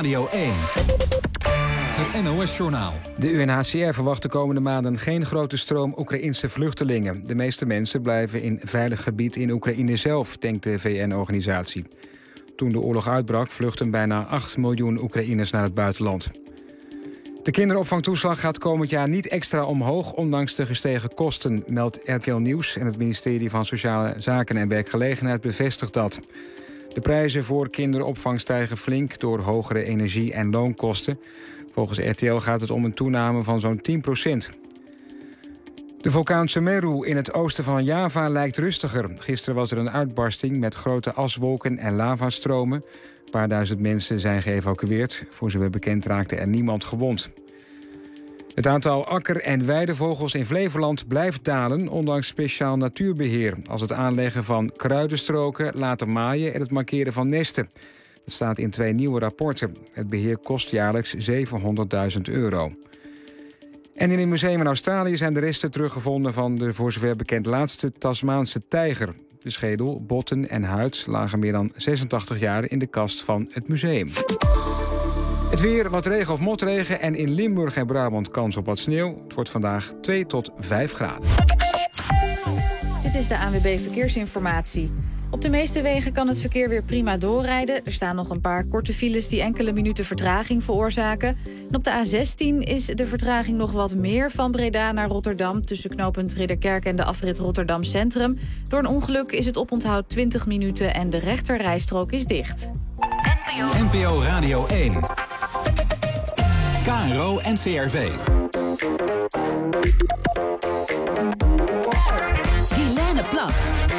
Radio 1. Het NOS-journaal. De UNHCR verwacht de komende maanden geen grote stroom Oekraïense vluchtelingen. De meeste mensen blijven in veilig gebied in Oekraïne zelf, denkt de VN-organisatie. Toen de oorlog uitbrak, vluchtten bijna 8 miljoen Oekraïners naar het buitenland. De kinderopvangtoeslag gaat komend jaar niet extra omhoog, ondanks de gestegen kosten, meldt RTL Nieuws. En het ministerie van Sociale Zaken en Werkgelegenheid bevestigt dat. De prijzen voor kinderopvang stijgen flink door hogere energie- en loonkosten. Volgens RTL gaat het om een toename van zo'n 10%. De vulkaan Semeru in het oosten van Java lijkt rustiger. Gisteren was er een uitbarsting met grote aswolken en lavastromen. Een paar duizend mensen zijn geëvacueerd. Voor zover bekend raakte er niemand gewond. Het aantal akker- en weidevogels in Flevoland blijft dalen, ondanks speciaal natuurbeheer. Als het aanleggen van kruidenstroken, laten maaien en het markeren van nesten. Dat staat in 2 nieuwe rapporten. Het beheer kost jaarlijks €700.000. En in een museum in Australië zijn de resten teruggevonden van de voor zover bekend laatste Tasmaanse tijger. De schedel, botten en huid lagen meer dan 86 jaar in de kast van het museum. Het weer, wat regen of motregen en in Limburg en Brabant kans op wat sneeuw. Het wordt vandaag 2 tot 5 graden. Dit is de ANWB Verkeersinformatie. Op de meeste wegen kan het verkeer weer prima doorrijden. Er staan nog een paar korte files die enkele minuten vertraging veroorzaken. En op de A16 is de vertraging nog wat meer van Breda naar Rotterdam, tussen knooppunt Ridderkerk en de afrit Rotterdam Centrum. Door een ongeluk is het oponthoud 20 minuten en de rechterrijstrook is dicht. NPO Radio 1. KRO NCRV. Guilaine Plag.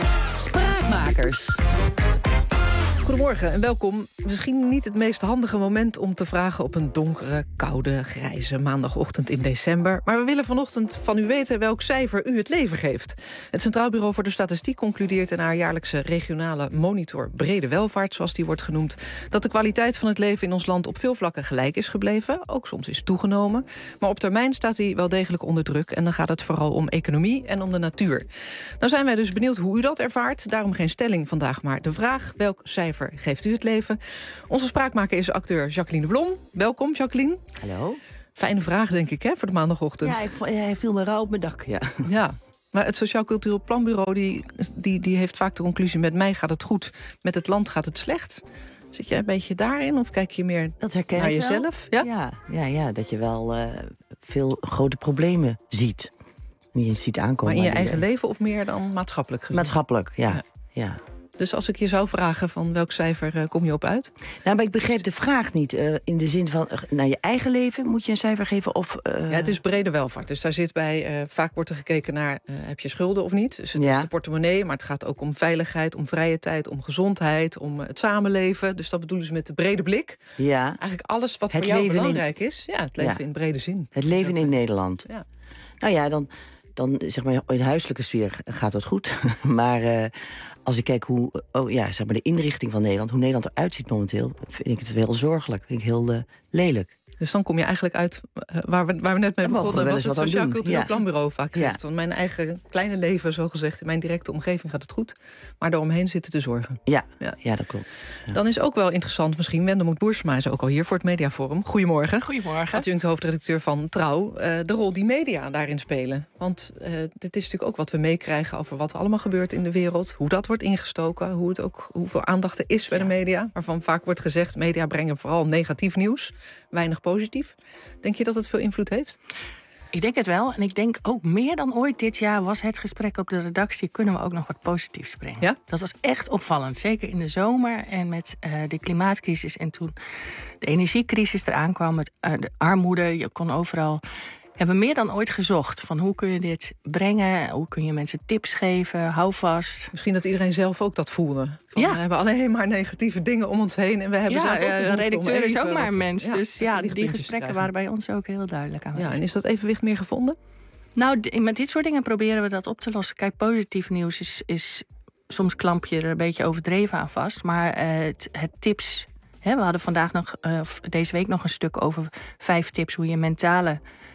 Spraakmakers. Goedemorgen en welkom. Misschien niet het meest handige moment om te vragen op een donkere, koude, grijze maandagochtend in december. Maar we willen vanochtend van u weten welk cijfer u het leven geeft. Het Centraal Bureau voor de Statistiek concludeert in haar jaarlijkse regionale monitor Brede Welvaart, zoals die wordt genoemd, dat de kwaliteit van het leven in ons land op veel vlakken gelijk is gebleven. Ook soms is toegenomen. Maar op termijn staat die wel degelijk onder druk. En dan gaat het vooral om economie en om de natuur. Nou zijn wij dus benieuwd hoe u dat ervaart. Daarom geen stelling vandaag, maar de vraag: welk cijfer geeft u het leven? Onze spraakmaker is acteur Jacqueline Blom. Welkom, Jacqueline. Hallo. Fijne vraag, denk ik, hè, voor de maandagochtend. Ja, hij viel me rauw op mijn dak, ja. Ja, maar het Sociaal Cultureel Planbureau die heeft vaak de conclusie: met mij gaat het goed, met het land gaat het slecht. Zit jij een beetje daarin of kijk je meer naar jezelf? Ja, dat je wel veel grote problemen ziet. Niet eens ziet aankomen. Maar in je eigen leven of meer dan maatschappelijk gezien? Maatschappelijk, ja. Dus als ik je zou vragen van welk cijfer kom je op uit? Nou, maar ik begreep de vraag niet. In de zin van, naar je eigen leven moet je een cijfer geven? Of, Ja, het is brede welvaart. Dus daar zit bij, vaak wordt er gekeken naar, heb je schulden of niet? Dus het is de portemonnee, maar het gaat ook om veiligheid, om vrije tijd, om gezondheid, om het samenleven. Dus dat bedoelen ze met de brede blik. Ja. Eigenlijk alles wat voor jou belangrijk is. Ja, het leven in brede zin. Het leven in Nederland. Ja. Nou ja, dan zeg maar, in de huiselijke sfeer gaat dat goed. Maar als ik kijk zeg maar de inrichting van Nederland, hoe Nederland eruit ziet momenteel, vind ik het heel zorgelijk. Vind ik heel lelijk. Dus dan kom je eigenlijk uit waar we net mee begonnen. Wat het Sociaal Cultureel Planbureau vaak zegt. Want mijn eigen kleine leven, zogezegd, in mijn directe omgeving gaat het goed. Maar daaromheen zitten de zorgen. Ja, dat klopt. Ja. Dan is ook wel interessant, misschien, Wendemoed Boersma is ook al hier voor het Mediaforum. Goedemorgen. Goedemorgen. Adjunct hoofdredacteur van Trouw. De rol die media daarin spelen. Want dit is natuurlijk ook wat we meekrijgen over wat er allemaal gebeurt in de wereld. Hoe dat wordt ingestoken. Hoeveel aandacht er is bij de media. Waarvan vaak wordt gezegd, media brengen vooral negatief nieuws. Weinig positief. Denk je dat het veel invloed heeft? Ik denk het wel. En ik denk ook meer dan ooit dit jaar was het gesprek op de redactie: kunnen we ook nog wat positiefs brengen? Ja? Dat was echt opvallend. Zeker in de zomer en met de klimaatcrisis. En toen de energiecrisis eraan kwam, met de armoede. Je kon overal. Hebben we meer dan ooit gezocht van hoe kun je dit brengen? Hoe kun je mensen tips geven? Hou vast. Misschien dat iedereen zelf ook dat voelde. We hebben alleen maar negatieve dingen om ons heen. En we hebben zelf ook de redacteur is ook maar een mens. Dus die gesprekken waren bij ons ook heel duidelijk aan. Ja, en is dat evenwicht meer gevonden? Nou, met dit soort dingen proberen we dat op te lossen. Kijk, positief nieuws is soms klamp je er een beetje overdreven aan vast. Maar het tips. We hadden vandaag deze week nog een stuk over 5 tips hoe je mentale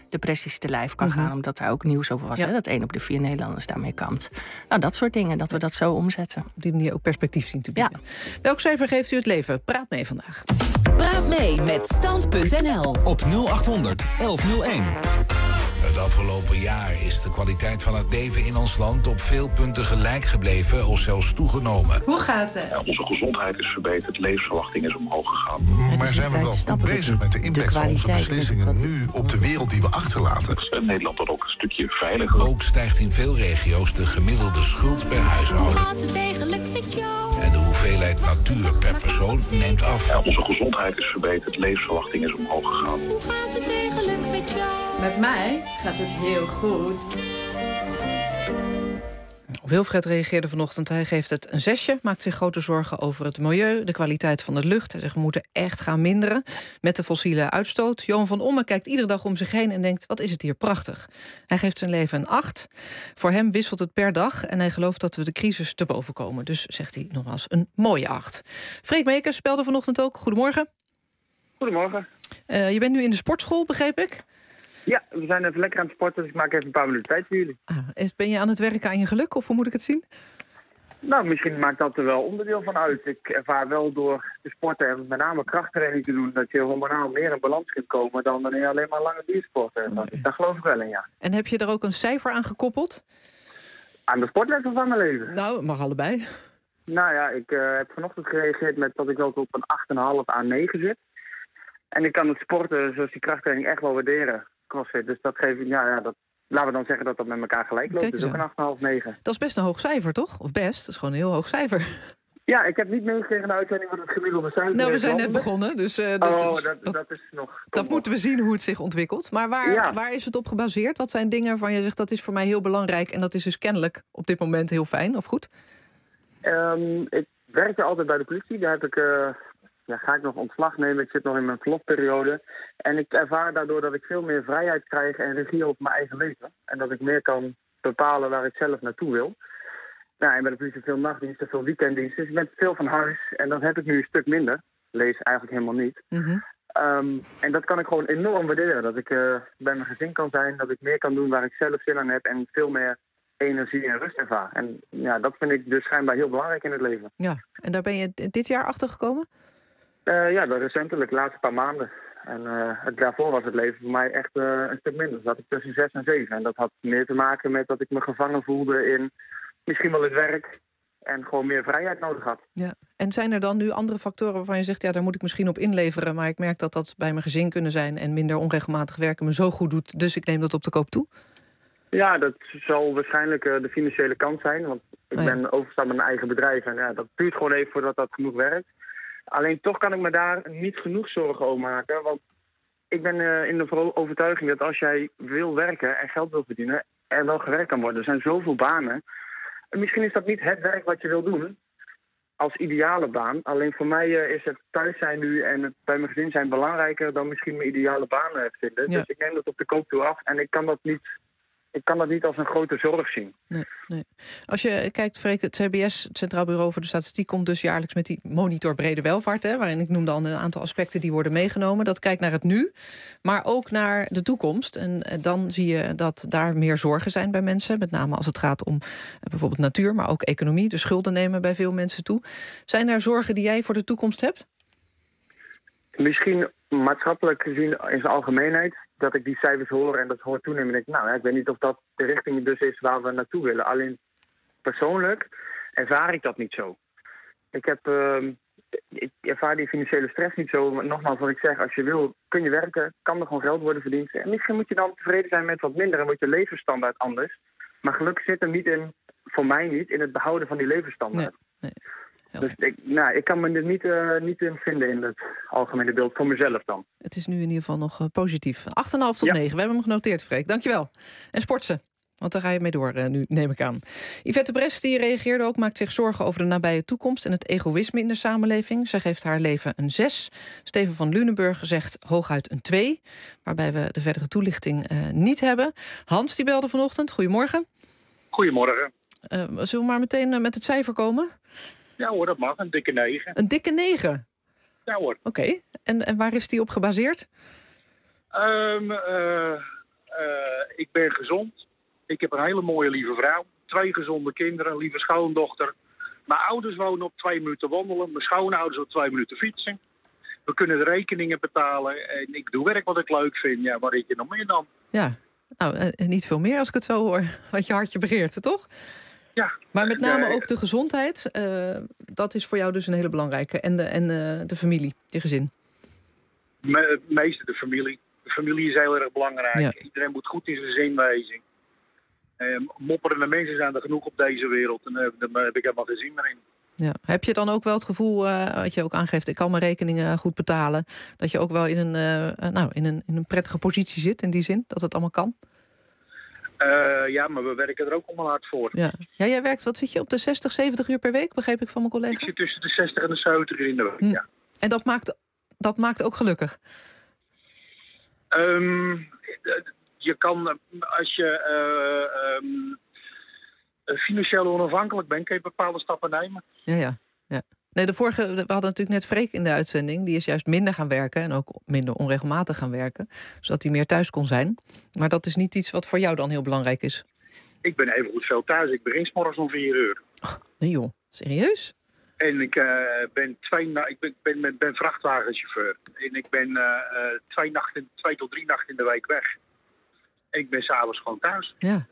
depressies te lijf kan gaan. Omdat daar ook nieuws over was. Ja. Hè, dat 1 op de 4 Nederlanders daarmee kampt. Nou, dat soort dingen, dat we dat zo omzetten. Op die manier ook perspectief zien te bieden. Welk cijfer geeft u het leven? Praat mee vandaag. Praat mee met Stand.nl. Op 0800 1101. Het afgelopen jaar is de kwaliteit van het leven in ons land op veel punten gelijk gebleven of zelfs toegenomen. Hoe gaat het? Onze gezondheid is verbeterd, levensverwachting is omhoog gegaan. Maar zijn we wel goed bezig met de impact van onze beslissingen nu op de wereld die we achterlaten? Nederland wordt ook een stukje veiliger. Ook stijgt in veel regio's de gemiddelde schuld per huishouden. En de hoeveelheid natuur per persoon neemt af. Onze gezondheid is verbeterd, levensverwachting is omhoog gegaan. Met mij gaat het heel goed. Wilfred reageerde vanochtend. Hij geeft het een 6, maakt zich grote zorgen over het milieu, de kwaliteit van de lucht. Hij zegt, we moeten echt gaan minderen met de fossiele uitstoot. Johan van Ommen kijkt iedere dag om zich heen en denkt, wat is het hier prachtig. Hij geeft zijn leven een 8. Voor hem wisselt het per dag en hij gelooft dat we de crisis te boven komen. Dus zegt hij nogmaals een mooie 8. Freek Meekers belde vanochtend ook. Goedemorgen. Goedemorgen. Je bent nu in de sportschool, begreep ik? Ja, we zijn even lekker aan het sporten, dus ik maak even een paar minuten tijd voor jullie. Ben je aan het werken aan je geluk, of hoe moet ik het zien? Nou, misschien maakt dat er wel onderdeel van uit. Ik ervaar wel door te sporten en met name krachttraining te doen, dat je hormonaal meer in balans kunt komen dan wanneer je alleen maar lange biersporten. Dus daar geloof ik wel in, ja. En heb je er ook een cijfer aan gekoppeld? Aan de sportlevel van mijn leven? Nou, het mag allebei. Nou ja, ik heb vanochtend gereageerd met dat ik wel op een 8,5 à 9 zit. En ik kan het sporten, zoals die krachttraining, echt wel waarderen. CrossFit, dus dat geeft, laten we dan zeggen dat dat met elkaar gelijk loopt. Dus ook een 8,5, 9. Dat is best een hoog cijfer, toch? Of best, dat is gewoon een heel hoog cijfer. Ja, ik heb niet meegekregen in de uitzending wat het gemiddelde cijfer is. Nou, we zijn net begonnen, dus dat is nog... Dat moeten we zien hoe het zich ontwikkelt. Maar waar is het op gebaseerd? Wat zijn dingen waarvan je zegt, dat is voor mij heel belangrijk en dat is dus kennelijk op dit moment heel fijn of goed? Ik werkte altijd bij de politie. Daar heb ik... ga ik nog ontslag nemen. Ik zit nog in mijn verlofperiode. En ik ervaar daardoor dat ik veel meer vrijheid krijg en regie over mijn eigen leven. En dat ik meer kan bepalen waar ik zelf naartoe wil. Nou, en bij de politie veel nachtdiensten, veel weekenddiensten. Dus ik ben veel van huis. En dat heb ik nu een stuk minder. Lees eigenlijk helemaal niet. Mm-hmm. En dat kan ik gewoon enorm waarderen. Dat ik bij mijn gezin kan zijn. Dat ik meer kan doen waar ik zelf zin aan heb. En veel meer energie en rust ervaar. En ja, dat vind ik dus schijnbaar heel belangrijk in het leven. Ja, en daar ben je dit jaar achter gekomen? Recentelijk, de laatste paar maanden. En daarvoor was het leven voor mij echt een stuk minder. Zat ik tussen 6 en 7. En dat had meer te maken met dat ik me gevangen voelde in misschien wel het werk. En gewoon meer vrijheid nodig had. Ja. En zijn er dan nu andere factoren waarvan je zegt, ja, daar moet ik misschien op inleveren. Maar ik merk dat dat bij mijn gezin kunnen zijn en minder onregelmatig werken me zo goed doet. Dus ik neem dat op de koop toe? Ja, dat zal waarschijnlijk de financiële kant zijn. Want ik ben overgestapt met mijn eigen bedrijf. En ja, dat duurt gewoon even voordat dat genoeg werkt. Alleen toch kan ik me daar niet genoeg zorgen over maken. Want ik ben in de overtuiging dat als jij wil werken en geld wil verdienen, er wel gewerkt kan worden. Er zijn zoveel banen. En misschien is dat niet het werk wat je wil doen als ideale baan. Alleen voor mij is het thuis zijn nu en het bij mijn gezin zijn belangrijker dan misschien mijn ideale baan vinden. Ja. Dus ik neem dat op de koop toe af en ik kan dat niet als een grote zorg zien. Nee. Als je kijkt, Freek, het CBS, het Centraal Bureau voor de Statistiek, komt dus jaarlijks met die monitor brede welvaart, waarin ik noemde al een aantal aspecten die worden meegenomen. Dat kijkt naar het nu, maar ook naar de toekomst. En dan zie je dat daar meer zorgen zijn bij mensen, met name als het gaat om bijvoorbeeld natuur, maar ook economie. De schulden nemen bij veel mensen toe. Zijn er zorgen die jij voor de toekomst hebt? Misschien maatschappelijk gezien in zijn algemeenheid, dat ik die cijfers hoor en dat hoort toenemen. En ik weet niet of dat de richting dus is waar we naartoe willen. Alleen persoonlijk ervaar ik dat niet zo. Ik ervaar die financiële stress niet zo. Nogmaals, wat ik zeg, als je wil, kun je werken, kan er gewoon geld worden verdiend. En misschien moet je dan tevreden zijn met wat minder en wordt je levensstandaard anders. Maar geluk zit er niet in, voor mij niet, in het behouden van die levensstandaard. Nee. Dus ik kan me er niet in vinden in het algemene beeld, voor mezelf dan. Het is nu in ieder geval nog positief. 8,5 tot 9, we hebben hem genoteerd, Freek. Dankjewel. En sportsen, want daar ga je mee door nu, neem ik aan. Yvette Brest, die reageerde ook, maakt zich zorgen over de nabije toekomst en het egoïsme in de samenleving. Zij geeft haar leven een 6. Steven van Lunenburg zegt hooguit een 2, waarbij we de verdere toelichting niet hebben. Hans, die belde vanochtend. Goedemorgen. Goedemorgen. Zullen we maar meteen met het cijfer komen? Ja hoor, dat mag. Een dikke 9. Een dikke 9? Ja hoor. Oké. En waar is die op gebaseerd? Ik ben gezond. Ik heb een hele mooie lieve vrouw. 2 gezonde kinderen, een lieve schoondochter. Mijn ouders wonen op 2 minuten wandelen. Mijn schoonouders op 2 minuten fietsen. We kunnen de rekeningen betalen. En ik doe werk wat ik leuk vind. Ja, wat ik je nog meer dan? Ja, nou, niet veel meer als ik het zo hoor. Wat je hartje begeert, toch? Ja. Maar met name ook de gezondheid. Dat is voor jou dus een hele belangrijke. En de familie, je gezin. Het meeste de familie. De familie is heel erg belangrijk. Ja. Iedereen moet goed in zijn zin wezen. Mopperende mensen zijn er genoeg op deze wereld. En daar heb ik helemaal geen zin meer in. Ja. Heb je dan ook wel het gevoel, wat je ook aangeeft, ik kan mijn rekeningen goed betalen, dat je ook wel in een prettige positie zit in die zin, dat het allemaal kan? Ja, maar we werken er ook allemaal hard voor. Ja, jij werkt, wat zit je, op de 60, 70 uur per week, begreep ik van mijn collega? Ik zit tussen de 60 en de 70 uur in de week, ja. En dat maakt ook gelukkig? Je kan, als je financieel onafhankelijk bent, kun je bepaalde stappen nemen. Ja. Nee, we hadden natuurlijk net Freek in de uitzending. Die is juist minder gaan werken en ook minder onregelmatig gaan werken. Zodat hij meer thuis kon zijn. Maar dat is niet iets wat voor jou dan heel belangrijk is. Ik ben even goed veel thuis. Ik begin 's morgens om 4 uur. Nee joh, serieus? En ik ben vrachtwagenchauffeur. En ik ben 2 tot 3 nachten in de week weg. En ik ben 's avonds gewoon thuis. Ja.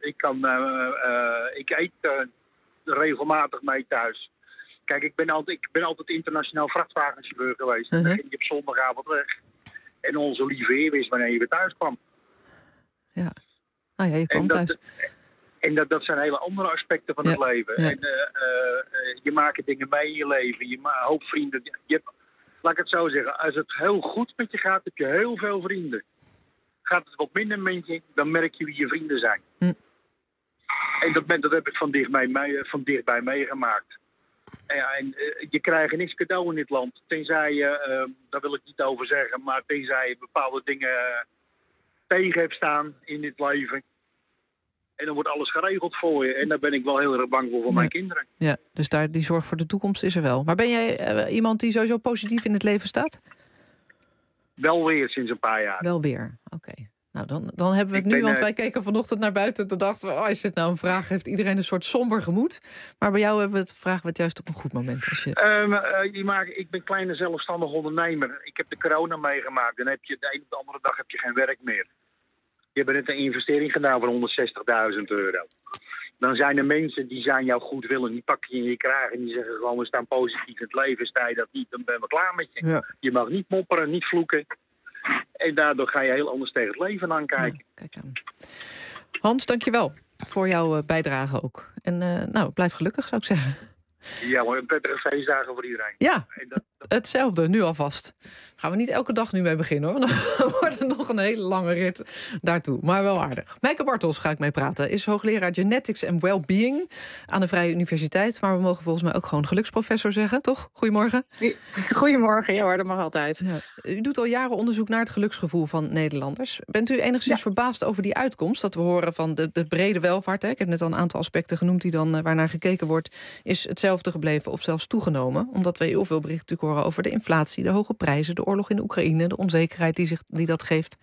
Ik eet regelmatig mee thuis. Kijk, ik ben altijd internationaal vrachtwagenchauffeur geweest. Dan ging je op zondagavond weg. En onze lieve heer wist wanneer je weer thuis kwam. Ja. Ah ja, je kwam thuis. En dat zijn hele andere aspecten van het leven. Ja. En je maakt dingen mee in je leven. Je hoop vrienden. Laat ik het zo zeggen. Als het heel goed met je gaat, heb je heel veel vrienden. Gaat het wat minder met je, dan merk je wie je vrienden zijn. En dat heb ik van dichtbij meegemaakt. En je krijgt niks cadeau in dit land. Tenzij je, daar wil ik niet over zeggen, maar tenzij je bepaalde dingen tegen hebt staan in dit leven. En dan wordt alles geregeld voor je. En daar ben ik wel heel erg bang voor mijn kinderen. Ja, dus die zorg voor de toekomst is er wel. Maar ben jij iemand die sowieso positief in het leven staat? Wel weer sinds een paar jaar. Wel weer, oké. Nou, dan hebben we het nu, want wij keken vanochtend naar buiten. Toen dachten we, is dit nou een vraag? Heeft iedereen een soort somber gemoed? Maar bij jou vragen we het juist op een goed moment. Ik ben kleine zelfstandig ondernemer. Ik heb de corona meegemaakt. Dan heb je de ene op de andere dag heb je geen werk meer. Je hebt net een investering gedaan van €160.000. Dan zijn er mensen die zijn jou goed willen. Die pakken je in je kraag en die zeggen gewoon, we staan positief in het leven. Sta je dat niet, dan ben we klaar met je. Ja. Je mag niet mopperen, niet vloeken. En daardoor ga je heel anders tegen het leven aankijken. Ja, kijk aan. Hans, dankjewel voor jouw bijdrage ook. En blijf gelukkig, zou ik zeggen. Ja, maar een prettige feestdagen voor iedereen. Ja, hetzelfde, nu alvast. Gaan we niet elke dag nu mee beginnen, hoor. Dan wordt het nog een hele lange rit daartoe. Maar wel aardig. Meike Bartels ga ik mee praten. Is hoogleraar Genetics and Wellbeing aan de Vrije Universiteit. Maar we mogen volgens mij ook gewoon geluksprofessor zeggen, toch? Goedemorgen. Goedemorgen, ja hoor, dat mag altijd. Ja. U doet al jaren onderzoek naar het geluksgevoel van Nederlanders. Bent u enigszins verbaasd over die uitkomst? Dat we horen van de brede welvaart. Hè? Ik heb net al een aantal aspecten genoemd die dan waarnaar gekeken wordt. Is hetzelfde gebleven of zelfs toegenomen? Omdat we heel veel berichten natuurlijk horen over de inflatie, de hoge prijzen, de oorlog in de Oekraïne, de onzekerheid die dat geeft.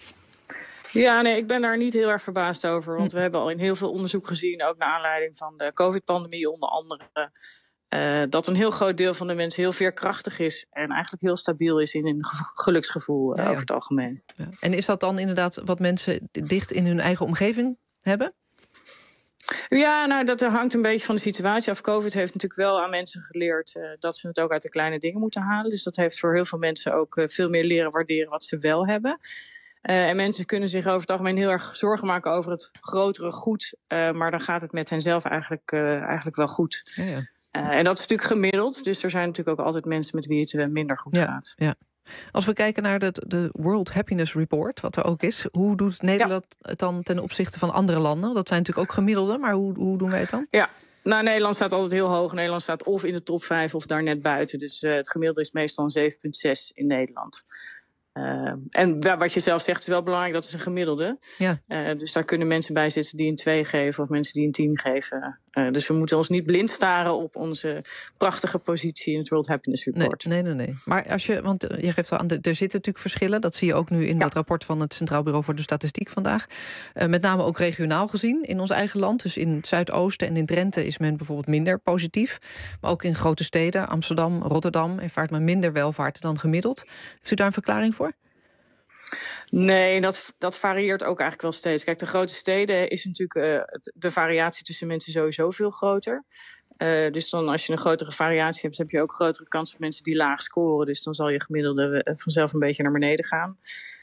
Ja, nee, ik ben daar niet heel erg verbaasd over. Want we hebben al in heel veel onderzoek gezien, ook naar aanleiding van de COVID-pandemie onder andere, dat een heel groot deel van de mensen heel veerkrachtig is en eigenlijk heel stabiel is in hun geluksgevoel over het algemeen. Ja. En is dat dan inderdaad wat mensen dicht in hun eigen omgeving hebben? Ja, nou, dat hangt een beetje van de situatie af. COVID heeft natuurlijk wel aan mensen geleerd dat ze het ook uit de kleine dingen moeten halen. Dus dat heeft voor heel veel mensen ook veel meer leren waarderen wat ze wel hebben. En mensen kunnen zich over het algemeen heel erg zorgen maken over het grotere goed. Maar dan gaat het met henzelf eigenlijk wel goed. Ja. En dat is natuurlijk gemiddeld. Dus er zijn natuurlijk ook altijd mensen met wie het minder goed gaat. Ja. Als we kijken naar de World Happiness Report, wat er ook is, hoe doet Nederland het dan ten opzichte van andere landen? Dat zijn natuurlijk ook gemiddelden, maar hoe doen wij het dan? Ja, nou, Nederland staat altijd heel hoog. Nederland staat of in de top 5 of daar net buiten. Dus het gemiddelde is meestal een 7,6 in Nederland. En wat je zelf zegt is wel belangrijk, dat is een gemiddelde. Ja. Dus daar kunnen mensen bij zitten die een 2 geven of mensen die een 10 geven. Dus we moeten ons niet blind staren op onze prachtige positie in het World Happiness Report. Nee. Maar want je geeft al aan, er zitten natuurlijk verschillen. Dat zie je ook nu in dat rapport van het Centraal Bureau voor de Statistiek vandaag. Met name ook regionaal gezien in ons eigen land. Dus in het Zuidoosten en in Drenthe is men bijvoorbeeld minder positief. Maar ook in grote steden, Amsterdam, Rotterdam, ervaart men minder welvaart dan gemiddeld. Heeft u daar een verklaring voor? Nee, dat varieert ook eigenlijk wel steeds. Kijk, de grote steden is natuurlijk de variatie tussen mensen sowieso veel groter. Dus dan als je een grotere variatie hebt, heb je ook grotere kans op mensen die laag scoren. Dus dan zal je gemiddelde vanzelf een beetje naar beneden gaan.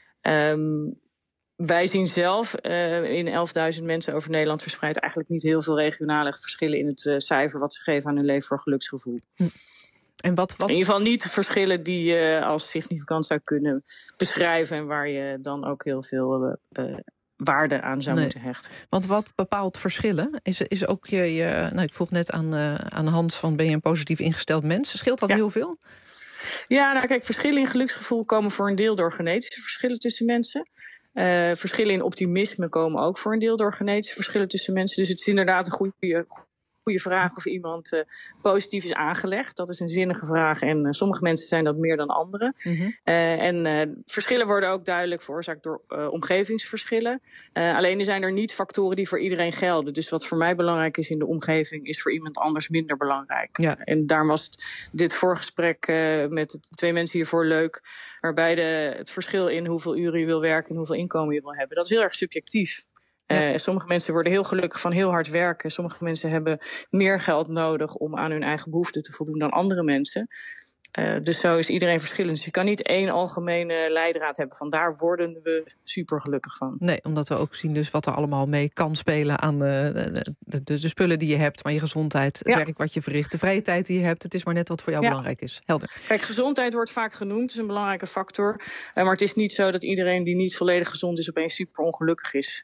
Wij zien zelf in 11.000 mensen over Nederland verspreid eigenlijk niet heel veel regionale verschillen in het cijfer wat ze geven aan hun leven voor geluksgevoel. En wat? In ieder geval niet verschillen die je als significant zou kunnen beschrijven en waar je dan ook heel veel waarde aan zou moeten hechten. Want wat bepaalt verschillen? Is ook ik vroeg net aan de hand van, ben je een positief ingesteld mens? Scheelt dat heel veel? Ja, nou kijk, verschillen in geluksgevoel komen voor een deel door genetische verschillen tussen mensen. Verschillen in optimisme komen ook voor een deel door genetische verschillen tussen mensen. Dus het is inderdaad een goede vraag of iemand positief is aangelegd. Dat is een zinnige vraag en sommige mensen zijn dat meer dan anderen. Verschillen worden ook duidelijk veroorzaakt door omgevingsverschillen. Alleen zijn er niet factoren die voor iedereen gelden. Dus wat voor mij belangrijk is in de omgeving is voor iemand anders minder belangrijk. Ja. En daarom was dit voorgesprek met de twee mensen hiervoor leuk. Waarbij het verschil in hoeveel uren je wil werken en hoeveel inkomen je wil hebben, dat is heel erg subjectief. Sommige mensen worden heel gelukkig van heel hard werken. Sommige mensen hebben meer geld nodig om aan hun eigen behoeften te voldoen dan andere mensen. Dus zo is iedereen verschillend. Dus je kan niet één algemene leidraad hebben. Vandaar worden we super gelukkig van. Nee, omdat we ook zien dus wat er allemaal mee kan spelen aan de spullen die je hebt. Maar je gezondheid, het werk wat je verricht, de vrije tijd die je hebt. Het is maar net wat voor jou belangrijk is. Helder. Kijk, gezondheid wordt vaak genoemd. Het is een belangrijke factor. Maar het is niet zo dat iedereen die niet volledig gezond is opeens super ongelukkig is.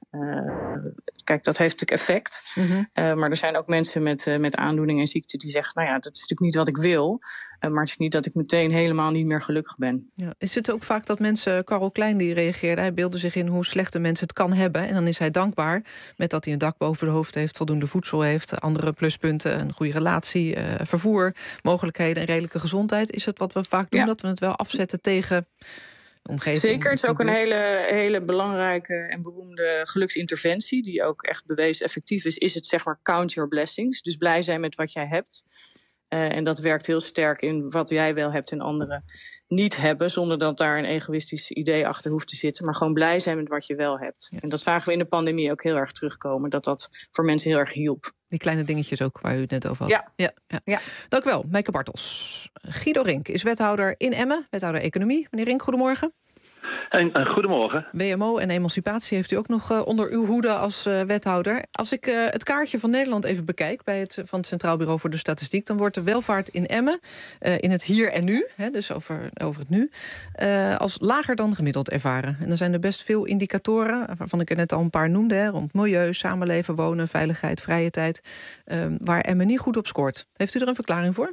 Kijk, dat heeft natuurlijk effect. Maar er zijn ook mensen met aandoening en ziekte die zeggen, nou ja, dat is natuurlijk niet wat ik wil. Maar het is niet dat ik meteen helemaal niet meer gelukkig ben. Ja. Is het ook vaak dat mensen, Karel Klein die reageerde, hij beelde zich in hoe slechte mensen het kan hebben. En dan is hij dankbaar met dat hij een dak boven de hoofd heeft, voldoende voedsel heeft, andere pluspunten, een goede relatie, vervoer, mogelijkheden en redelijke gezondheid. Is het wat we vaak doen, dat we het wel afzetten tegen de omgeving? Zeker, het is ook een hele belangrijke en beroemde geluksinterventie, die ook echt bewezen effectief is het zeg maar count your blessings. Dus blij zijn met wat jij hebt. En dat werkt heel sterk in wat jij wel hebt en anderen niet hebben, zonder dat daar een egoïstisch idee achter hoeft te zitten. Maar gewoon blij zijn met wat je wel hebt. Ja. En dat zagen we in de pandemie ook heel erg terugkomen, dat voor mensen heel erg hielp. Die kleine dingetjes ook waar u het net over had. Ja. Dank u wel, Meike Bartels. Guido Rink is wethouder in Emmen, wethouder economie. Meneer Rink, goedemorgen. Goedemorgen. WMO en emancipatie heeft u ook nog onder uw hoede als wethouder. Als ik het kaartje van Nederland even bekijk van het Centraal Bureau voor de Statistiek, dan wordt de welvaart in Emmen, in het hier en nu, dus over het nu, als lager dan gemiddeld ervaren. En er zijn er best veel indicatoren, waarvan ik er net al een paar noemde, rond milieu, samenleven, wonen, veiligheid, vrije tijd, waar Emmen niet goed op scoort. Heeft u er een verklaring voor?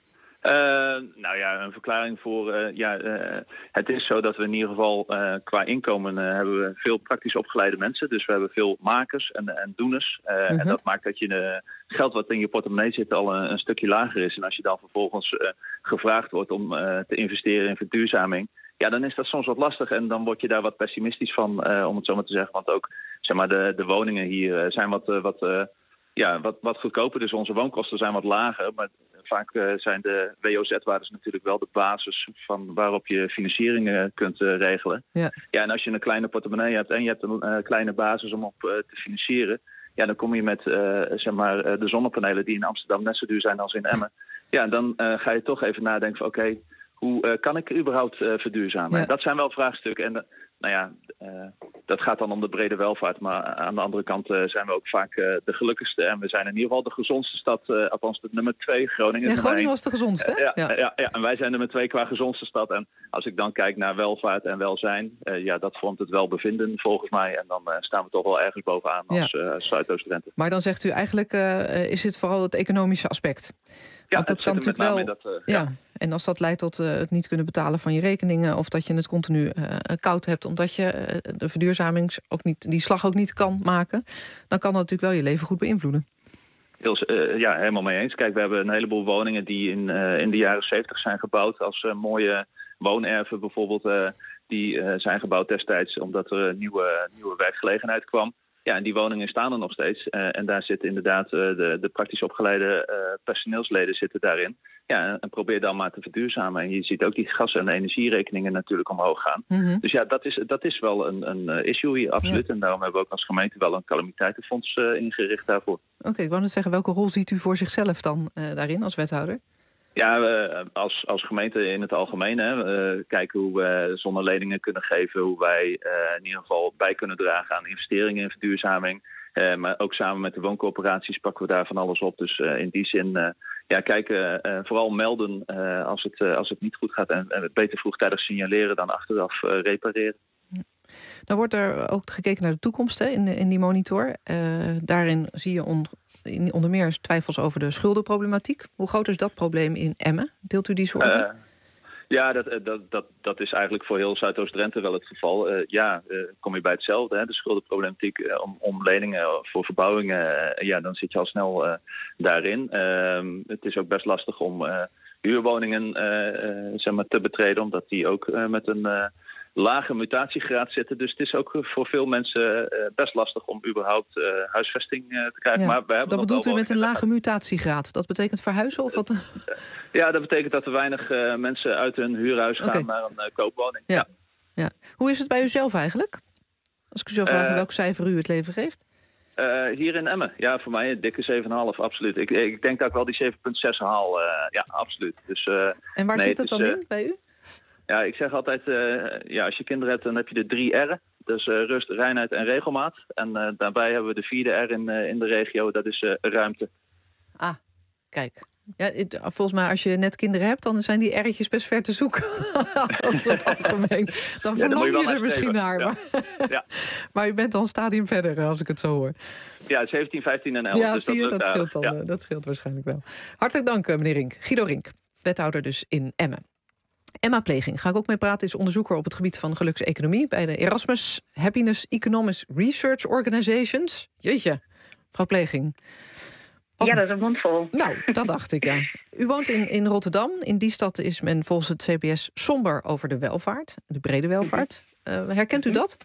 Een verklaring voor. Het is zo dat we in ieder geval qua inkomen hebben we veel praktisch opgeleide mensen. Dus we hebben veel makers en doeners. En dat maakt dat je geld wat in je portemonnee zit al een stukje lager is. En als je dan vervolgens gevraagd wordt om te investeren in verduurzaming, ja, dan is dat soms wat lastig en dan word je daar wat pessimistisch van, om het zo maar te zeggen. Want ook zeg maar, de woningen hier zijn wat goedkoper. Dus onze woonkosten zijn wat lager. Maar vaak zijn de WOZ-waardes natuurlijk wel de basis van waarop je financieringen kunt regelen. Ja, en als je een kleine portemonnee hebt en je hebt een kleine basis om op te financieren, ja, dan kom je met de zonnepanelen die in Amsterdam net zo duur zijn als in Emmen. Ja, dan ga je toch even nadenken van oké, hoe kan ik überhaupt verduurzamen? Ja. Dat zijn wel vraagstukken. En dat gaat dan om de brede welvaart. Maar aan de andere kant zijn we ook vaak de gelukkigste. En we zijn in ieder geval de gezondste stad. Althans de nummer 2, Groningen. Ja, Groningen was de gezondste, hè? Ja, en wij zijn nummer 2 qua gezondste stad. En als ik dan kijk naar welvaart en welzijn, dat vormt het welbevinden volgens mij. En dan staan we toch wel ergens bovenaan als Zuidoost-Drenthe. Maar dan zegt u eigenlijk, is het vooral het economische aspect? Ja, want dat kan natuurlijk wel. En als dat leidt tot het niet kunnen betalen van je rekeningen, of dat je het continu koud hebt omdat je de verduurzaming die slag ook niet kan maken, dan kan dat natuurlijk wel je leven goed beïnvloeden. helemaal mee eens. Kijk, we hebben een heleboel woningen die in de jaren 70 zijn gebouwd als mooie woonerven bijvoorbeeld. Die zijn gebouwd destijds omdat er nieuwe werkgelegenheid kwam. Ja, en die woningen staan er nog steeds. En daar zitten inderdaad de praktisch opgeleide personeelsleden zitten daarin. Ja, en probeer dan maar te verduurzamen. En je ziet ook die gas- en energierekeningen natuurlijk omhoog gaan. Mm-hmm. Dus ja, dat is wel een issue hier, absoluut. Ja. En daarom hebben we ook als gemeente wel een calamiteitenfonds ingericht daarvoor. Oké, ik wou net zeggen, welke rol ziet u voor zichzelf dan daarin als wethouder? Ja, als gemeente in het algemeen kijken hoe we zonneledingen kunnen geven. Hoe wij in ieder geval bij kunnen dragen aan investeringen in verduurzaming. Maar ook samen met de wooncoöperaties pakken we daar van alles op. Dus in die zin kijken, vooral melden als het niet goed gaat. En beter vroegtijdig signaleren dan achteraf repareren. Dan wordt er ook gekeken naar de toekomst in die monitor. Daarin zie je onder meer twijfels over de schuldenproblematiek. Hoe groot is dat probleem in Emmen? Deelt u die zorgen? Dat is eigenlijk voor heel Zuidoost-Drenthe wel het geval. Kom je bij hetzelfde, de schuldenproblematiek om leningen voor verbouwingen. Dan zit je al snel daarin. Het is ook best lastig om huurwoningen te betreden, omdat die ook met een lage mutatiegraad zitten. Dus het is ook voor veel mensen best lastig om überhaupt huisvesting te krijgen. Ja, maar we hebben dat bedoelt u met een lage mutatiegraad? Dat betekent verhuizen? Of wat? Ja, dat betekent dat er weinig mensen uit hun huurhuis gaan naar een koopwoning. Ja. Hoe is het bij u zelf eigenlijk? Als ik u zou vragen welk cijfer u het leven geeft? Hier in Emmen, ja, voor mij een dikke 7,5, absoluut. Ik denk dat ik wel die 7,6 haal, absoluut. Dus, en waar zit het dan in bij u? Ja, ik zeg altijd, als je kinderen hebt, dan heb je de 3 R'en. Dus rust, reinheid en regelmaat. En daarbij hebben we de 4e R in de regio, dat is ruimte. Ah, kijk. Ja, volgens mij, als je net kinderen hebt, dan zijn die R'tjes best ver te zoeken. Over het algemeen. Dan verlang je er misschien naar. Ja. Ja. Maar u bent al een stadium verder, als ik het zo hoor. Ja, 17, 15 en 11. Ja, dus dat scheelt dan. Ja. Dat scheelt waarschijnlijk wel. Hartelijk dank, meneer Rink. Guido Rink, wethouder dus in Emmen. Emma Pleging, ga ik ook mee praten, is onderzoeker op het gebied van gelukseconomie bij de Erasmus Happiness Economics Research Organizations. Jeetje, mevrouw Pleging. Ja, dat is een mondvol. Nou, dat dacht ik, ja. U woont in Rotterdam. In die stad is men volgens het CBS somber over de welvaart, de brede welvaart. Herkent u dat?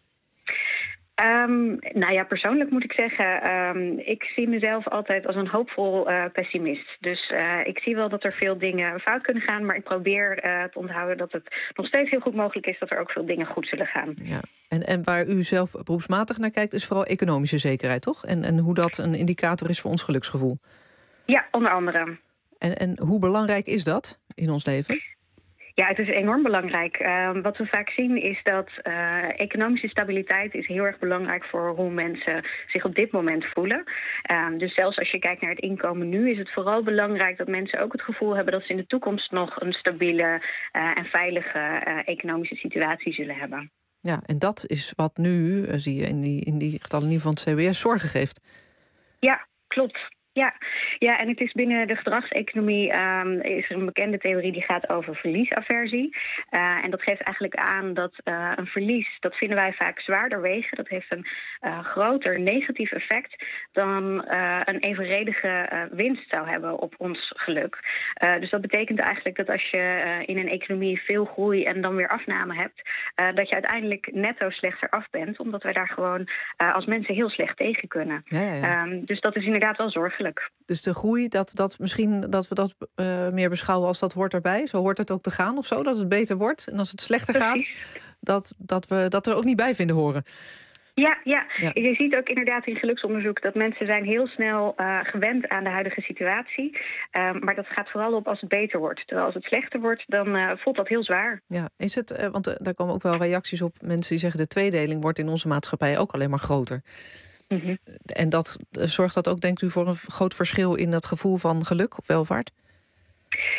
Persoonlijk moet ik zeggen, ik zie mezelf altijd als een hoopvol pessimist. Dus ik zie wel dat er veel dingen fout kunnen gaan, maar ik probeer te onthouden dat het nog steeds heel goed mogelijk is dat er ook veel dingen goed zullen gaan. Ja. En waar u zelf beroepsmatig naar kijkt, is vooral economische zekerheid, toch? En hoe dat een indicator is voor ons geluksgevoel. Ja, onder andere. En hoe belangrijk is dat in ons leven? Ja, het is enorm belangrijk. Wat we vaak zien is dat economische stabiliteit is heel erg belangrijk voor hoe mensen zich op dit moment voelen. Dus zelfs als je kijkt naar het inkomen nu, is het vooral belangrijk dat mensen ook het gevoel hebben dat ze in de toekomst nog een stabiele en veilige economische situatie zullen hebben. Ja, en dat is wat nu, zie je in die getallen in van het CBS, zorgen geeft. Ja, klopt. Ja, en het is binnen de gedragseconomie is er een bekende theorie die gaat over verliesaversie. En dat geeft eigenlijk aan dat een verlies, dat vinden wij vaak zwaarder wegen. Dat heeft een groter negatief effect dan een evenredige winst zou hebben op ons geluk. Dus dat betekent eigenlijk dat als je in een economie veel groei en dan weer afname hebt, dat je uiteindelijk netto slechter af bent, omdat wij daar gewoon als mensen heel slecht tegen kunnen. Ja. Dus dat is inderdaad wel zorgelijk. Dus de groei, dat we dat meer beschouwen als dat hoort erbij. Zo hoort het ook te gaan of zo, dat het beter wordt. En als het slechter gaat, dat we dat er ook niet bij vinden horen. Ja. Je ziet ook inderdaad in geluksonderzoek dat mensen zijn heel snel gewend aan de huidige situatie. Maar dat gaat vooral op als het beter wordt. Terwijl als het slechter wordt, dan voelt dat heel zwaar. Ja, is het, want daar komen ook wel reacties op. Mensen die zeggen de tweedeling wordt in onze maatschappij ook alleen maar groter. Mm-hmm. En zorgt dat ook, denkt u, voor een groot verschil in dat gevoel van geluk of welvaart?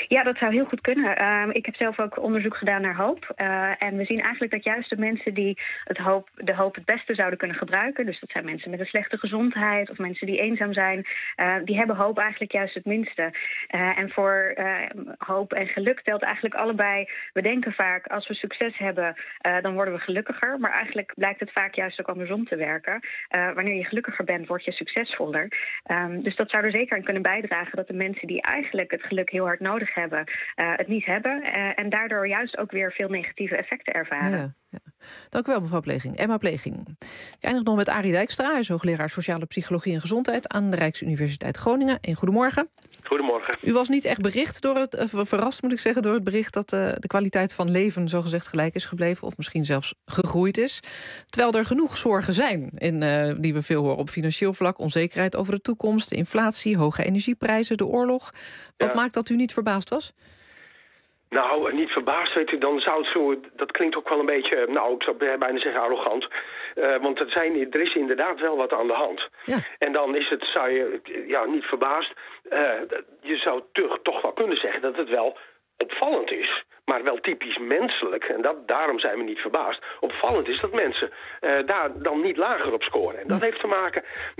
Ja, dat zou heel goed kunnen. Ik heb zelf ook onderzoek gedaan naar hoop. En we zien eigenlijk dat juist de mensen die de hoop het beste zouden kunnen gebruiken, dus dat zijn mensen met een slechte gezondheid of mensen die eenzaam zijn, die hebben hoop eigenlijk juist het minste. En voor hoop en geluk telt eigenlijk allebei. We denken vaak, als we succes hebben, dan worden we gelukkiger. Maar eigenlijk blijkt het vaak juist ook andersom te werken. Wanneer je gelukkiger bent, word je succesvoller. Dus dat zou er zeker aan kunnen bijdragen dat de mensen die eigenlijk het geluk heel hard nodig hebben, het niet hebben. En daardoor juist ook weer veel negatieve effecten ervaren. Ja. Dank u wel, mevrouw Pleging. Emma Pleging. Ik eindig nog met Arie Dijkstra. Hij is hoogleraar Sociale Psychologie en Gezondheid aan de Rijksuniversiteit Groningen. En goedemorgen. Goedemorgen. U was niet echt verrast moet ik zeggen, door het bericht dat de kwaliteit van leven zogezegd gelijk is gebleven, of misschien zelfs gegroeid is. Terwijl er genoeg zorgen zijn, die we veel horen op financieel vlak, onzekerheid over de toekomst, de inflatie, hoge energieprijzen, de oorlog. Wat maakt dat u niet verbaasd was? Nou, niet verbaasd, weet u, dan zou het zo, dat klinkt ook wel een beetje, ik zou bijna zeggen arrogant. Want er is inderdaad wel wat aan de hand. Ja. En dan is het, zou je niet verbaasd, je zou toch wel kunnen zeggen dat het wel opvallend is. Maar wel typisch menselijk, en daarom zijn we niet verbaasd. Opvallend is dat mensen daar dan niet lager op scoren. En dat heeft te maken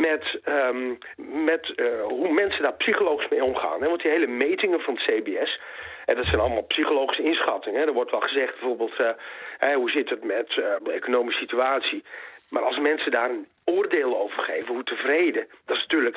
met hoe mensen daar psychologisch mee omgaan. Hè? Want die hele metingen van het CBS, dat zijn allemaal psychologische inschattingen. Hè? Er wordt wel gezegd bijvoorbeeld, hoe zit het met de economische situatie. Maar als mensen daar een oordeel over geven, hoe tevreden, dat is natuurlijk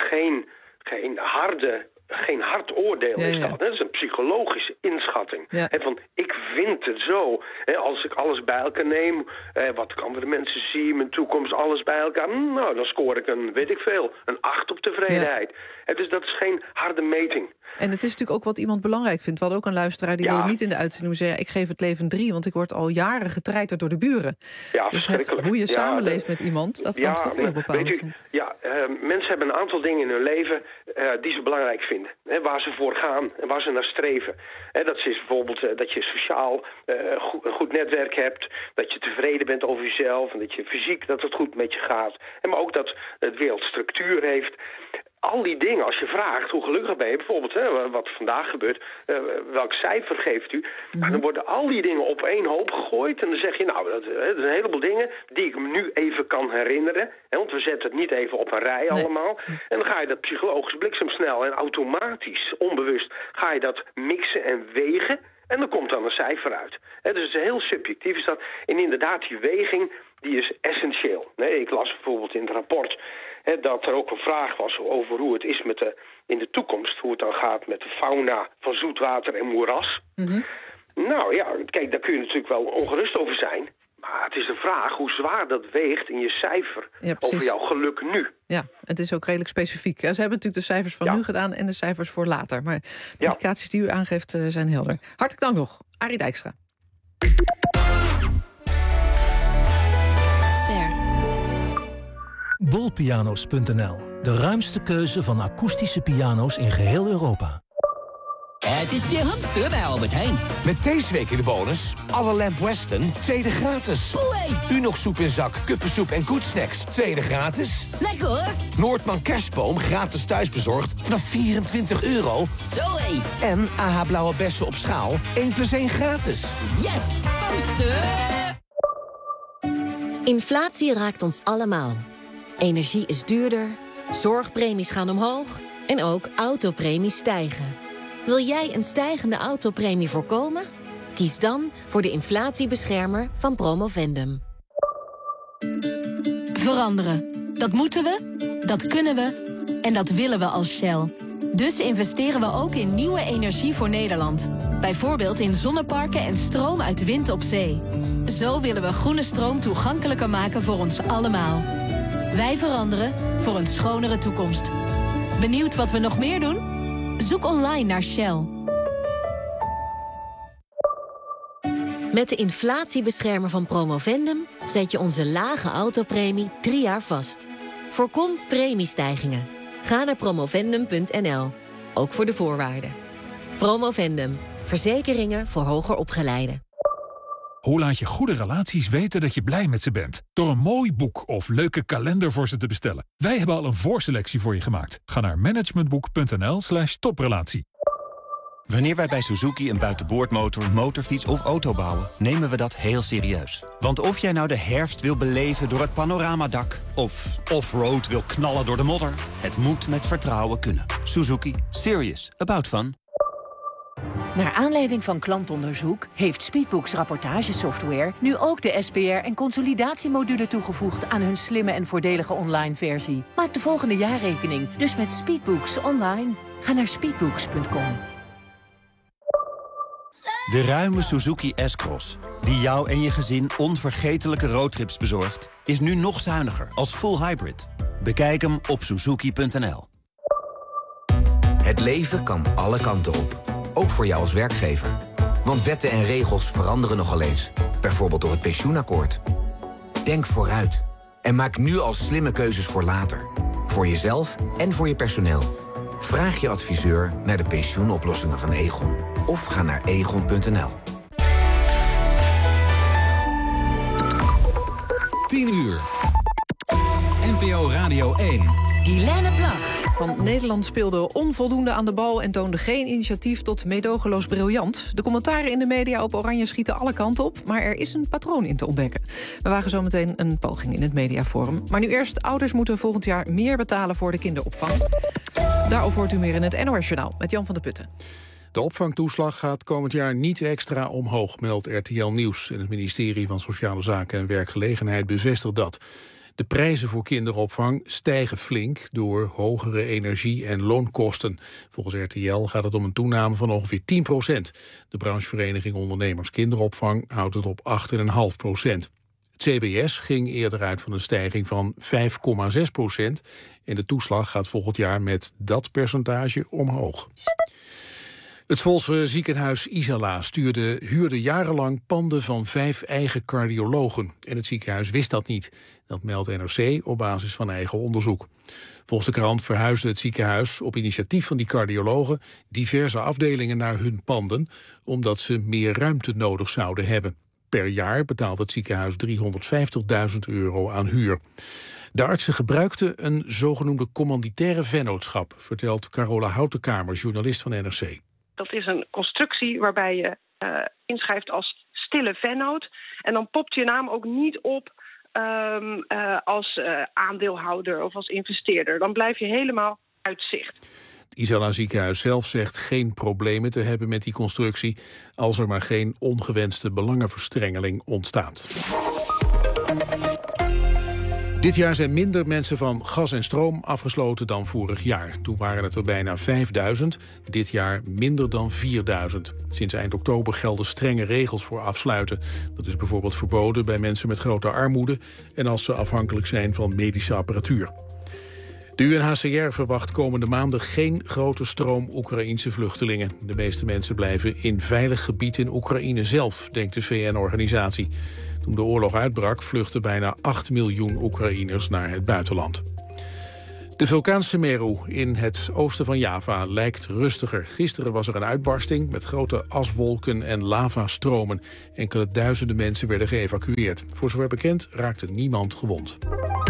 geen hard oordeel is dat. Dat is een psychologische inschatting. Ja. Van, ik vind het zo. Als ik alles bij elkaar neem, wat ik andere mensen zie, mijn toekomst, alles bij elkaar, dan scoor ik een 8 op tevredenheid. Ja. Dus dat is geen harde meting. En het is natuurlijk ook wat iemand belangrijk vindt. We hadden ook een luisteraar die wilde niet in de uitzending zeggen, ik geef het leven 3, want ik word al jaren getreiterd door de buren. Ja, dus hoe je samenleeft met iemand, dat kan toch ook heel bepaald zijn. Mensen hebben een aantal dingen in hun leven die ze belangrijk vinden. Waar ze voor gaan en waar ze naar streven. Dat is bijvoorbeeld dat je sociaal een goed netwerk hebt, dat je tevreden bent over jezelf en dat je fysiek dat het goed met je gaat. Maar ook dat het wereld structuur heeft. Al die dingen, als je vraagt hoe gelukkig ben je, bijvoorbeeld wat vandaag gebeurt, welk cijfer geeft u? Maar dan worden al die dingen op één hoop gegooid en dan zeg je, dat zijn een heleboel dingen die ik me nu even kan herinneren. Want we zetten het niet even op een rij allemaal. En dan ga je dat psychologisch bliksemsnel en automatisch, onbewust, ga je dat mixen en wegen. En dan komt dan een cijfer uit. Dus het is heel subjectief is dat. En inderdaad, die weging, die is essentieel. Ik las bijvoorbeeld in het rapport dat er ook een vraag was over hoe het is in de toekomst. Hoe het dan gaat met de fauna van zoetwater en moeras. Mm-hmm. Kijk, daar kun je natuurlijk wel ongerust over zijn. Maar het is de vraag hoe zwaar dat weegt in je cijfer over jouw geluk nu. Ja, het is ook redelijk specifiek. Ze hebben natuurlijk de cijfers van nu gedaan en de cijfers voor later. Maar de indicaties die u aangeeft zijn helder. Hartelijk dank nog, Arie Dijkstra. Bolpiano's.nl, de ruimste keuze van akoestische piano's in geheel Europa. Het is weer hamster bij Albert Heijn. Met deze week in de bonus, alle Lamp Weston, tweede gratis. Unox soep in zak, kuppensoep en koetsnacks, tweede gratis. Lekker hoor. Noordman kerstboom, gratis thuisbezorgd, vanaf €24. Zoé. En AH blauwe bessen op schaal, 1+1 gratis. Yes, hamster. Inflatie raakt ons allemaal. Energie is duurder, zorgpremies gaan omhoog en ook autopremies stijgen. Wil jij een stijgende autopremie voorkomen? Kies dan voor de inflatiebeschermer van Promovendum. Veranderen. Dat moeten we, dat kunnen we en dat willen we als Shell. Dus investeren we ook in nieuwe energie voor Nederland. Bijvoorbeeld in zonneparken en stroom uit wind op zee. Zo willen we groene stroom toegankelijker maken voor ons allemaal. Wij veranderen voor een schonere toekomst. Benieuwd wat we nog meer doen? Zoek online naar Shell. Met de inflatiebeschermer van Promovendum zet je onze lage autopremie 3 jaar vast. Voorkom premiestijgingen. Ga naar promovendum.nl. Ook voor de voorwaarden. Promovendum. Verzekeringen voor hoger opgeleiden. Hoe laat je goede relaties weten dat je blij met ze bent? Door een mooi boek of leuke kalender voor ze te bestellen. Wij hebben al een voorselectie voor je gemaakt. Ga naar managementboek.nl/toprelatie. Wanneer wij bij Suzuki een buitenboordmotor, motorfiets of auto bouwen, nemen we dat heel serieus. Want of jij nou de herfst wil beleven door het panoramadak of off-road wil knallen door de modder, het moet met vertrouwen kunnen. Suzuki. Serious about fun. Naar aanleiding van klantonderzoek heeft Speedbooks rapportagesoftware nu ook de SPR en consolidatiemodule toegevoegd aan hun slimme en voordelige online versie. Maak de volgende jaarrekening dus met Speedbooks online. Ga naar speedbooks.com. De ruime Suzuki S-Cross, die jou en je gezin onvergetelijke roadtrips bezorgt, is nu nog zuiniger als full hybrid. Bekijk hem op suzuki.nl. Het leven kan alle kanten op. Ook voor jou als werkgever. Want wetten en regels veranderen nogal eens. Bijvoorbeeld door het pensioenakkoord. Denk vooruit. En maak nu al slimme keuzes voor later. Voor jezelf en voor je personeel. Vraag je adviseur naar de pensioenoplossingen van Aegon. Of ga naar aegon.nl. 10 uur. NPO Radio 1. Guilaine Plag. Van Nederland speelde onvoldoende aan de bal en toonde geen initiatief tot meedogenloos briljant. De commentaren in de media op Oranje schieten alle kanten op, maar er is een patroon in te ontdekken. We wagen zo meteen een poging in het mediaforum. Maar nu eerst, ouders moeten volgend jaar meer betalen voor de kinderopvang. Daarover hoort u meer in het NOS-journaal met Jan van der Putten. De opvangtoeslag gaat komend jaar niet extra omhoog, meldt RTL Nieuws. En het ministerie van Sociale Zaken en Werkgelegenheid bevestigt dat. De prijzen voor kinderopvang stijgen flink door hogere energie- en loonkosten. Volgens RTL gaat het om een toename van ongeveer 10%. De branchevereniging Ondernemers Kinderopvang houdt het op 8,5%. Het CBS ging eerder uit van een stijging van 5,6%. En de toeslag gaat volgend jaar met dat percentage omhoog. Het Zwolse ziekenhuis Isala huurde jarenlang panden van 5 eigen cardiologen. En het ziekenhuis wist dat niet. Dat meldt NRC op basis van eigen onderzoek. Volgens de krant verhuisde het ziekenhuis op initiatief van die cardiologen diverse afdelingen naar hun panden, omdat ze meer ruimte nodig zouden hebben. Per jaar betaalt het ziekenhuis €350.000 aan huur. De artsen gebruikten een zogenoemde commanditaire vennootschap, vertelt Carola Houtenkamer, journalist van NRC. Dat is een constructie waarbij je inschrijft als stille vennoot. En dan popt je naam ook niet op als aandeelhouder of als investeerder. Dan blijf je helemaal uit zicht. Het Isala ziekenhuis zelf zegt geen problemen te hebben met die constructie, als er maar geen ongewenste belangenverstrengeling ontstaat. Dit jaar zijn minder mensen van gas en stroom afgesloten dan vorig jaar. Toen waren het er bijna 5000, dit jaar minder dan 4000. Sinds eind oktober gelden strenge regels voor afsluiten. Dat is bijvoorbeeld verboden bij mensen met grote armoede en als ze afhankelijk zijn van medische apparatuur. De UNHCR verwacht komende maanden geen grote stroom Oekraïense vluchtelingen. De meeste mensen blijven in veilig gebied in Oekraïne zelf, denkt de VN-organisatie. Toen de oorlog uitbrak, vluchtten bijna 8 miljoen Oekraïners naar het buitenland. De vulkaan Semeru in het oosten van Java lijkt rustiger. Gisteren was er een uitbarsting met grote aswolken en lavastromen. Enkele duizenden mensen werden geëvacueerd. Voor zover bekend raakte niemand gewond.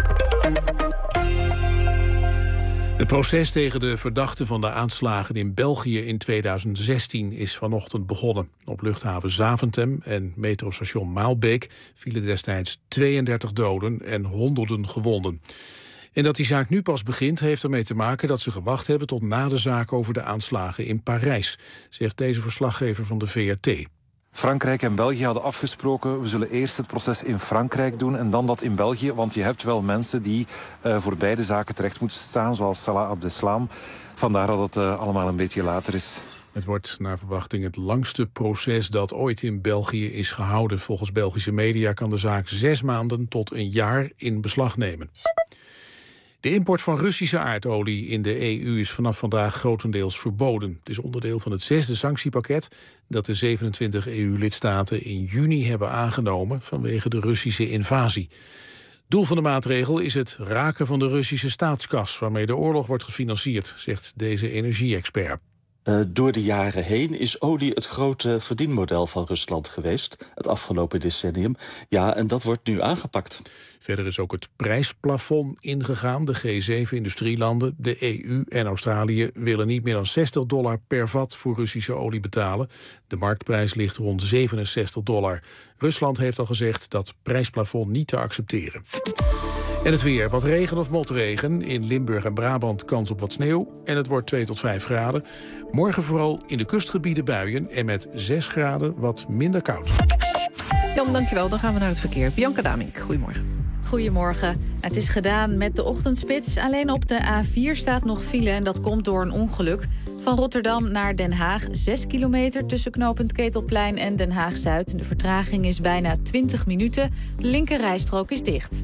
Het proces tegen de verdachten van de aanslagen in België in 2016 is vanochtend begonnen. Op luchthaven Zaventem en metrostation Maalbeek vielen destijds 32 doden en honderden gewonden. En dat die zaak nu pas begint heeft ermee te maken dat ze gewacht hebben tot na de zaak over de aanslagen in Parijs, zegt deze verslaggever van de VRT. Frankrijk en België hadden afgesproken, we zullen eerst het proces in Frankrijk doen en dan dat in België, want je hebt wel mensen die voor beide zaken terecht moeten staan, zoals Salah Abdeslam. Vandaar dat het allemaal een beetje later is. Het wordt naar verwachting het langste proces dat ooit in België is gehouden. Volgens Belgische media kan de zaak 6 maanden tot een jaar in beslag nemen. De import van Russische aardolie in de EU is vanaf vandaag grotendeels verboden. Het is onderdeel van het 6e sanctiepakket dat de 27 EU-lidstaten in juni hebben aangenomen vanwege de Russische invasie. Doel van de maatregel is het raken van de Russische staatskas, waarmee de oorlog wordt gefinancierd, zegt deze energie-expert. Door de jaren heen is olie het grote verdienmodel van Rusland geweest, het afgelopen decennium. Ja, en dat wordt nu aangepakt. Verder is ook het prijsplafond ingegaan. De G7-industrielanden, de EU en Australië willen niet meer dan $60 per vat voor Russische olie betalen. De marktprijs ligt rond $67. Rusland heeft al gezegd dat prijsplafond niet te accepteren. En het weer. Wat regen of motregen. In Limburg en Brabant kans op wat sneeuw. En het wordt 2 tot 5 graden. Morgen vooral in de kustgebieden buien. En met 6 graden wat minder koud. Jan, dankjewel. Dan gaan we naar het verkeer. Bianca Damink, goedemorgen. Goedemorgen. Het is gedaan met de ochtendspits. Alleen op de A4 staat nog file en dat komt door een ongeluk. Van Rotterdam naar Den Haag, 6 kilometer tussen knooppunt Ketelplein en Den Haag-Zuid. De vertraging is bijna 20 minuten. De linker rijstrook is dicht.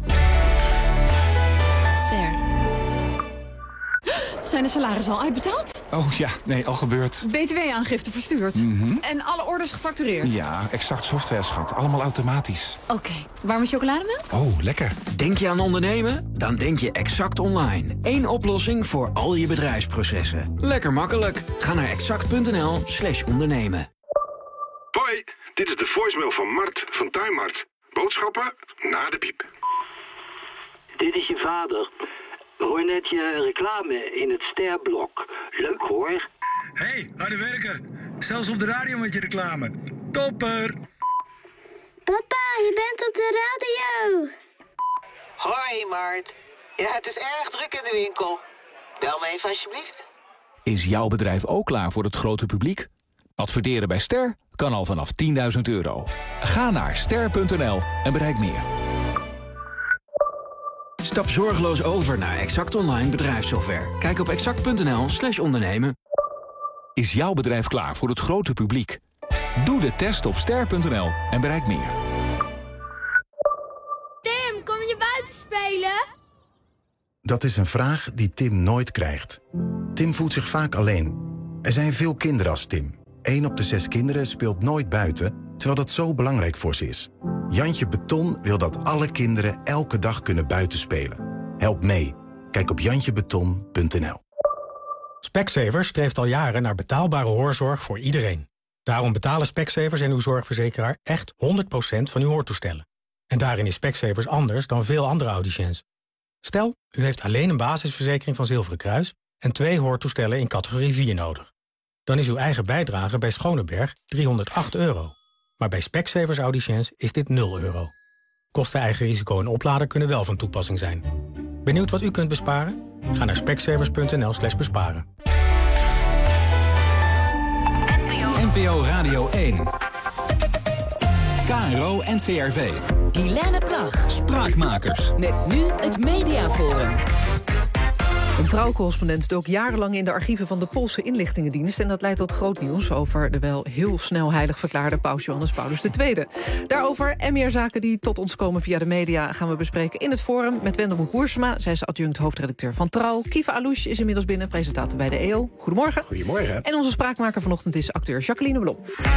Ster. Zijn de salarissen al uitbetaald? Oh ja, nee, al gebeurd. BTW-aangifte verstuurd. En alle orders gefactureerd. Ja, Exact Software, schat. Allemaal automatisch. Oké. Warme chocolademelk? Oh, lekker. Denk je aan ondernemen? Dan denk je Exact Online. Eén oplossing voor al je bedrijfsprocessen. Lekker makkelijk. Ga naar exact.nl/ondernemen. Hoi, dit is de voicemail van Mart van Tuinmart. Boodschappen na de piep. Dit is je vader. Hoor net je reclame in het Sterblok. Leuk hoor. Hey, harde werker. Zelfs op de radio met je reclame. Topper. Papa, je bent op de radio. Hoi Mart. Ja, het is erg druk in de winkel. Bel me even alsjeblieft. Is jouw bedrijf ook klaar voor het grote publiek? Adverteren bij Ster kan al vanaf €10.000. Ga naar ster.nl en bereik meer. Stap zorgeloos over naar Exact Online bedrijfssoftware. Kijk op exact.nl/ondernemen. Is jouw bedrijf klaar voor het grote publiek? Doe de test op ster.nl en bereik meer. Tim, kom je buiten spelen? Dat is een vraag die Tim nooit krijgt. Tim voelt zich vaak alleen. Er zijn veel kinderen als Tim. 1 op de 6 kinderen speelt nooit buiten, terwijl dat zo belangrijk voor ze is. Jantje Beton wil dat alle kinderen elke dag kunnen buitenspelen. Help mee. Kijk op jantjebeton.nl. Specsavers streeft al jaren naar betaalbare hoorzorg voor iedereen. Daarom betalen Specsavers en uw zorgverzekeraar echt 100% van uw hoortoestellen. En daarin is Specsavers anders dan veel andere audiciëns. Stel, u heeft alleen een basisverzekering van Zilveren Kruis en 2 hoortoestellen in categorie 4 nodig. Dan is uw eigen bijdrage bij Schoneberg €308. Maar bij Specsavers audiciëns is dit €0. Kosten, eigen risico en oplader kunnen wel van toepassing zijn. Benieuwd wat u kunt besparen? Ga naar specsavers.nl/besparen. NPO Radio 1. KRO NCRV. Guilaine Plag. Spraakmakers. Met nu het Mediaforum. Een Trouw-correspondent dook jarenlang in de archieven van de Poolse inlichtingendienst. En dat leidt tot groot nieuws over de wel heel snel heilig verklaarde paus Johannes Paulus II. Daarover en meer zaken die tot ons komen via de media gaan we bespreken in het forum met Wendelmoe Boersma. Zij is adjunct hoofdredacteur van Trouw. Kiva Alouche is inmiddels binnen, presentator bij de EO. Goedemorgen. Goedemorgen. En onze spraakmaker vanochtend is acteur Jacqueline Blom.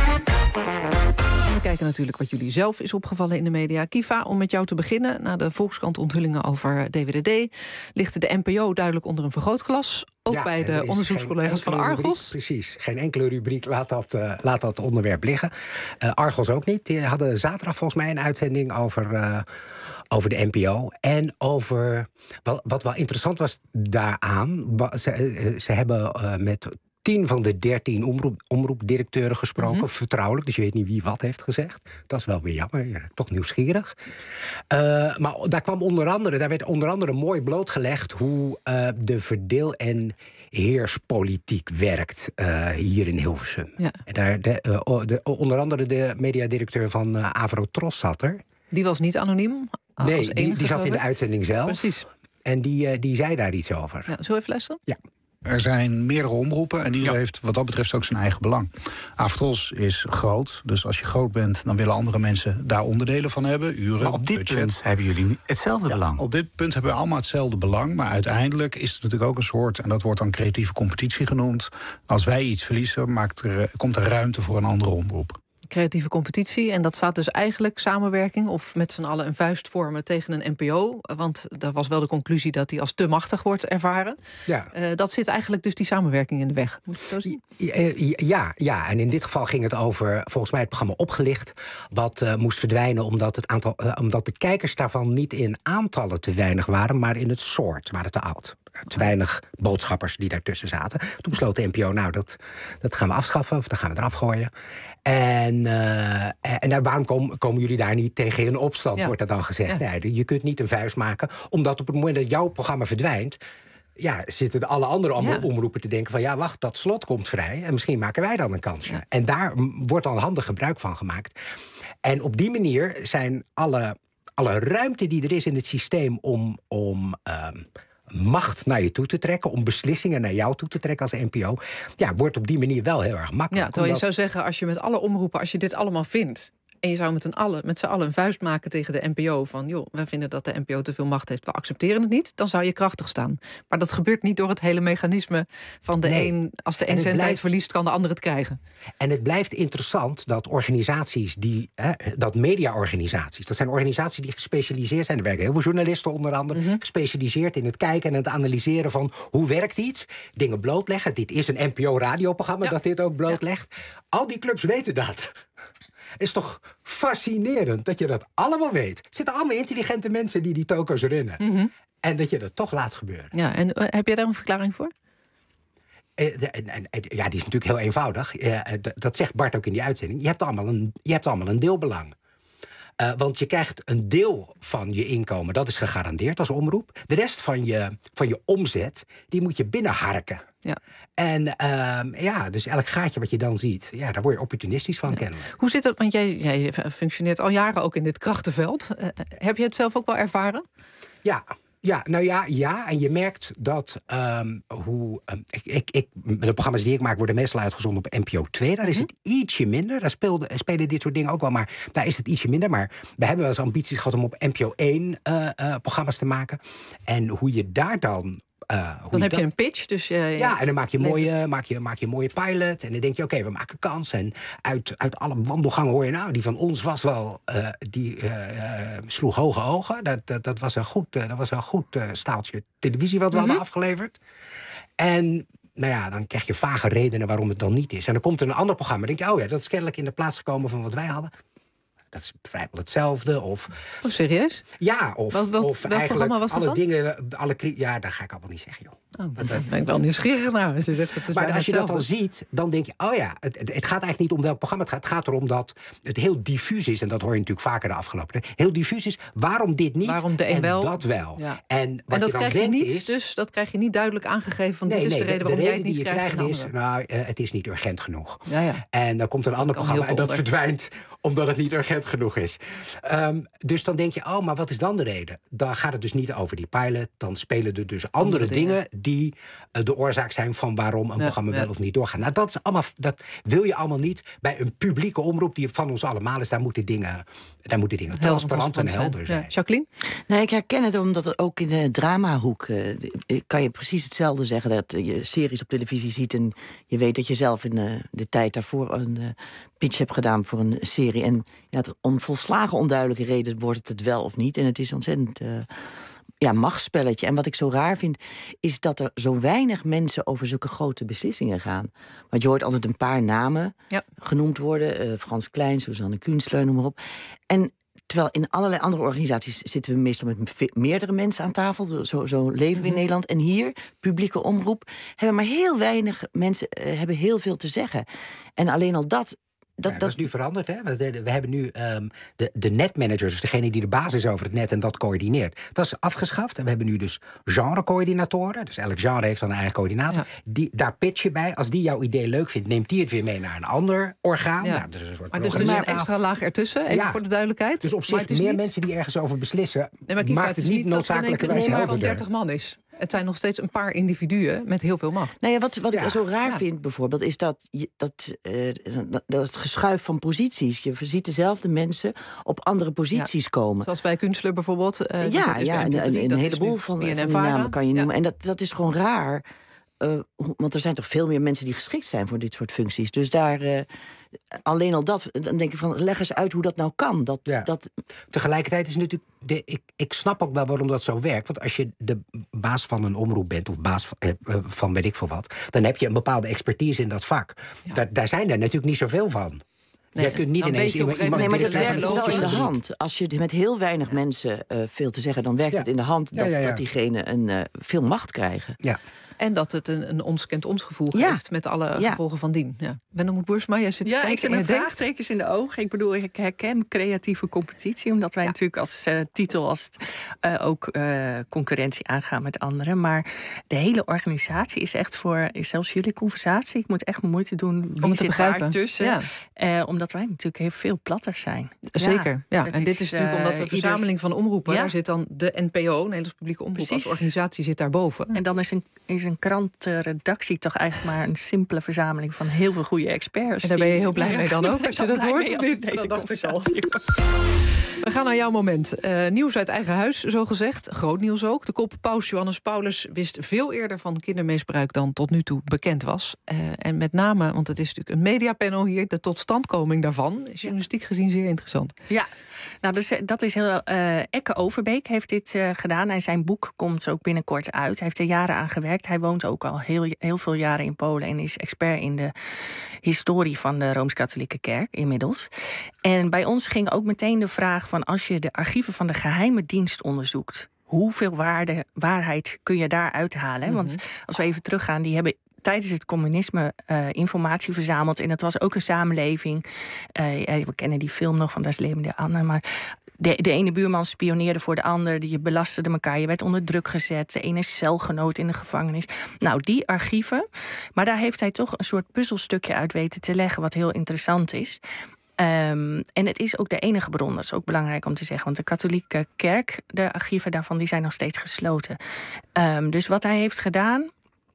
We kijken natuurlijk wat jullie zelf is opgevallen in de media. Kiva, om met jou te beginnen. Na de Volkskrant-onthullingen over DWDD ligt de NPO duidelijk onder een vergrootglas. Ook bij de onderzoekscollega's van Argos. Precies, geen enkele rubriek laat dat onderwerp liggen. Argos ook niet. Die hadden zaterdag volgens mij een uitzending over de NPO. En over wat wel interessant was daaraan. Ze hebben met 10 van de 13 omroepdirecteuren gesproken. Vertrouwelijk, dus je weet niet wie wat heeft gezegd. Dat is wel weer jammer, ja, toch nieuwsgierig. Maar daar werd onder andere mooi blootgelegd hoe de verdeel- en heerspolitiek werkt hier in Hilversum. Ja. En daar onder andere de mediadirecteur van Avrotros zat er. Die was niet anoniem? Nee, die zat in de uitzending zelf. Precies. En die zei daar iets over. Ja, zullen we even luisteren? Ja. Er zijn meerdere omroepen en ieder heeft wat dat betreft ook zijn eigen belang. Avrotros is groot, dus als je groot bent, dan willen andere mensen daar onderdelen van hebben. Uren, maar op dit punt hebben jullie hetzelfde belang? Op dit punt hebben we allemaal hetzelfde belang, maar uiteindelijk is het natuurlijk ook een soort, en dat wordt dan creatieve competitie genoemd. Als wij iets verliezen, komt er ruimte voor een andere omroep. creatieve competitie. En dat staat dus eigenlijk samenwerking of met z'n allen een vuist vormen tegen een NPO. Want daar was wel de conclusie dat die als te machtig wordt ervaren. Ja. Dat zit eigenlijk dus die samenwerking in de weg. Moet je het zo zien? Ja, en in dit geval ging het over, volgens mij, het programma Opgelicht, wat moest verdwijnen omdat de kijkers daarvan niet in aantallen te weinig waren, maar in het soort waren te oud. Te weinig boodschappers die daartussen zaten. Toen besloot de NPO, nou, dat gaan we afschaffen, of dat gaan we eraf gooien. En waarom komen jullie daar niet tegen in opstand, wordt er dan gezegd. Ja. Nee, je kunt niet een vuist maken, omdat op het moment dat jouw programma verdwijnt, zitten alle andere omroepen te denken van, ja, wacht, dat slot komt vrij en misschien maken wij dan een kansje. Ja. En daar wordt dan handig gebruik van gemaakt. En op die manier zijn alle ruimte die er is in het systeem om macht naar je toe te trekken, om beslissingen naar jou toe te trekken als NPO, wordt op die manier wel heel erg makkelijk. Ja, terwijl je zou zeggen, als je met alle omroepen, als je dit allemaal vindt, en je zou met z'n allen een vuist maken tegen de NPO van, joh, wij vinden dat de NPO te veel macht heeft, we accepteren het niet, dan zou je krachtig staan. Maar dat gebeurt niet door het hele mechanisme van een, als de een zendtijd verliest, kan de ander het krijgen. En het blijft interessant dat organisaties dat mediaorganisaties, dat zijn organisaties die gespecialiseerd zijn, er werken heel veel journalisten onder andere, gespecialiseerd in het kijken en het analyseren van hoe werkt iets, dingen blootleggen. Dit is een NPO-radioprogramma dat dit ook blootlegt. Al die clubs weten dat. Is toch fascinerend dat je dat allemaal weet. Er zitten allemaal intelligente mensen die toko's runnen. En dat je dat toch laat gebeuren. Ja, en heb jij daar een verklaring voor? Die is natuurlijk heel eenvoudig. Dat zegt Bart ook in die uitzending. Je hebt allemaal een deelbelang. Want je krijgt een deel van je inkomen, dat is gegarandeerd als omroep. De rest van je omzet, die moet je binnenharken. Ja. En dus elk gaatje wat je dan ziet, daar word je opportunistisch van kennelijk. Hoe zit het, want jij functioneert al jaren ook in dit krachtenveld. Heb je het zelf ook wel ervaren? Ja. En je merkt dat de programma's die ik maak worden meestal uitgezonden op NPO 2. Daar is het ietsje minder. Daar spelen dit soort dingen ook wel, maar daar is het ietsje minder. Maar we hebben wel eens ambities gehad om op NPO 1 programma's te maken. En hoe je daar dan dan heb je een pitch. Dus en dan maak je een mooie pilot. En dan denk je, oké, we maken kans. En uit alle wandelgangen hoor je, nou, die van ons was wel, die sloeg hoge ogen. Dat was een goed staaltje televisie wat we hadden afgeleverd. En dan krijg je vage redenen waarom het dan niet is. En dan komt er een ander programma. Dan denk je, dat is kennelijk in de plaats gekomen van wat wij hadden. Dat is vrijwel hetzelfde. Serieus? Ja, of eigenlijk programma was dat alle dan? dingen, daar ga ik allemaal niet zeggen, joh. Daar ben ik wel nieuwsgierig naar. Ze zegt, het is maar als je dat dan ziet, dan denk je, het gaat eigenlijk niet om welk programma het gaat. Het gaat erom dat het heel diffuus is, en dat hoor je natuurlijk vaker de afgelopen tijd. Heel diffuus is, waarom dit niet waarom de een en wel. Dat wel. Ja. En dat krijg je niet, dus dat krijg je niet duidelijk aangegeven van dit is de reden waarom jij het niet krijgt. Het is niet urgent genoeg. Ja. En dan komt een ander programma en dat verdwijnt omdat het niet urgent genoeg is. Dus dan denk je, maar wat is dan de reden? Dan gaat het dus niet over die pilot. Dan spelen er dus andere dingen die de oorzaak zijn van waarom een programma wel of niet doorgaat. Nou, dat wil je allemaal niet bij een publieke omroep die van ons allemaal is. Daar moeten dingen transparant en helder zijn. Jacqueline? Nou, ik herken het omdat het ook in de dramahoek kan je precies hetzelfde zeggen, dat je series op televisie ziet en je weet dat je zelf in de tijd daarvoor een pitch hebt gedaan voor een serie. En om volslagen onduidelijke reden wordt het wel of niet. En het is ontzettend machtsspelletje. En wat ik zo raar vind, is dat er zo weinig mensen over zulke grote beslissingen gaan. Want je hoort altijd een paar namen genoemd worden. Frans Klein, Suzanne Künstler, noem maar op. En terwijl in allerlei andere organisaties zitten we meestal met meerdere mensen aan tafel. Zo leven we in Nederland. En hier, publieke omroep, hebben maar heel weinig mensen hebben heel veel te zeggen. En alleen al dat is nu veranderd, hè? We hebben nu de netmanagers, dus degene die de basis over het net en dat coördineert. Dat is afgeschaft en we hebben nu dus genrecoördinatoren. Dus elk genre heeft dan een eigen coördinator. Daar pitch je bij. Als die jouw idee leuk vindt, neemt die het weer mee naar een ander orgaan. Ja. Dus een soort maar dus er is een extra laag ertussen, even voor de duidelijkheid. Dus op zich meer mensen die ergens over beslissen, maakt het niet noodzakelijkerwijs helderder. Van 30 man is. Het zijn nog steeds een paar individuen met heel veel macht. Nou ja, wat ik zo raar vind bijvoorbeeld, is dat het geschuif van posities. Je ziet dezelfde mensen op andere posities komen. Zoals bij Künstler bijvoorbeeld. Een heleboel van die namen kan je noemen. En dat is gewoon raar. want er zijn toch veel meer mensen die geschikt zijn voor dit soort functies. Dus daar, alleen al dat, dan denk ik van, leg eens uit hoe dat nou kan. Dat... Tegelijkertijd is natuurlijk, ik snap ook wel waarom dat zo werkt. Want als je de baas van een omroep bent, of baas van weet ik veel wat, dan heb je een bepaalde expertise in dat vak. Ja. Daar zijn er natuurlijk niet zoveel van. Nee, je kunt niet ineens iemand. Nee, maar dat werkt wel in de hand. Als je met heel weinig mensen veel te zeggen, dan werkt het in de hand dat diegene veel macht krijgen. Ja. En dat het een ons kent ons gevoel geeft met alle gevolgen van dien. Ja. Wendelmoet Boersma, jij zit te kijken. Ik zit met vraagtekens in de ogen. Ik bedoel, ik herken creatieve competitie, omdat wij natuurlijk als titel ook concurrentie aangaan met anderen. Maar de hele organisatie is echt zelfs jullie conversatie. Ik moet echt mijn moeite doen. Wie zit daar tussen? Ja. Omdat wij natuurlijk heel veel platter zijn. Zeker. Ja. En dit is natuurlijk omdat de verzameling van omroepen, daar zit dan de NPO, Nederlandse Publieke Omroep, als organisatie zit daarboven. En dan is een krantenredactie toch eigenlijk maar een simpele verzameling van heel veel goede experts. En daar ben je heel blij mee dan ook, als je dat hoort? Deze conversatie. We gaan naar jouw moment. Nieuws uit eigen huis, zo gezegd. Groot nieuws ook. De kop Paus Johannes Paulus wist veel eerder van kindermisbruik dan tot nu toe bekend was. En met name, want het is natuurlijk een mediapanel hier, de totstandkoming daarvan is journalistiek gezien zeer interessant. Ja, nou, dus, dat is heel... Ecke Overbeek heeft dit gedaan en zijn boek komt ook binnenkort uit. Hij heeft er jaren aan gewerkt. Hij woont ook al heel veel jaren in Polen en is expert in de historie van de Rooms-Katholieke Kerk inmiddels. En bij ons ging ook meteen de vraag van, als je de archieven van de geheime dienst onderzoekt, hoeveel waarheid kun je daar uithalen? Want als we even teruggaan, die hebben tijdens het communisme informatie verzameld. En dat was ook een samenleving. We kennen die film nog van Das Leben der Anderen. Maar de ene buurman spioneerde voor de ander. Je belasterde elkaar. Je werd onder druk gezet. De ene celgenoot in de gevangenis. Nou, die archieven. Maar daar heeft hij toch een soort puzzelstukje uit weten te leggen, wat heel interessant is. En het is ook de enige bron, dat is ook belangrijk om te zeggen. Want de katholieke kerk, de archieven daarvan, die zijn nog steeds gesloten. Dus wat hij heeft gedaan,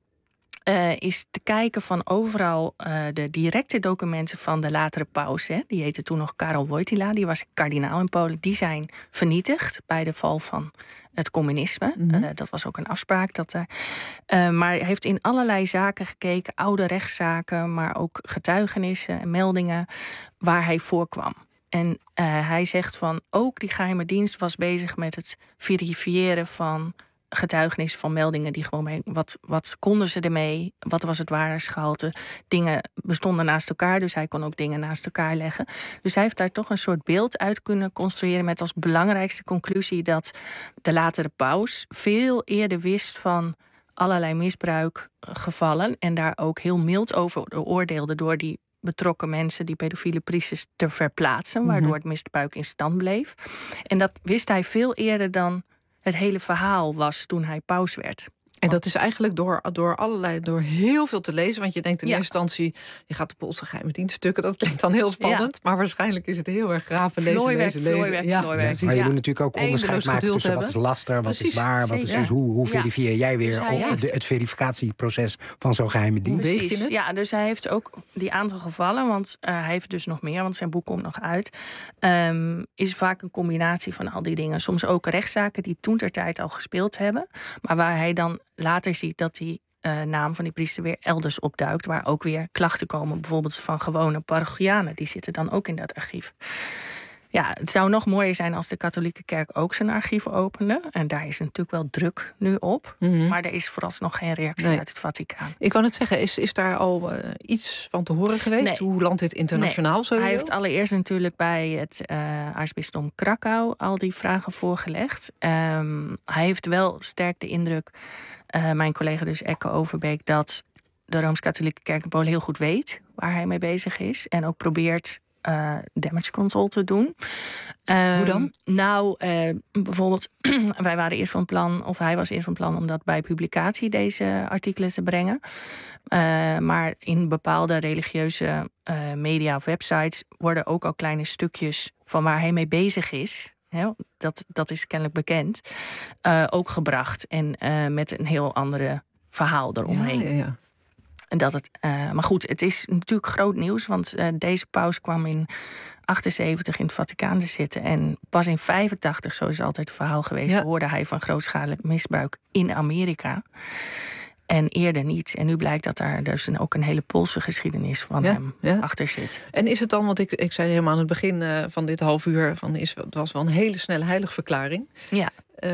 is te kijken van overal de directe documenten van de latere paus. Die heette toen nog Karol Wojtyla, die was kardinaal in Polen. Die zijn vernietigd bij de val van het communisme. Dat was ook een afspraak. Maar hij heeft in allerlei zaken gekeken, oude rechtszaken, maar ook getuigenissen en meldingen waar hij voorkwam. En hij zegt van, ook die geheime dienst was bezig met het verifiëren van getuigenissen, van meldingen die gewoon wat konden ze ermee? Wat was het waarheidsgehalte? Dingen bestonden naast elkaar, dus hij kon ook dingen naast elkaar leggen. Dus hij heeft daar toch een soort beeld uit kunnen construeren met als belangrijkste conclusie dat de latere paus veel eerder wist van allerlei misbruikgevallen en daar ook heel mild over oordeelde door die betrokken mensen, die pedofiele priesters, te verplaatsen, waardoor het misbruik in stand bleef. En dat wist hij veel eerder dan het hele verhaal was toen hij paus werd. En dat is eigenlijk door heel veel te lezen. Want je denkt in eerste instantie, je gaat de Poolse geheime dienst stukken. Dat klinkt dan heel spannend. Maar waarschijnlijk is het heel erg graven lezen. Ja, maar je doet natuurlijk ook onderscheid maken tussen wat is laster, wat is waar. Wat is, dus hoe verifieer jij weer het verificatieproces van zo'n geheime dienst? Precies. Weet je het? Ja, dus hij heeft ook die aantal gevallen. Want hij heeft dus nog meer, want zijn boek komt nog uit. Is vaak een combinatie van al die dingen. Soms ook rechtszaken die toentertijd al gespeeld hebben. Maar waar hij dan later ziet dat die naam van die priester weer elders opduikt, waar ook weer klachten komen, bijvoorbeeld van gewone parochianen. Die zitten dan ook in dat archief. Ja, het zou nog mooier zijn als de katholieke kerk ook zijn archieven opende. En daar is natuurlijk wel druk nu op. Maar er is vooralsnog geen reactie uit het Vaticaan. Ik wou net zeggen, is daar al iets van te horen geweest? Nee. Hoe landt dit internationaal zo? Hij heeft allereerst natuurlijk bij het aartsbisdom Krakau al die vragen voorgelegd. Hij heeft wel sterk de indruk, mijn collega dus Ecke Overbeek, dat de Rooms-Katholieke Kerk in Polen heel goed weet waar hij mee bezig is. En ook probeert damage control te doen. Hoe dan? Nou, bijvoorbeeld, wij waren eerst van plan, of hij was eerst van plan om dat bij publicatie deze artikelen te brengen. Maar in bepaalde religieuze media of websites worden ook al kleine stukjes van waar hij mee bezig is. Dat is kennelijk bekend. Ook gebracht. En met een heel andere verhaal eromheen. Ja. En maar goed, het is natuurlijk groot nieuws. Want deze paus kwam in 78 in het Vaticaan te zitten. En pas in 85, zo is altijd het verhaal geweest, hoorde hij van grootschalig misbruik in Amerika. En eerder niet. En nu blijkt dat daar dus ook een hele Poolse geschiedenis van hem achter zit. En is het dan, want ik zei helemaal aan het begin van dit half uur... het was wel een hele snelle heiligverklaring. Ja.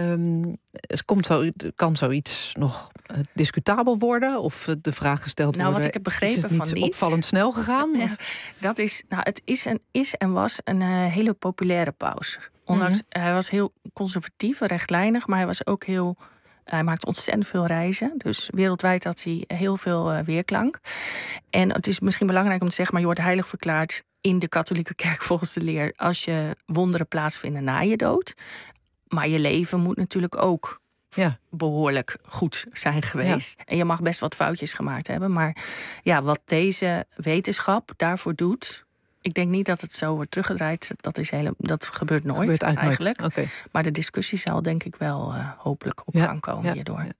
Kan zoiets nog discutabel worden? Of de vraag gesteld worden... Wat ik heb begrepen is het niet van niet opvallend snel gegaan? Dat is, het is en was een hele populaire paus. Ondanks, hij was heel conservatief, rechtlijnig... maar hij was ook heel... Hij maakt ontzettend veel reizen. Dus wereldwijd had hij heel veel weerklank. En het is misschien belangrijk om te zeggen... maar je wordt heilig verklaard in de katholieke kerk volgens de leer... als je wonderen plaatsvinden na je dood. Maar je leven moet natuurlijk ook behoorlijk goed zijn geweest. Ja. En je mag best wat foutjes gemaakt hebben. Maar wat deze wetenschap daarvoor doet... Ik denk niet dat het zo wordt teruggedraaid. Dat gebeurt nooit eigenlijk. Nooit. Okay. Maar de discussie zal denk ik wel hopelijk op gang komen hierdoor. Ja.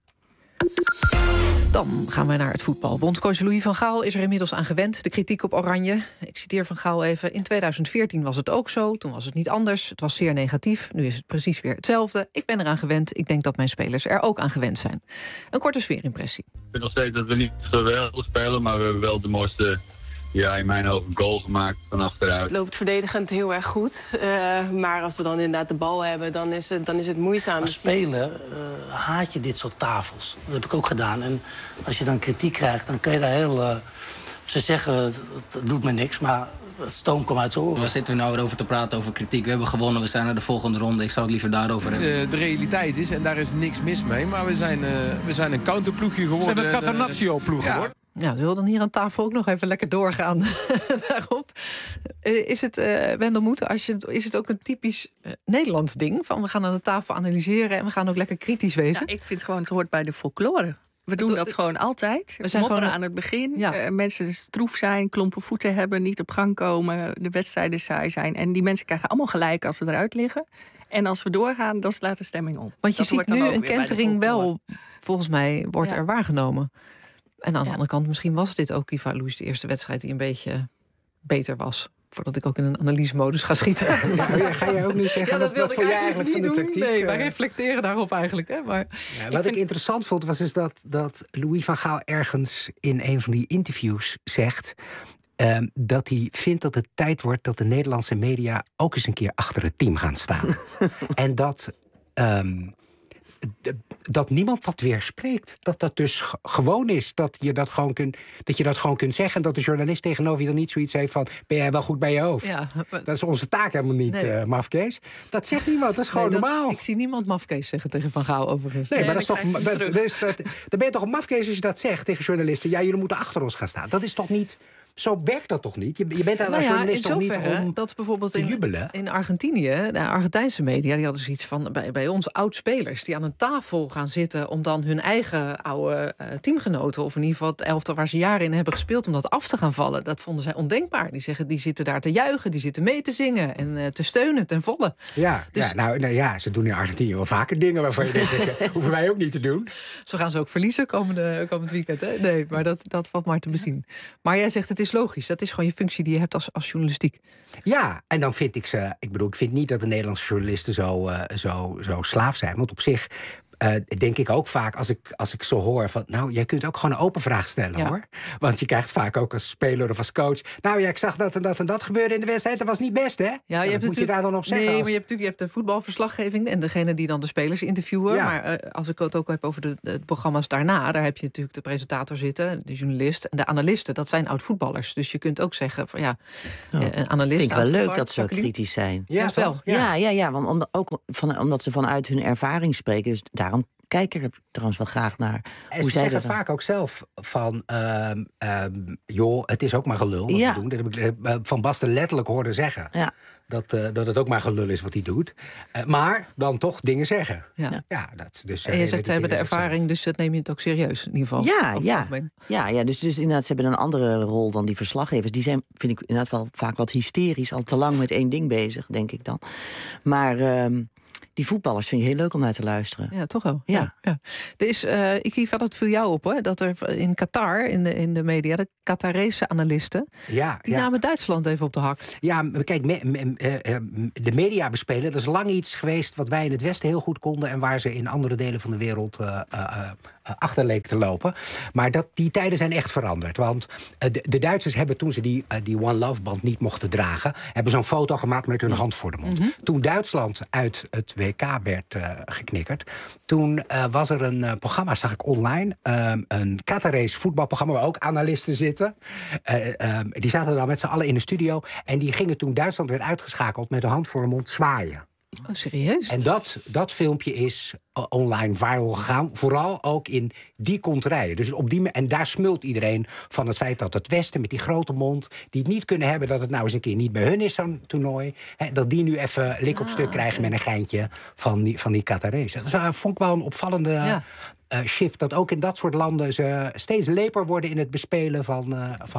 Dan gaan we naar het voetbal. Bondscoach Louis van Gaal is er inmiddels aan gewend. De kritiek op Oranje. Ik citeer Van Gaal even. In 2014 was het ook zo. Toen was het niet anders. Het was zeer negatief. Nu is het precies weer hetzelfde. Ik ben eraan gewend. Ik denk dat mijn spelers er ook aan gewend zijn. Een korte sfeerimpressie. Ik vind nog steeds dat we niet geweldig spelen. Maar we hebben wel de mooiste... in mijn ogen goal gemaakt van achteruit. Het loopt verdedigend heel erg goed. Maar als we dan inderdaad de bal hebben, dan is het moeizaam. Als speler haat je dit soort tafels. Dat heb ik ook gedaan. En als je dan kritiek krijgt, dan kun je daar heel... ze zeggen, het doet me niks, maar het stoom komt uit z'n oren. Waar zitten we nou weer over te praten over kritiek? We hebben gewonnen, we zijn naar de volgende ronde. Ik zou het liever daarover hebben. De realiteit is, en daar is niks mis mee... maar we zijn een counterploegje geworden. Ze hebben een Catenaccio-ploeg geworden. Ja, we wilden hier aan tafel ook nog even lekker doorgaan daarop. Is het, Wendel Moete, is het ook een typisch Nederlands ding? Van we gaan aan de tafel analyseren en we gaan ook lekker kritisch wezen? Ja, ik vind gewoon, het hoort bij de folklore. We doen dat gewoon altijd. We zijn mopperen aan het begin. Ja. Mensen stroef zijn, klompen voeten hebben, niet op gang komen. De wedstrijden saai zijn. En die mensen krijgen allemaal gelijk als ze eruit liggen. En als we doorgaan, dan slaat de stemming om. Want je ziet nu een kentering wel, volgens mij, wordt er waargenomen. En aan de andere kant, misschien was dit ook Ivalu's de eerste wedstrijd die een beetje beter was. Voordat ik ook in een analysemodus ga schieten. Ga je ook nu zeggen dat vond jij eigenlijk van de tactiek? Nee, wij reflecteren daarop eigenlijk. Hè? Maar wat ik interessant vond, was dus dat Louis van Gaal ergens in een van die interviews zegt... dat hij vindt dat het tijd wordt dat de Nederlandse media ook eens een keer achter het team gaan staan. En dat niemand dat weerspreekt. Dat dat dus gewoon is. Dat je dat gewoon kunt zeggen. En dat de journalist tegenover je dan niet zoiets heeft van... ben jij wel goed bij je hoofd? Ja, maar dat is onze taak helemaal niet, mafkees. Dat zegt niemand, dat is gewoon normaal. Ik zie niemand mafkees zeggen tegen Van Gaal overigens. Nee, maar dat is toch, dan ben je toch een mafkees als je dat zegt tegen journalisten. Ja, jullie moeten achter ons gaan staan. Dat is toch niet... Zo werkt dat toch niet? Je bent daar als journalist toch niet om dat bijvoorbeeld te jubelen? In Argentinië, de Argentijnse media... die hadden zoiets van, bij ons oud-spelers... die aan een tafel gaan zitten om dan hun eigen oude teamgenoten... of in ieder geval het elftal waar ze jaren in hebben gespeeld... om dat af te gaan vallen. Dat vonden zij ondenkbaar. Die zeggen, die zitten daar te juichen, die zitten mee te zingen... en te steunen ten volle. Ja, dus, ze doen in Argentinië wel vaker dingen... waarvan je denkt, hoeven wij ook niet te doen. Zo gaan ze ook verliezen komend weekend. Hè? Nee, maar dat valt maar te bezien. Maar jij zegt, het is logisch. Dat is gewoon je functie die je hebt als journalistiek. Ja, en dan vind ik ze... Ik vind niet dat de Nederlandse journalisten zo slaaf zijn. Want op zich denk ik ook vaak, als ik zo hoor... van, nou, jij kunt ook gewoon een open vraag stellen, hoor. Want je krijgt vaak ook als speler of als coach... nou ja, ik zag dat en dat en dat gebeurde in de wedstrijd. Dat was niet best, hè? Ja, wat moet je daar dan op zeggen? Nee, maar je hebt de voetbalverslaggeving... en degene die dan de spelers interviewen. Ja. Maar als ik het ook heb over de programma's daarna... daar heb je natuurlijk de presentator zitten, de journalist... en de analisten, dat zijn oud-voetballers. Dus je kunt ook zeggen van een analist... Ik vind het wel leuk dat ze ook kritisch zijn. Ja, wel. Ja, want omdat ze vanuit hun ervaring spreken... dus daarom kijk ik er trouwens wel graag naar. En ze zeggen vaak ook zelf van... joh, het is ook maar gelul wat we doen. Dat heb ik Van Basten letterlijk horen zeggen. Ja. Dat het ook maar gelul is wat hij doet. Maar dan toch dingen zeggen. Ja. Dus, en je zegt, ze hebben de ervaring, dus dat neem je het ook serieus in ieder geval. Ja, dus inderdaad, ze hebben een andere rol dan die verslaggevers. Die zijn, vind ik, inderdaad wel vaak wat hysterisch. Al te lang met één ding bezig, denk ik dan. Maar... die voetballers vind je heel leuk om naar te luisteren. Ja, toch wel. Ja. Er is, Ikiva, dat viel jou op, hoor. Dat er in Qatar, in de media, de Qatarese analisten... die namen Duitsland even op de hak. Ja, kijk, de media bespelen... dat is lang iets geweest wat wij in het Westen heel goed konden... en waar ze in andere delen van de wereld achter leek te lopen. Maar die tijden zijn echt veranderd. Want de Duitsers hebben, toen ze die One Love band niet mochten dragen, hebben zo'n foto gemaakt met hun hand voor de mond. Mm-hmm. Toen Duitsland uit het WK werd geknikkerd, toen was er een programma, zag ik online, een Qatarese voetbalprogramma waar ook analisten zitten. Die zaten dan met z'n allen in de studio en die gingen toen Duitsland werd uitgeschakeld met de hand voor de mond zwaaien. Oh, serieus? En dat filmpje is online viral gegaan. Vooral ook in die konterijen. Dus en daar smult iedereen van het feit dat het Westen met die grote mond, die het niet kunnen hebben dat het nou eens een keer niet bij hun is, zo'n toernooi, dat die nu even lik op stuk krijgen met een geintje van die Qatarezen. Dat vond ik wel een opvallende shift. Dat ook in dat soort landen ze steeds leper worden in het bespelen van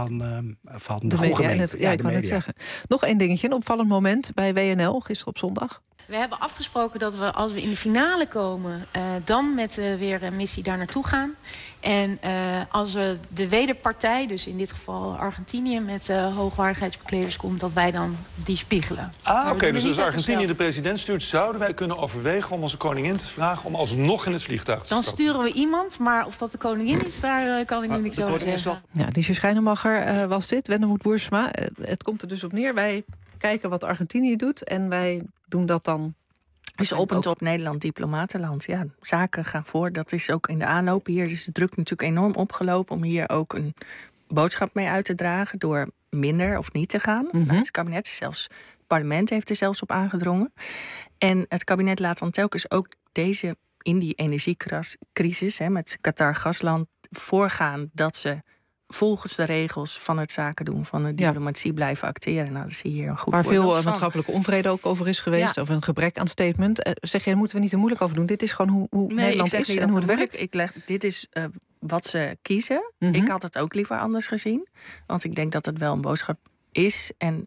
de media. Ik wou net zeggen. Nog één dingetje, een opvallend moment bij WNL gisteren op zondag. We hebben afgesproken dat we, als we in de finale komen, dan met weer een missie daar naartoe gaan. En als we de wederpartij, dus in dit geval Argentinië, met hoogwaardigheidsbekleders komt, dat wij dan die spiegelen. Oké, dus als Argentinië de president stuurt, zouden wij kunnen overwegen om onze koningin te vragen om alsnog in het vliegtuig te stappen? Dan sturen we iemand, maar of dat de koningin is, daar kan ik nu niks over zeggen. Ja, Liesje Schijnemacher was dit, Wendemoed Boersma. Het komt er dus op neer, wij kijken wat Argentinië doet en wij doen dat dan. Dus opent op Nederland diplomatenland. Ja, zaken gaan voor. Dat is ook in de aanloop. Hier is de druk natuurlijk enorm opgelopen om hier ook een boodschap mee uit te dragen door minder of niet te gaan. Mm-hmm. Het kabinet, het parlement heeft er zelfs op aangedrongen. En het kabinet laat dan telkens ook in die energiecrisis met Qatar Gasland voorgaan dat ze volgens de regels van het zaken doen van de diplomatie blijven acteren. Nou, dat zie je hier een goed waar veel maatschappelijke onvrede ook over is geweest, of een gebrek aan statement. Zeg je, daar moeten we niet te moeilijk over doen. Dit is gewoon hoe Nederland is en hoe het werkt. Dit is wat ze kiezen. Mm-hmm. Ik had het ook liever anders gezien. Want ik denk dat het wel een boodschap is. En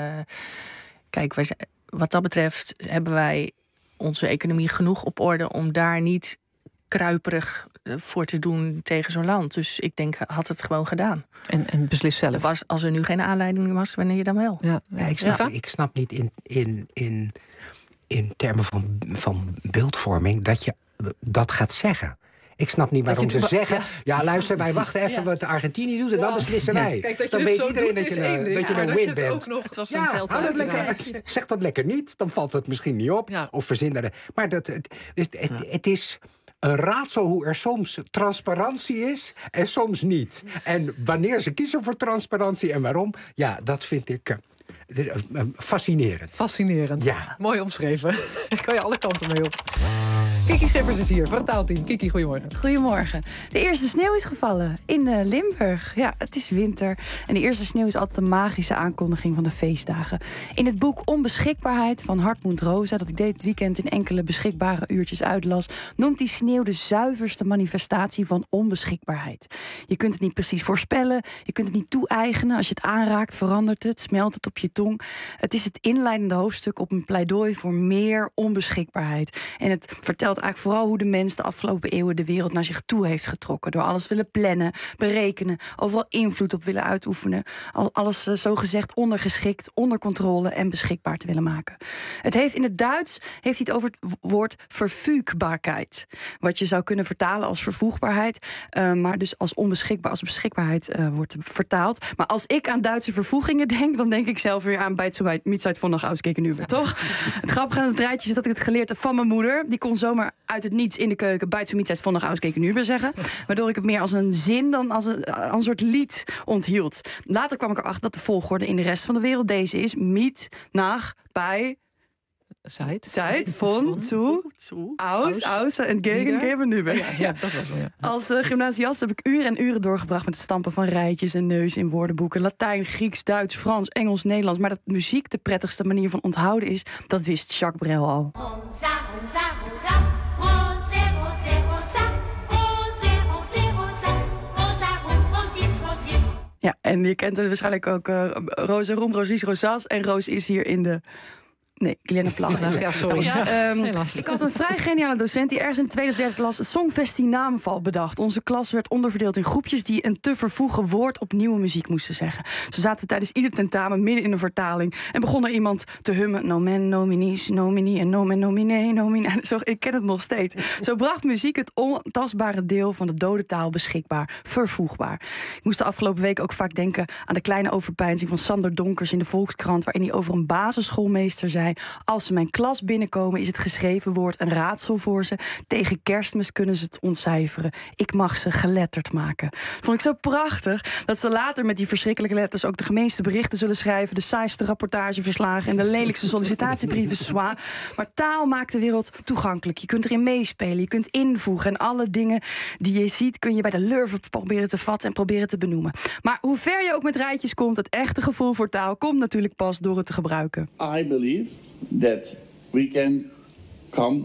kijk, wat dat betreft hebben wij onze economie genoeg op orde om daar niet kruiperig voor te doen tegen zo'n land. Dus ik denk, had het gewoon gedaan. En beslis zelf. Als er nu geen aanleiding was, wanneer dan wel? Ja, ik snap niet in termen van beeldvorming dat je dat gaat zeggen. Ik snap niet waarom ze zeggen, luister, wij wachten even wat Argentinië doet en dan beslissen wij. Kijk, dan weet iedereen dat je een win bent. Het was een zeg dat lekker niet, dan valt het misschien niet op. Ja. Of verzin dat. Maar het is een raadsel hoe er soms transparantie is en soms niet. En wanneer ze kiezen voor transparantie en waarom, dat vind ik fascinerend. Fascinerend. Ja. Mooi omschreven. Daar kan je alle kanten mee op. Kiki Schippers is hier van het taalteam. Kiki, goedemorgen. Goedemorgen. De eerste sneeuw is gevallen in Limburg. Ja, het is winter. En de eerste sneeuw is altijd een magische aankondiging van de feestdagen. In het boek Onbeschikbaarheid van Hartmut Rosa, dat ik dit weekend in enkele beschikbare uurtjes uitlas, noemt die sneeuw de zuiverste manifestatie van onbeschikbaarheid. Je kunt het niet precies voorspellen. Je kunt het niet toe-eigenen. Als je het aanraakt, verandert het. Smelt het op je tong. Het is het inleidende hoofdstuk op een pleidooi voor meer onbeschikbaarheid. En het vertelt eigenlijk vooral hoe de mens de afgelopen eeuwen de wereld naar zich toe heeft getrokken. Door alles willen plannen, berekenen, overal invloed op willen uitoefenen. Alles zogezegd ondergeschikt, onder controle en beschikbaar te willen maken. Het heeft in het Duits het over het woord verfügbaarheid. Wat je zou kunnen vertalen als vervoegbaarheid. Maar dus als onbeschikbaar, als beschikbaarheid wordt vertaald. Maar als ik aan Duitse vervoegingen denk, dan denk ik zelf weer aan bij Mitzeit von nach Ausgeken Uber, toch? Het grappige aan het rijtje is dat ik het geleerd heb van mijn moeder. Die kon zomaar uit het niets in de keuken bij Mitzeit von nach Ausgeken Uber zeggen. Waardoor ik het meer als een zin dan als een soort lied onthield. Later kwam ik erachter dat de volgorde in de rest van de wereld deze is. Miet, nach, bij... Zeit, von, zu, aus en gegen, Uber. Ja, dat was wel. Ja. Als gymnasiast heb ik uren en uren doorgebracht met het stampen van rijtjes en neus in woordenboeken. Latijn, Grieks, Duits, Frans, Engels, Nederlands. Maar dat muziek de prettigste manier van onthouden is, dat wist Jacques Brel al. Ja, en je kent het waarschijnlijk ook Roze, Roem, Rosies, Rosas. En Roos is hier in de Nee, Guilaine Plag. Ja, sorry. Ik had een vrij geniale docent die ergens in de tweede of derde klas het Songfestivalnaamval bedacht. Onze klas werd onderverdeeld in groepjes die een te vervoegen woord op nieuwe muziek moesten zeggen. Zo zaten we tijdens ieder tentamen midden in een vertaling en begon er iemand te hummen: nomen, nominis, nomini en nomen, nomine, nomina. Zo, ik ken het nog steeds. Zo bracht muziek het ontastbare deel van de dode taal beschikbaar, vervoegbaar. Ik moest de afgelopen week ook vaak denken aan de kleine overpeinzing van Sander Donkers in de Volkskrant, waarin hij over een basisschoolmeester zei: als ze mijn klas binnenkomen is het geschreven woord een raadsel voor ze. Tegen Kerstmis kunnen ze het ontcijferen. Ik mag ze geletterd maken. Vond ik zo prachtig dat ze later met die verschrikkelijke letters ook de gemeenste berichten zullen schrijven, de saaiste rapportageverslagen en de lelijkste sollicitatiebrieven zwaar. Maar taal maakt de wereld toegankelijk. Je kunt erin meespelen, je kunt invoegen en alle dingen die je ziet kun je bij de lurven proberen te vatten en proberen te benoemen. Maar hoe ver je ook met rijtjes komt, het echte gevoel voor taal komt natuurlijk pas door het te gebruiken. I believe that we can come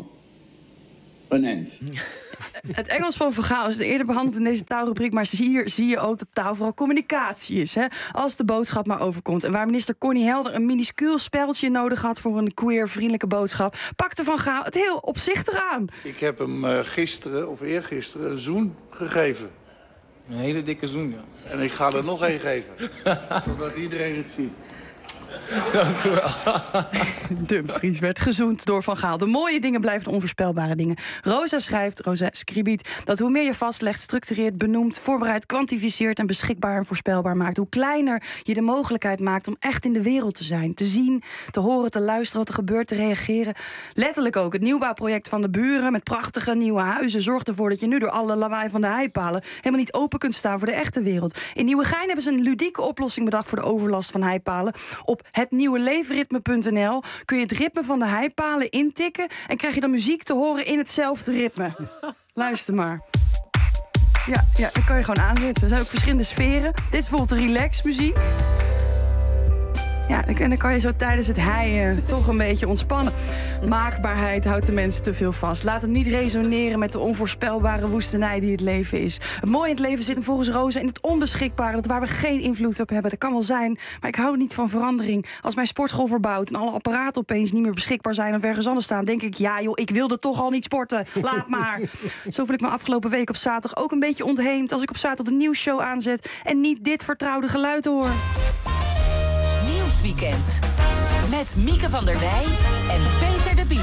an end. Het Engels van Van Gaal is eerder behandeld in deze taalrubriek, maar hier zie je ook dat taal vooral communicatie is. Hè? Als de boodschap maar overkomt. En waar minister Connie Helder een minuscuul speldje nodig had voor een queer-vriendelijke boodschap, pakte Van Gaal het heel opzichtig aan. Ik heb hem gisteren of eergisteren een zoen gegeven. Een hele dikke zoen, ja. En ik ga er nog één geven, zodat iedereen het ziet. Dank u wel. Dumfries werd gezoend door Van Gaal. De mooie dingen blijven de onvoorspelbare dingen. Rosa schrijft, dat hoe meer je vastlegt, structureert, benoemt, voorbereidt, kwantificeert en beschikbaar en voorspelbaar maakt, hoe kleiner je de mogelijkheid maakt om echt in de wereld te zijn. Te zien, te horen, te luisteren wat er gebeurt, te reageren. Letterlijk ook. Het nieuwbouwproject van de buren met prachtige nieuwe huizen zorgt ervoor dat je nu door alle lawaai van de heipalen helemaal niet open kunt staan voor de echte wereld. In Nieuwegein hebben ze een ludieke oplossing bedacht voor de overlast van heipalen. Op hetnieuwelevenritme.nl kun je het ritme van de heipalen intikken en krijg je dan muziek te horen in hetzelfde ritme. Luister maar. Ja, dan kan je gewoon aanzetten. Er zijn ook verschillende sferen. Dit is bijvoorbeeld relaxmuziek. Ja, en dan kan je zo tijdens het heien toch een beetje ontspannen. Maakbaarheid houdt de mensen te veel vast. Laat hem niet resoneren met de onvoorspelbare woestenij die het leven is. Het mooie in het leven zit hem volgens Rosa in het onbeschikbare, dat waar we geen invloed op hebben. Dat kan wel zijn, maar ik hou niet van verandering. Als mijn sportschool verbouwt en alle apparaten opeens niet meer beschikbaar zijn of ergens anders staan, denk ik, ja joh, ik wilde toch al niet sporten. Laat maar. Zo voel ik me afgelopen week op zaterdag ook een beetje ontheemd als ik op zaterdag de nieuwsshow aanzet en niet dit vertrouwde geluid hoor. Nieuwsweekend. Met Mieke van der Wij en Peter de Bie.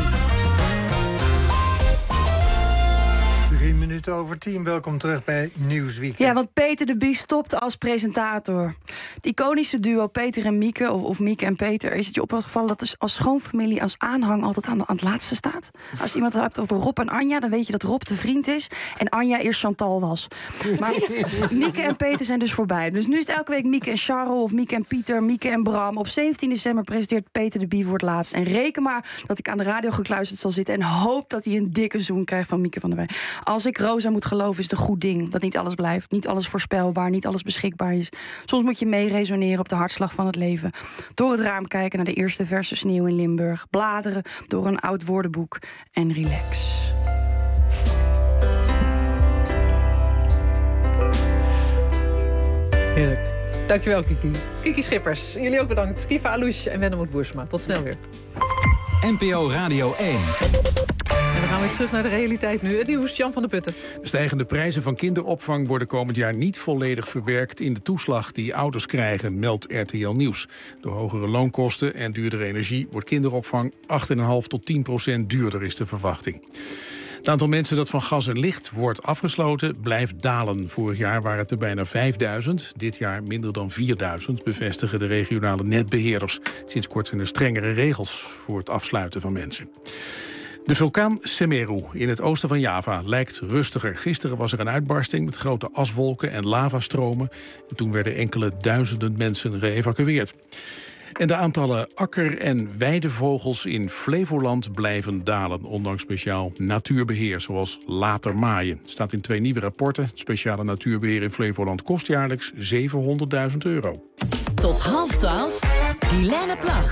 9:03. Welkom terug bij Nieuwsweekend. Ja, want Peter de Bie stopt als presentator. Het iconische duo Peter en Mieke, of Mieke en Peter, is het je opgevallen dat dus als schoonfamilie, als aanhang altijd aan het laatste staat? Als je iemand hebt over Rob en Anja, dan weet je dat Rob de vriend is en Anja eerst Chantal was. Maar Mieke en Peter zijn dus voorbij. Dus nu is het elke week Mieke en Charles of Mieke en Pieter, Mieke en Bram. Op 17 december presenteert Peter de Bie voor het laatst. En reken maar dat ik aan de radio gekluisterd zal zitten en hoop dat hij een dikke zoen krijgt van Mieke van der Wij. Als ik Rosa moet geloven, is het een goed ding dat niet alles blijft, niet alles voorspelbaar, niet alles beschikbaar is. Soms moet je mee resoneren op de hartslag van het leven. Door het raam kijken naar de eerste verse sneeuw in Limburg. Bladeren door een oud woordenboek en relax. Heerlijk. Dankjewel, Kiki. Kiki Schippers. Jullie ook bedankt. Kiva Alouche en Wennemoet Boersma. Tot snel weer. NPO Radio 1. En we gaan weer terug naar de realiteit nu. Het nieuws, Jan van der Putten. De stijgende prijzen van kinderopvang worden komend jaar niet volledig verwerkt in de toeslag die ouders krijgen, meldt RTL Nieuws. Door hogere loonkosten en duurdere energie wordt kinderopvang 8,5 tot 10% duurder, is de verwachting. Het aantal mensen dat van gas en licht wordt afgesloten blijft dalen. Vorig jaar waren het er bijna 5000. Dit jaar minder dan 4000, bevestigen de regionale netbeheerders. Sinds kort zijn er strengere regels voor het afsluiten van mensen. De vulkaan Semeru in het oosten van Java lijkt rustiger. Gisteren was er een uitbarsting met grote aswolken en lavastromen. En toen werden enkele duizenden mensen geëvacueerd. En de aantallen akker- en weidevogels in Flevoland blijven dalen, ondanks speciaal natuurbeheer, zoals later maaien. Het staat in 2 nieuwe rapporten. Het speciale natuurbeheer in Flevoland kost jaarlijks €700.000. Tot 11:30, Guilaine Plag.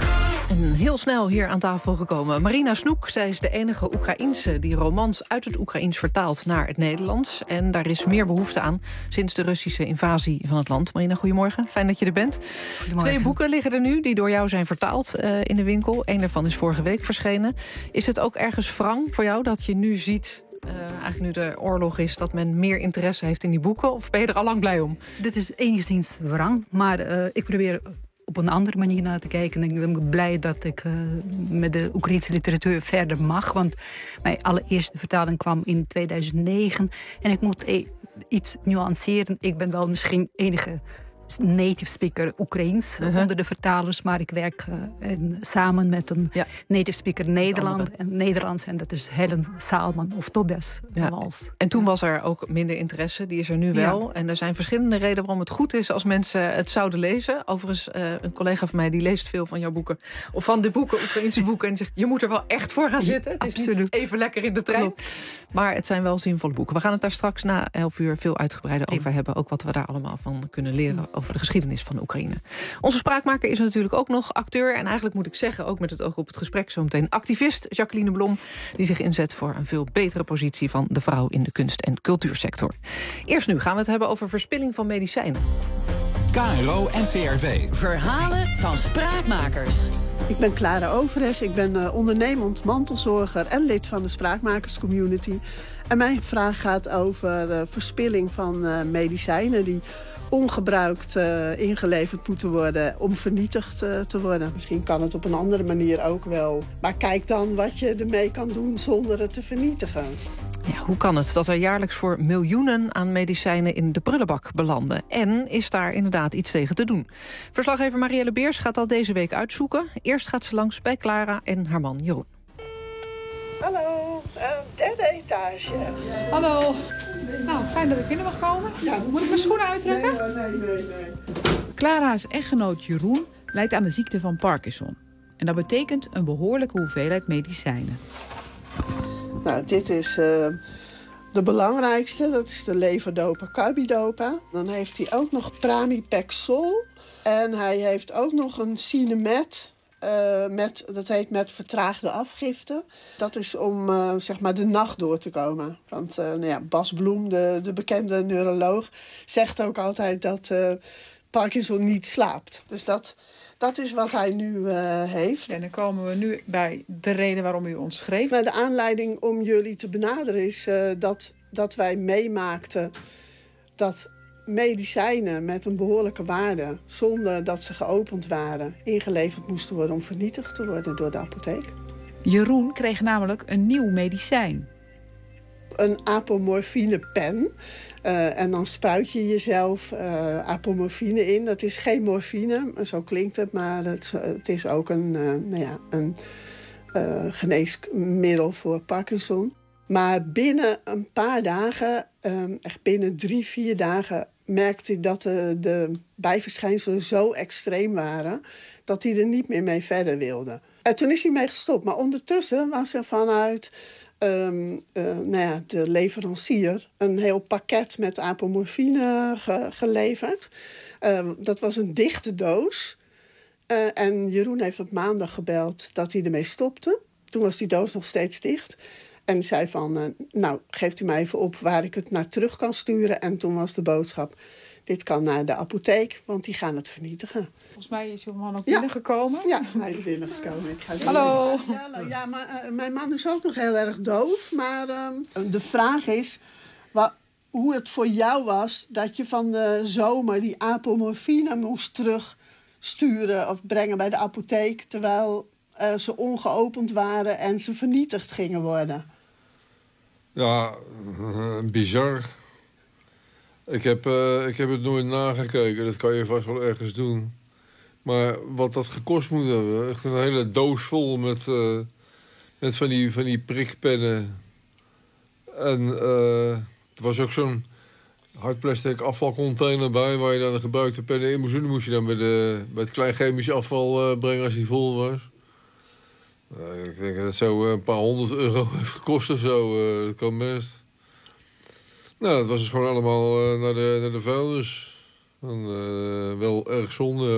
En heel snel hier aan tafel gekomen. Marina Snoek, zij is de enige Oekraïense die romans uit het Oekraïens vertaalt naar het Nederlands. En daar is meer behoefte aan sinds de Russische invasie van het land. Marina, goedemorgen. Fijn dat je er bent. 2 boeken liggen er nu die door jou zijn vertaald in de winkel. Eén daarvan is vorige week verschenen. Is het ook ergens wrang voor jou dat je nu ziet, eigenlijk nu de oorlog is, dat men meer interesse heeft in die boeken? Of ben je er al lang blij om? Dit is enigszins wrang, maar ik probeer op een andere manier naar te kijken. En ik ben blij dat ik met de Oekraïnse literatuur verder mag. Want mijn allereerste vertaling kwam in 2009. En ik moet iets nuanceren. Ik ben wel misschien enige native speaker Oekraïens onder de vertalers. Maar ik werk samen met een native speaker Nederlands. En dat is Helen Salman of Tobias Wals. En toen was er ook minder interesse. Die is er nu wel. Ja. En er zijn verschillende redenen waarom het goed is als mensen het zouden lezen. Overigens, een collega van mij die leest veel van jouw boeken. Of van de boeken, Oekraïnse boeken. En zegt, je moet er wel echt voor gaan zitten. Het is niet even lekker in de trein. Klopt. Maar het zijn wel zinvolle boeken. We gaan het daar straks na 11 uur veel uitgebreider over hebben. Ook wat we daar allemaal van kunnen leren over de geschiedenis van Oekraïne. Onze spraakmaker is natuurlijk ook nog acteur. En eigenlijk moet ik zeggen, ook met het oog op het gesprek zometeen, activist Jacqueline Blom, die zich inzet voor een veel betere positie van de vrouw in de kunst- en cultuursector. Eerst nu gaan we het hebben over verspilling van medicijnen. KRO NCRV. Verhalen van spraakmakers. Ik ben Clara Overes, ik ben ondernemend mantelzorger en lid van de spraakmakerscommunity. En mijn vraag gaat over verspilling van medicijnen die ongebruikt ingeleverd moeten worden om vernietigd te worden. Misschien kan het op een andere manier ook wel. Maar kijk dan wat je ermee kan doen zonder het te vernietigen. Ja, hoe kan het dat er jaarlijks voor miljoenen aan medicijnen in de prullenbak belanden? En is daar inderdaad iets tegen te doen? Verslaggever Marielle Beers gaat al deze week uitzoeken. Eerst gaat ze langs bij Clara en haar man Jeroen. Hallo, derde etage. Hallo. Nou, fijn dat ik binnen mag komen. Ja, moet ik mijn schoenen uittrekken? Nee. Clara's echtgenoot Jeroen lijdt aan de ziekte van Parkinson. En dat betekent een behoorlijke hoeveelheid medicijnen. Nou, dit is de belangrijkste. Dat is de levodopa carbidopa. Dan heeft hij ook nog pramipexol. En hij heeft ook nog een Sinemet. Dat heet met vertraagde afgifte. Dat is om zeg maar de nacht door te komen. Want Bas Bloem, de bekende neuroloog, zegt ook altijd dat Parkinson niet slaapt. Dus dat is wat hij nu heeft. En dan komen we nu bij de reden waarom u ons schreef. Nou, de aanleiding om jullie te benaderen is dat wij meemaakten dat medicijnen met een behoorlijke waarde, zonder dat ze geopend waren, ingeleverd moesten worden om vernietigd te worden door de apotheek. Jeroen kreeg namelijk een nieuw medicijn. Een apomorfinepen. En dan spuit je jezelf apomorfine in. Dat is geen morfine, zo klinkt het, maar het is ook een geneesmiddel voor Parkinson. Maar binnen een paar dagen, echt binnen 3-4 dagen, merkte hij dat de bijverschijnselen zo extreem waren dat hij er niet meer mee verder wilde. En toen is hij mee gestopt. Maar ondertussen was er vanuit de leverancier een heel pakket met apomorfine geleverd. Dat was een dichte doos. En Jeroen heeft op maandag gebeld dat hij ermee stopte. Toen was die doos nog steeds dicht. En zei van, geeft u mij even op waar ik het naar terug kan sturen. En toen was de boodschap, dit kan naar de apotheek, want die gaan het vernietigen. Volgens mij is uw man ook binnengekomen. Ja, hij is binnengekomen. Hallo. Ja, maar mijn man is ook nog heel erg doof. Maar de vraag is hoe het voor jou was dat je van de zomer die apomorfine moest terugsturen of brengen bij de apotheek, terwijl ze ongeopend waren en ze vernietigd gingen worden. Ja, bizar. Ik heb het nooit nagekeken. Dat kan je vast wel ergens doen. Maar wat dat gekost moet hebben. Echt een hele doos vol met van die prikpennen. En er was ook zo'n hardplastic afvalcontainer bij, waar je dan de gebruikte pennen in moest doen. Die moest je dan bij het klein chemisch afval brengen als die vol was. Ik denk dat het zo een paar €100 heeft gekost of zo. Dat kan best. Nou, dat was dus gewoon allemaal naar de vuilnis. En, wel erg zonde.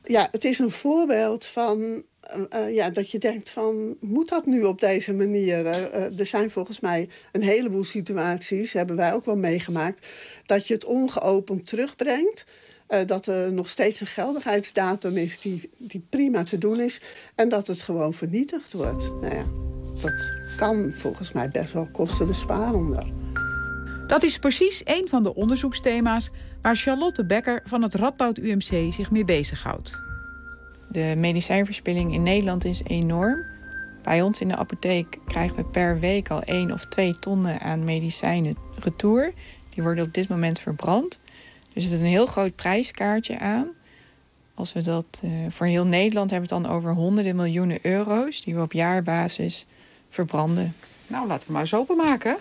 Ja, het is een voorbeeld van dat je denkt van, moet dat nu op deze manier? Er zijn volgens mij een heleboel situaties, hebben wij ook wel meegemaakt, dat je het ongeopend terugbrengt. Dat er nog steeds een geldigheidsdatum is die prima te doen is. En dat het gewoon vernietigd wordt. Nou ja, dat kan volgens mij best wel kostenbesparender. Dat is precies een van de onderzoeksthema's waar Charlotte Becker van het Radboud UMC zich mee bezighoudt. De medicijnverspilling in Nederland is enorm. Bij ons in de apotheek krijgen we per week al 1 of 2 tonnen aan medicijnen retour. Die worden op dit moment verbrand. Dus er zit een heel groot prijskaartje aan. Als we dat voor heel Nederland hebben we het dan over honderden miljoenen euro's die we op jaarbasis verbranden. Nou, laten we maar eens openmaken.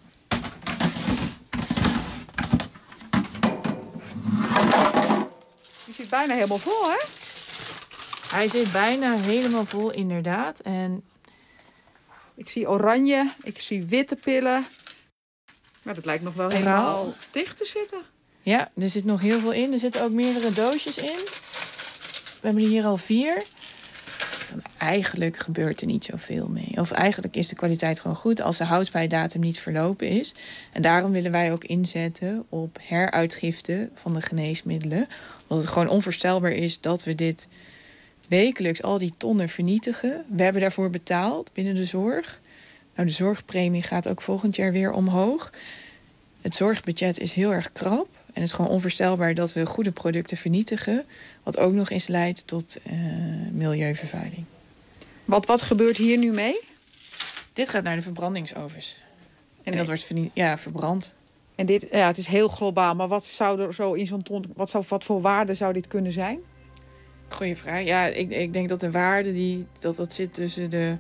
Die zit bijna helemaal vol, hè? Hij zit bijna helemaal vol, inderdaad. En ik zie oranje, ik zie witte pillen. Maar dat lijkt nog wel helemaal dicht te zitten. Ja, er zit nog heel veel in. Er zitten ook meerdere doosjes in. We hebben er hier al 4. En eigenlijk gebeurt er niet zoveel mee. Of eigenlijk is de kwaliteit gewoon goed als de houdbaarheidsdatum niet verlopen is. En daarom willen wij ook inzetten op heruitgifte van de geneesmiddelen. Omdat het gewoon onvoorstelbaar is dat we dit wekelijks al die tonnen vernietigen. We hebben daarvoor betaald binnen de zorg. Nou, de zorgpremie gaat ook volgend jaar weer omhoog. Het zorgbudget is heel erg krap. En het is gewoon onvoorstelbaar dat we goede producten vernietigen. Wat ook nog eens leidt tot milieuvervuiling. Wat gebeurt hier nu mee? Dit gaat naar de verbrandingsovens. En dat wordt verbrand. En dit, het is heel globaal. Maar wat zou er zo in zo'n ton, wat voor waarde zou dit kunnen zijn? Goeie vraag. Ja, ik denk dat de waarde dat zit tussen de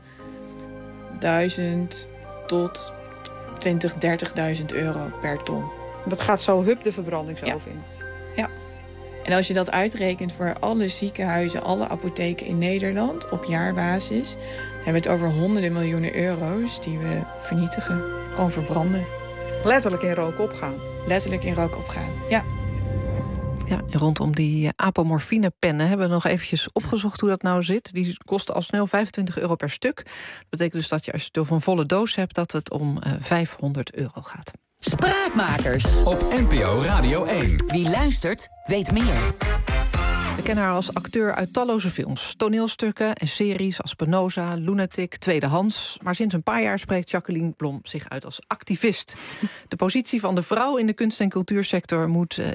1000 tot 20.000, 30.000 euro per ton. Dat gaat zo de verbrandingsoven in. Ja. En als je dat uitrekent voor alle ziekenhuizen, alle apotheken in Nederland op jaarbasis, dan hebben we het over honderden miljoenen euro's die we vernietigen. Gewoon verbranden. Letterlijk in rook opgaan. Letterlijk in rook opgaan, ja. Ja, en rondom die apomorfinepennen hebben we nog eventjes opgezocht hoe dat nou zit. Die kosten al snel €25 per stuk. Dat betekent dus dat je als je het over een volle doos hebt, dat het om €500 gaat. Spraakmakers. Op NPO Radio 1. Wie luistert, weet meer. We kennen haar als acteur uit talloze films, toneelstukken en series als Spinoza, Lunatic, Tweedehands. Maar sinds een paar jaar spreekt Jacqueline Blom zich uit als activist. De positie van de vrouw in de kunst- en cultuursector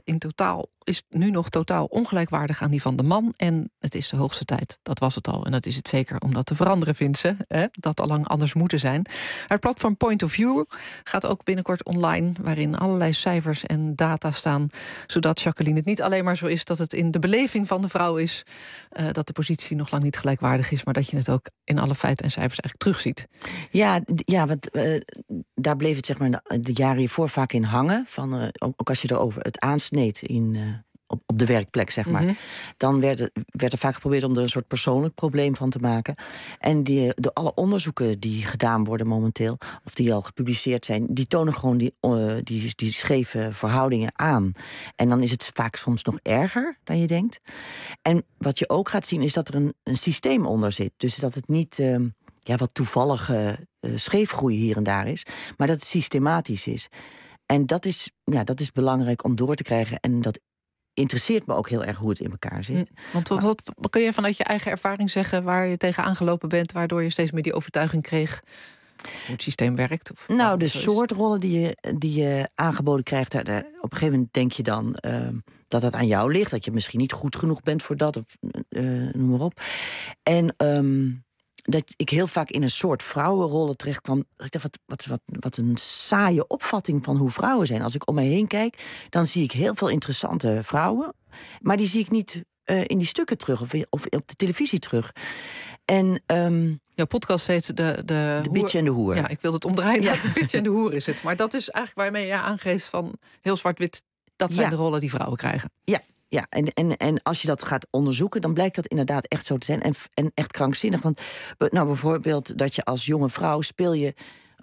is nu nog totaal ongelijkwaardig aan die van de man. En het is de hoogste tijd. Dat was het al. En dat is het zeker om dat te veranderen, vindt ze. Dat al lang anders moeten zijn. Haar platform Point of View gaat ook binnenkort online, waarin allerlei cijfers en data staan, zodat Jacqueline het niet alleen maar zo is dat het in de beleving van de vrouw is dat de positie nog lang niet gelijkwaardig is, maar dat je het ook in alle feiten en cijfers eigenlijk terugziet. Ja, want daar bleef het zeg maar de jaren hiervoor vaak in hangen. Ook als je erover het aansneed op de werkplek, zeg maar. Mm-hmm. Dan werd er vaak geprobeerd om er een soort persoonlijk probleem van te maken. En door alle onderzoeken die gedaan worden momenteel, of die al gepubliceerd zijn, die tonen gewoon die scheve verhoudingen aan. En dan is het vaak soms nog erger dan je denkt. En wat je ook gaat zien is dat er een systeem onder zit. Dus dat het niet wat toevallige scheefgroei hier en daar is, maar dat het systematisch is. En dat is belangrijk om door te krijgen. En dat interesseert me ook heel erg hoe het in elkaar zit. Want wat kun je vanuit je eigen ervaring zeggen waar je tegen aangelopen bent, waardoor je steeds meer die overtuiging kreeg hoe het systeem werkt? Nou, de soort rollen die je aangeboden krijgt, op een gegeven moment denk je dan dat het aan jou ligt, dat je misschien niet goed genoeg bent voor dat, of noem maar op. En dat ik heel vaak in een soort vrouwenrollen terecht kwam. Ik dacht, wat een saaie opvatting van hoe vrouwen zijn. Als ik om me heen kijk, dan zie ik heel veel interessante vrouwen. Maar die zie ik niet in die stukken terug of op de televisie terug. En jouw podcast heet de bitch en de hoer. Ja, ik wilde het omdraaien. Ja. De bitch en de hoer is het. Maar dat is eigenlijk waarmee je aangeeft van heel zwart-wit. Dat zijn de rollen die vrouwen krijgen. Ja, en als je dat gaat onderzoeken, dan blijkt dat inderdaad echt zo te zijn. En echt krankzinnig. Want nou, bijvoorbeeld dat je als jonge vrouw speel je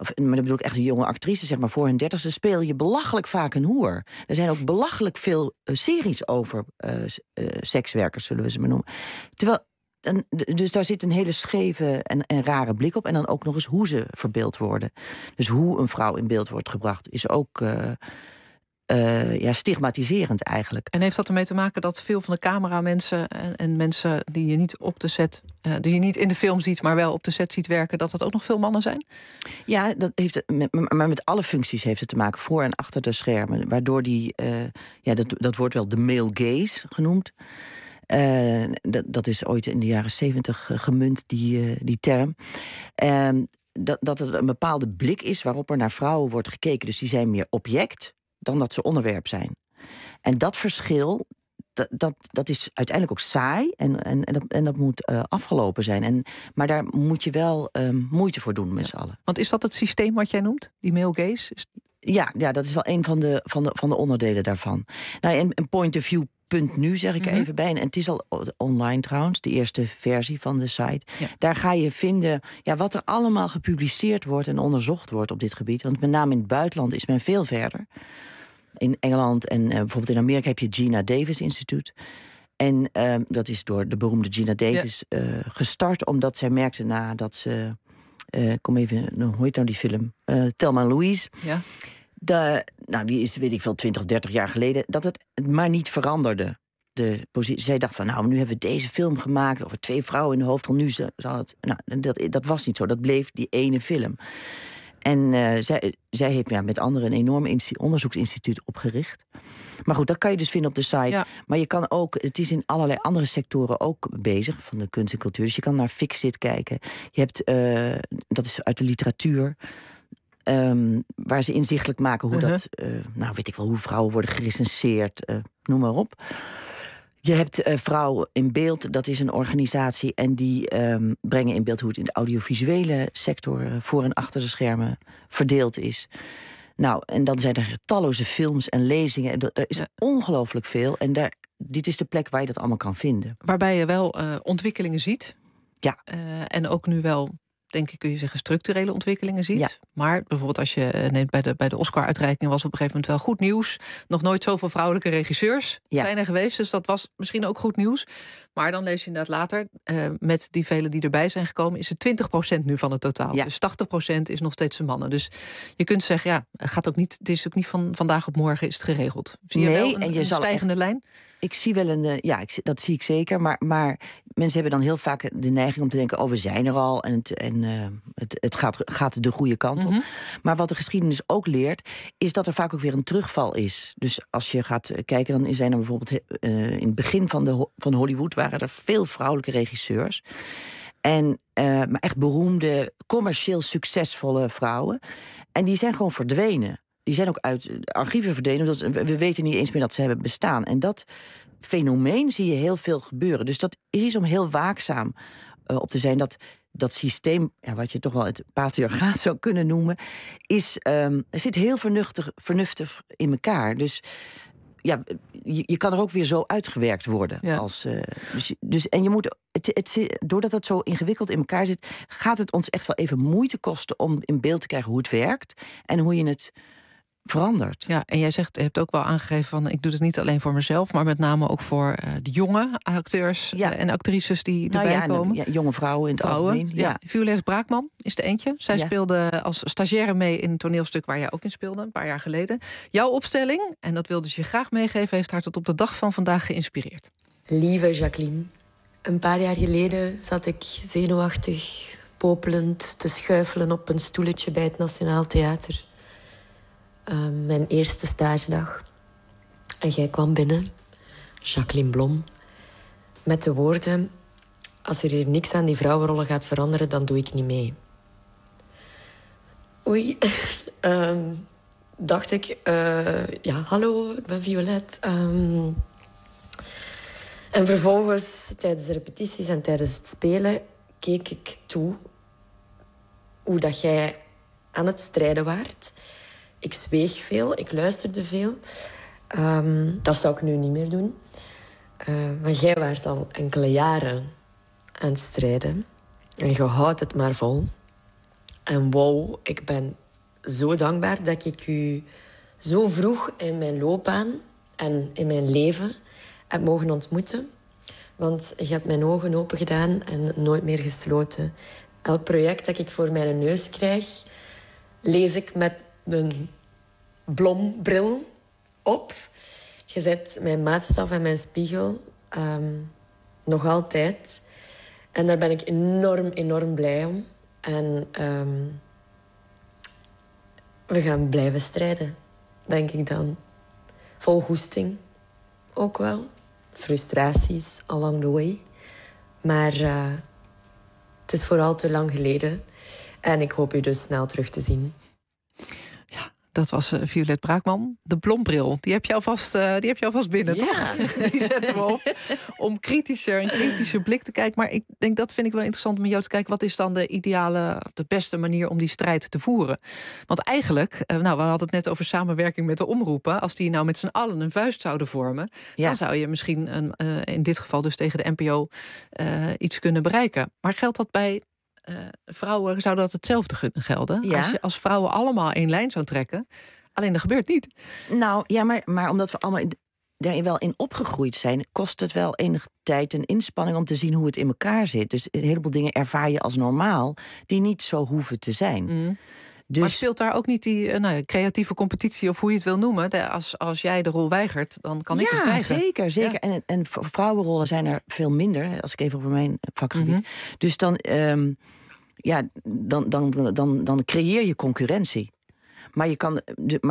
maar dat bedoel ik echt een jonge actrice, zeg maar voor hun 30ste, speel je belachelijk vaak een hoer. Er zijn ook belachelijk veel series over sekswerkers, zullen we ze maar noemen. Terwijl, dus daar zit een hele scheve en rare blik op. En dan ook nog eens hoe ze verbeeld worden. Dus hoe een vrouw in beeld wordt gebracht is ook stigmatiserend eigenlijk. En heeft dat ermee te maken dat veel van de cameramensen en mensen die je niet op de set, die je niet in de film ziet, maar wel op de set ziet werken, dat ook nog veel mannen zijn? Ja, dat heeft maar met alle functies heeft het te maken, voor en achter de schermen. Waardoor dat wordt wel de male gaze genoemd. Dat is ooit in de jaren 70 gemunt, die term. Dat het een bepaalde blik is waarop er naar vrouwen wordt gekeken. Dus die zijn meer object dan dat ze onderwerp zijn. En dat verschil, dat is uiteindelijk ook saai. En dat moet afgelopen zijn. Maar daar moet je wel moeite voor doen met z'n allen. Want is dat het systeem wat jij noemt, die male gaze? Ja, dat is wel een van de onderdelen daarvan. Nou, en point of view. .nu zeg ik er even bij. En het is al online trouwens, de eerste versie van de site. Ja. Daar ga je vinden wat er allemaal gepubliceerd wordt en onderzocht wordt op dit gebied. Want met name in het buitenland is men veel verder. In Engeland en bijvoorbeeld in Amerika heb je Gina Davis Instituut. En dat is door de beroemde Gina Davis gestart, omdat zij merkte nadat ze... kom even, hoe heet nou die film? Thelma Louise. Ja. Die is, weet ik veel, 20 of 30 jaar geleden, dat het maar niet veranderde. Zij dacht van, nu hebben we deze film gemaakt over 2 vrouwen in de hoofdrol. Nu zal het... dat was niet zo, dat bleef die ene film. En zij heeft met anderen een enorm onderzoeksinstituut opgericht. Maar goed, dat kan je dus vinden op de site. Ja. Maar je kan ook, het is in allerlei andere sectoren ook bezig, van de kunst en cultuur. Dus je kan naar Fixit kijken. Je hebt, dat is uit de literatuur... waar ze inzichtelijk maken hoe dat... weet ik wel, hoe vrouwen worden gerecenseerd, noem maar op. Je hebt Vrouw in Beeld, dat is een organisatie... en die brengen in beeld hoe het in de audiovisuele sector... voor en achter de schermen verdeeld is. Nou, en dan zijn er talloze films en lezingen. Er is ongelooflijk veel. En dit is de plek waar je dat allemaal kan vinden. Waarbij je wel ontwikkelingen ziet. Ja. En ook nu wel... denk ik, kun je zeggen, structurele ontwikkelingen ziet. Ja. Maar bijvoorbeeld als je neemt bij de Oscar-uitreiking... was op een gegeven moment wel goed nieuws. Nog nooit zoveel vrouwelijke regisseurs zijn er geweest. Dus dat was misschien ook goed nieuws. Maar dan lees je inderdaad later... met die velen die erbij zijn gekomen... is het 20% nu van het totaal. Ja. Dus 80% is nog steeds de mannen. Dus je kunt zeggen, het is ook niet van vandaag op morgen is het geregeld. Zie je wel een stijgende lijn? Ik zie wel dat zie ik zeker. Maar mensen hebben dan heel vaak de neiging om te denken... we zijn er al en het gaat de goede kant op. Maar wat de geschiedenis ook leert... is dat er vaak ook weer een terugval is. Dus als je gaat kijken, dan zijn er bijvoorbeeld... in het begin van Hollywood waren er veel vrouwelijke regisseurs. Maar echt beroemde, commercieel succesvolle vrouwen. En die zijn gewoon verdwenen. Die zijn ook uit archieven verdwenen. We weten niet eens meer dat ze hebben bestaan. En dat fenomeen zie je heel veel gebeuren. Dus dat is iets om heel waakzaam op te zijn. Dat systeem, wat je toch wel het patriarchaat zou kunnen noemen... er zit heel vernuftig in elkaar. Dus je kan er ook weer zo uitgewerkt worden. Ja. En je moet... doordat het zo ingewikkeld in elkaar zit... gaat het ons echt wel even moeite kosten om in beeld te krijgen hoe het werkt... en hoe je het verandert. Ja, en jij hebt ook wel aangegeven van... ik doe het niet alleen voor mezelf, maar met name ook voor de jonge acteurs en actrices die erbij komen. Jonge vrouwen in het algemeen. Ja. Violet Braakman is de eentje. Zij speelde als stagiaire mee in een toneelstuk waar jij ook in speelde, een paar jaar geleden. Jouw opstelling, en dat wilde ze je graag meegeven... heeft haar tot op de dag van vandaag geïnspireerd. Lieve Jacqueline, een paar jaar geleden zat ik zenuwachtig, popelend te schuifelen op een stoeltje bij het Nationaal Theater. Mijn eerste stagedag. En jij kwam binnen, Jacqueline Blom, met de woorden... als er hier niks aan die vrouwenrollen gaat veranderen, dan doe ik niet mee. Oei, dacht ik, hallo, ik ben Violet. En vervolgens, tijdens de repetities en tijdens het spelen... keek ik toe hoe dat jij aan het strijden waart... Ik zweeg veel, ik luisterde veel. Dat zou ik nu niet meer doen. Maar jij waart al enkele jaren aan het strijden. En je houdt het maar vol. En wow, ik ben zo dankbaar dat ik u zo vroeg in mijn loopbaan en in mijn leven heb mogen ontmoeten. Want je hebt mijn ogen open gedaan en nooit meer gesloten. Elk project dat ik voor mijn neus krijg, lees ik met een blombril op. Je bent mijn maatstaf en mijn spiegel. Nog altijd. En daar ben ik enorm blij om. En we gaan blijven strijden, denk ik dan. Vol goesting ook wel. Frustraties along the way. Maar het is vooral te lang geleden. En ik hoop u dus snel terug te zien. Dat was Violet Braakman. De blombril, die heb je alvast binnen, toch? Die zetten we op om een kritische blik te kijken. Maar ik denk, dat vind ik wel interessant om met jou te kijken. Wat is dan de beste manier om die strijd te voeren? Want eigenlijk, we hadden het net over samenwerking met de omroepen. Als die nou met z'n allen een vuist zouden vormen, dan zou je misschien in dit geval dus tegen de NPO iets kunnen bereiken. Maar geldt dat bij vrouwen, zou dat hetzelfde gelden? Ja. Als vrouwen allemaal één lijn zouden trekken. Alleen dat gebeurt niet. Nou ja, maar omdat we allemaal daar wel in opgegroeid zijn, kost het wel enige tijd en inspanning om te zien hoe het in elkaar zit. Dus een heleboel dingen ervaar je als normaal die niet zo hoeven te zijn. Dus... Maar speelt daar ook niet die creatieve competitie, of hoe je het wil noemen? Als jij de rol weigert, dan kan ik hem krijgen. Zeker. Ja. En vrouwenrollen zijn er veel minder, als ik even over mijn vakgebied. Dus dan creëer je concurrentie. Maar je kan,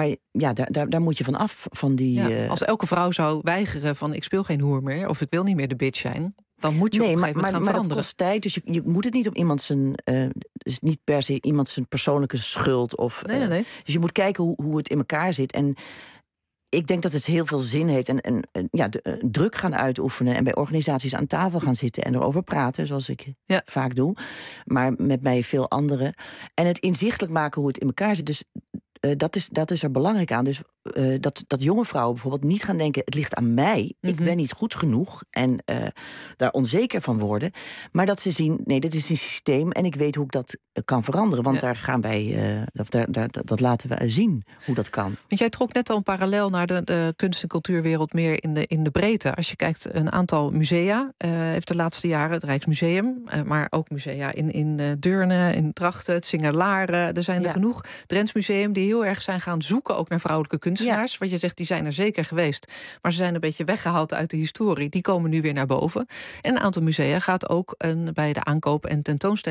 daar moet je van af. Van die, als elke vrouw zou weigeren van ik speel geen hoer meer, of ik wil niet meer de bitch zijn, dan moet je op een gegeven moment gaan veranderen. Maar dat kost tijd, dus je moet het niet op iemand zijn... dus niet per se iemand zijn persoonlijke schuld. Of, nee. Dus je moet kijken hoe het in elkaar zit. En ik denk dat het heel veel zin heeft. En druk gaan uitoefenen en bij organisaties aan tafel gaan zitten en erover praten, zoals ik vaak doe. Maar met mij veel anderen. En het inzichtelijk maken hoe het in elkaar zit. Dus dat is er belangrijk aan. Dus dat jonge vrouwen bijvoorbeeld niet gaan denken, het ligt aan mij, ik ben niet goed genoeg en daar onzeker van worden. Maar dat ze zien, nee, dit is een systeem en ik weet hoe ik dat kan veranderen. Want daar gaan wij, dat laten we zien hoe dat kan. Want jij trok net al een parallel naar de kunst- en cultuurwereld meer in de breedte. Als je kijkt, een aantal musea heeft de laatste jaren, het Rijksmuseum, maar ook musea in Deurne, in Drachten, het Singerlaren. Er zijn er genoeg. Drents Museum die heel erg zijn gaan zoeken ook naar vrouwelijke kunstenaars. Wat je zegt, die zijn er zeker geweest. Maar ze zijn een beetje weggehaald uit de historie. Die komen nu weer naar boven. En een aantal musea gaat ook bij de aankoop- en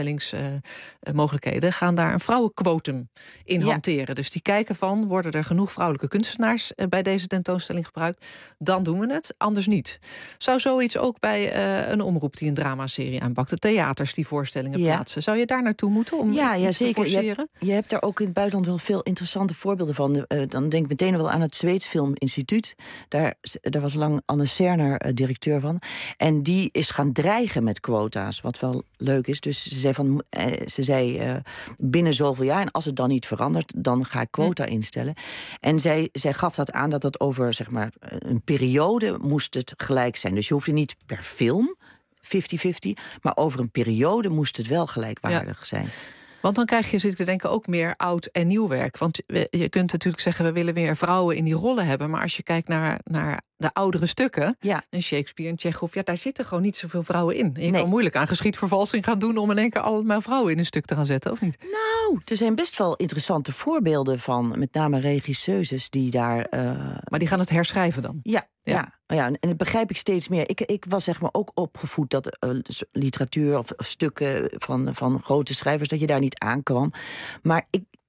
tentoonstellingsmogelijkheden gaan daar een vrouwenquotum in hanteren. Dus die kijken van, worden er genoeg vrouwelijke kunstenaars bij deze tentoonstelling gebruikt? Dan doen we het, anders niet. Zou zoiets ook bij een omroep die een dramaserie aanpakt, de theaters die voorstellingen plaatsen, zou je daar naartoe moeten om iets te forceren? Je hebt er ook in het buitenland wel veel interessante voorbeelden van. Dan denk ik meteen wel aan het Zweeds Filminstituut. Daar was lang Anne Serner directeur van. En die is gaan dreigen met quota's, wat wel leuk is. Dus ze zei binnen zoveel jaar, en als het dan niet verandert, dan ga ik quota instellen. En zij gaf dat aan dat het over zeg maar een periode moest het gelijk zijn. Dus je hoefde niet per film 50-50, maar over een periode moest het wel gelijkwaardig zijn. Want dan krijg je, zit ik te denken, ook meer oud en nieuw werk. Want je kunt natuurlijk zeggen, we willen meer vrouwen in die rollen hebben. Maar als je kijkt naar de oudere stukken, en Shakespeare en Chekhov, daar zitten gewoon niet zoveel vrouwen in. En je kan moeilijk aan geschiedvervalsing gaan doen om in één keer allemaal vrouwen in een stuk te gaan zetten, of niet? Nou, er zijn best wel interessante voorbeelden van, met name regisseuses die daar... Maar die gaan het herschrijven dan? Ja, en dat begrijp ik steeds meer. Ik was zeg maar ook opgevoed dat literatuur of stukken van grote schrijvers, dat je daar niet aankwam. Maar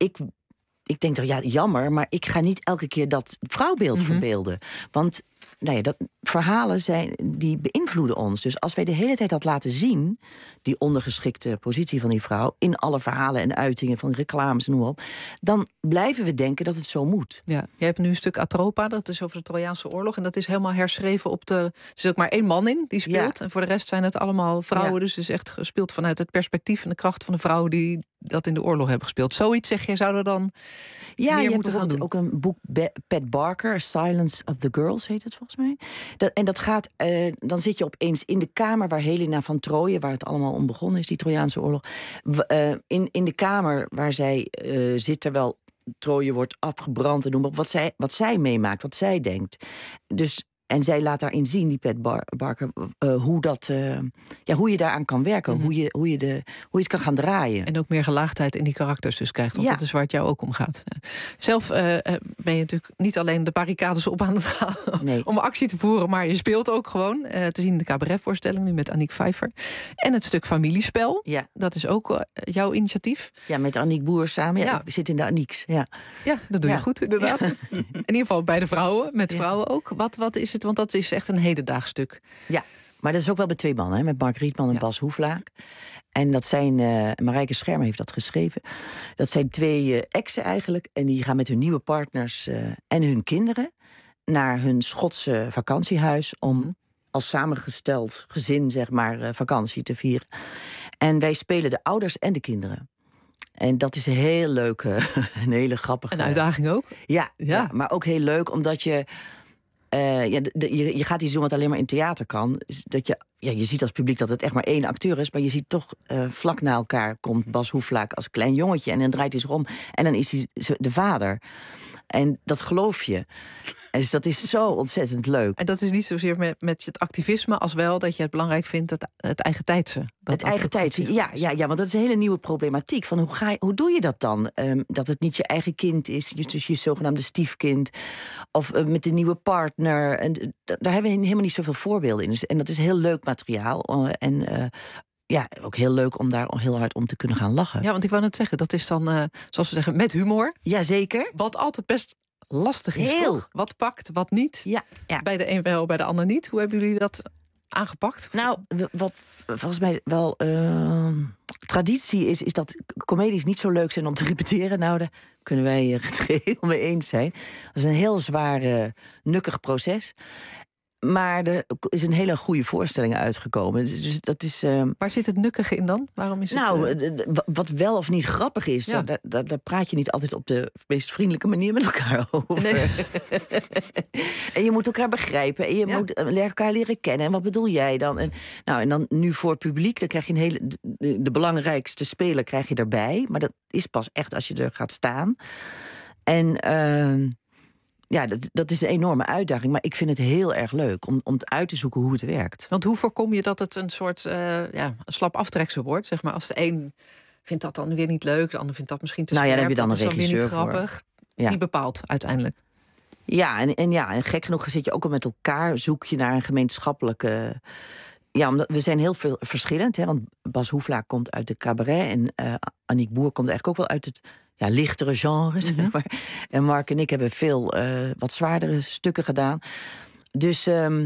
ik denk toch, jammer, maar ik ga niet elke keer dat vrouwbeeld verbeelden. Want verhalen die beïnvloeden ons. Dus als wij de hele tijd dat laten zien, die ondergeschikte positie van die vrouw, in alle verhalen en uitingen van reclames en hoe op, dan blijven we denken dat het zo moet. Ja, je hebt nu een stuk Atropa, dat is over de Trojaanse oorlog. En dat is helemaal herschreven op er is ook maar 1 man in die speelt. Ja. En voor de rest zijn het allemaal vrouwen. Ja. Dus het is echt gespeeld vanuit het perspectief en de kracht van de vrouw die dat in de oorlog hebben gespeeld. Zoiets zeg je, zou er dan meer je moeten gaan doen? ook een boek, Pat Barker, Silence of the Girls heet het volgens mij. Dat gaat, dan zit je opeens in de kamer waar Helena van Troje, waar het allemaal om begonnen is, die Trojaanse oorlog. In de kamer waar zij zit, terwijl Troje wordt afgebrand en noem maar op, wat zij meemaakt, wat zij denkt. Dus, en zij laat daarin zien, die Pat Barker, hoe je daaraan kan werken, hoe je het kan gaan draaien. En ook meer gelaagdheid in die karakters dus krijgt, want dat is waar het jou ook om gaat. Zelf ben je natuurlijk niet alleen de barricades op aan het gaan om actie te voeren, maar je speelt ook gewoon. Te zien in de cabaretvoorstelling nu met Aniek Vijver. En het stuk Familiespel, dat is ook jouw initiatief. Ja, met Aniek Boer samen. Ja, ik zit in de Anieks. Ja, dat doe je goed, inderdaad. Ja. In ieder geval bij de vrouwen, met vrouwen ook. Wat is het? Want dat is echt een hedendaags stuk. Ja, maar dat is ook wel bij 2 mannen, hè, met Mark Rietman en Bas Hoeflaak. En dat zijn, Marijke Schermer heeft dat geschreven. Dat zijn 2 exen eigenlijk. En die gaan met hun nieuwe partners en hun kinderen naar hun Schotse vakantiehuis om als samengesteld gezin, zeg maar, vakantie te vieren. En wij spelen de ouders en de kinderen. En dat is een heel leuke, een hele grappige... Een uitdaging ook? Ja, maar ook heel leuk, omdat je... je gaat iets doen wat alleen maar in theater kan. Dat je ziet als publiek dat het echt maar 1 acteur is, maar je ziet toch vlak na elkaar komt Bas Hoeflaak als klein jongetje en dan draait hij zich om en dan is hij de vader. En dat geloof je. Dus dat is zo ontzettend leuk. En dat is niet zozeer met het activisme als wel dat je het belangrijk vindt het eigen tijdse. Het eigen tijdse, ja, want dat is een hele nieuwe problematiek. Van hoe doe je dat dan? Dat het niet je eigen kind is, dus je zogenaamde stiefkind. Of met een nieuwe partner. En daar hebben we helemaal niet zoveel voorbeelden in. Dus, en dat is heel leuk materiaal. Ook heel leuk om daar heel hard om te kunnen gaan lachen. Ja, want ik wou net zeggen, dat is dan, zoals we zeggen, met humor. Jazeker. Wat altijd best lastig is, heel. Toch? Wat pakt, wat niet. Ja. Bij de een wel, bij de ander niet. Hoe hebben jullie dat aangepakt? Nou, wat volgens mij wel traditie is dat comedies niet zo leuk zijn om te repeteren. Nou, daar kunnen wij het geheel mee eens zijn. Dat is een heel zwaar, nukkig proces. Maar er is een hele goede voorstelling uitgekomen. Dus dat is, waar zit het nukkige in dan? Waarom is het... wat wel of niet grappig is, daar praat je niet altijd op de meest vriendelijke manier met elkaar over. Nee. En je moet elkaar begrijpen. En je moet elkaar leren kennen. En wat bedoel jij dan? En dan nu voor het publiek, dan krijg je de belangrijkste speler krijg je erbij. Maar dat is pas echt als je er gaat staan. En... dat is een enorme uitdaging. Maar ik vind het heel erg leuk om uit te zoeken hoe het werkt. Want hoe voorkom je dat het een soort slap aftreksel wordt? Zeg maar, als de een vindt dat dan weer niet leuk, de ander vindt dat misschien te scherp. Dan heb je dan een regisseur weer niet grappig. Ja. Die bepaalt uiteindelijk. Ja, en gek genoeg zit je ook al met elkaar, zoek je naar een gemeenschappelijke... Ja, omdat we zijn heel veel verschillend. Hè, want Bas Hoeflaak komt uit de cabaret en Aniek Boer komt eigenlijk ook wel uit het... lichtere genres. Zeg maar. En Mark en ik hebben veel wat zwaardere stukken gedaan. Dus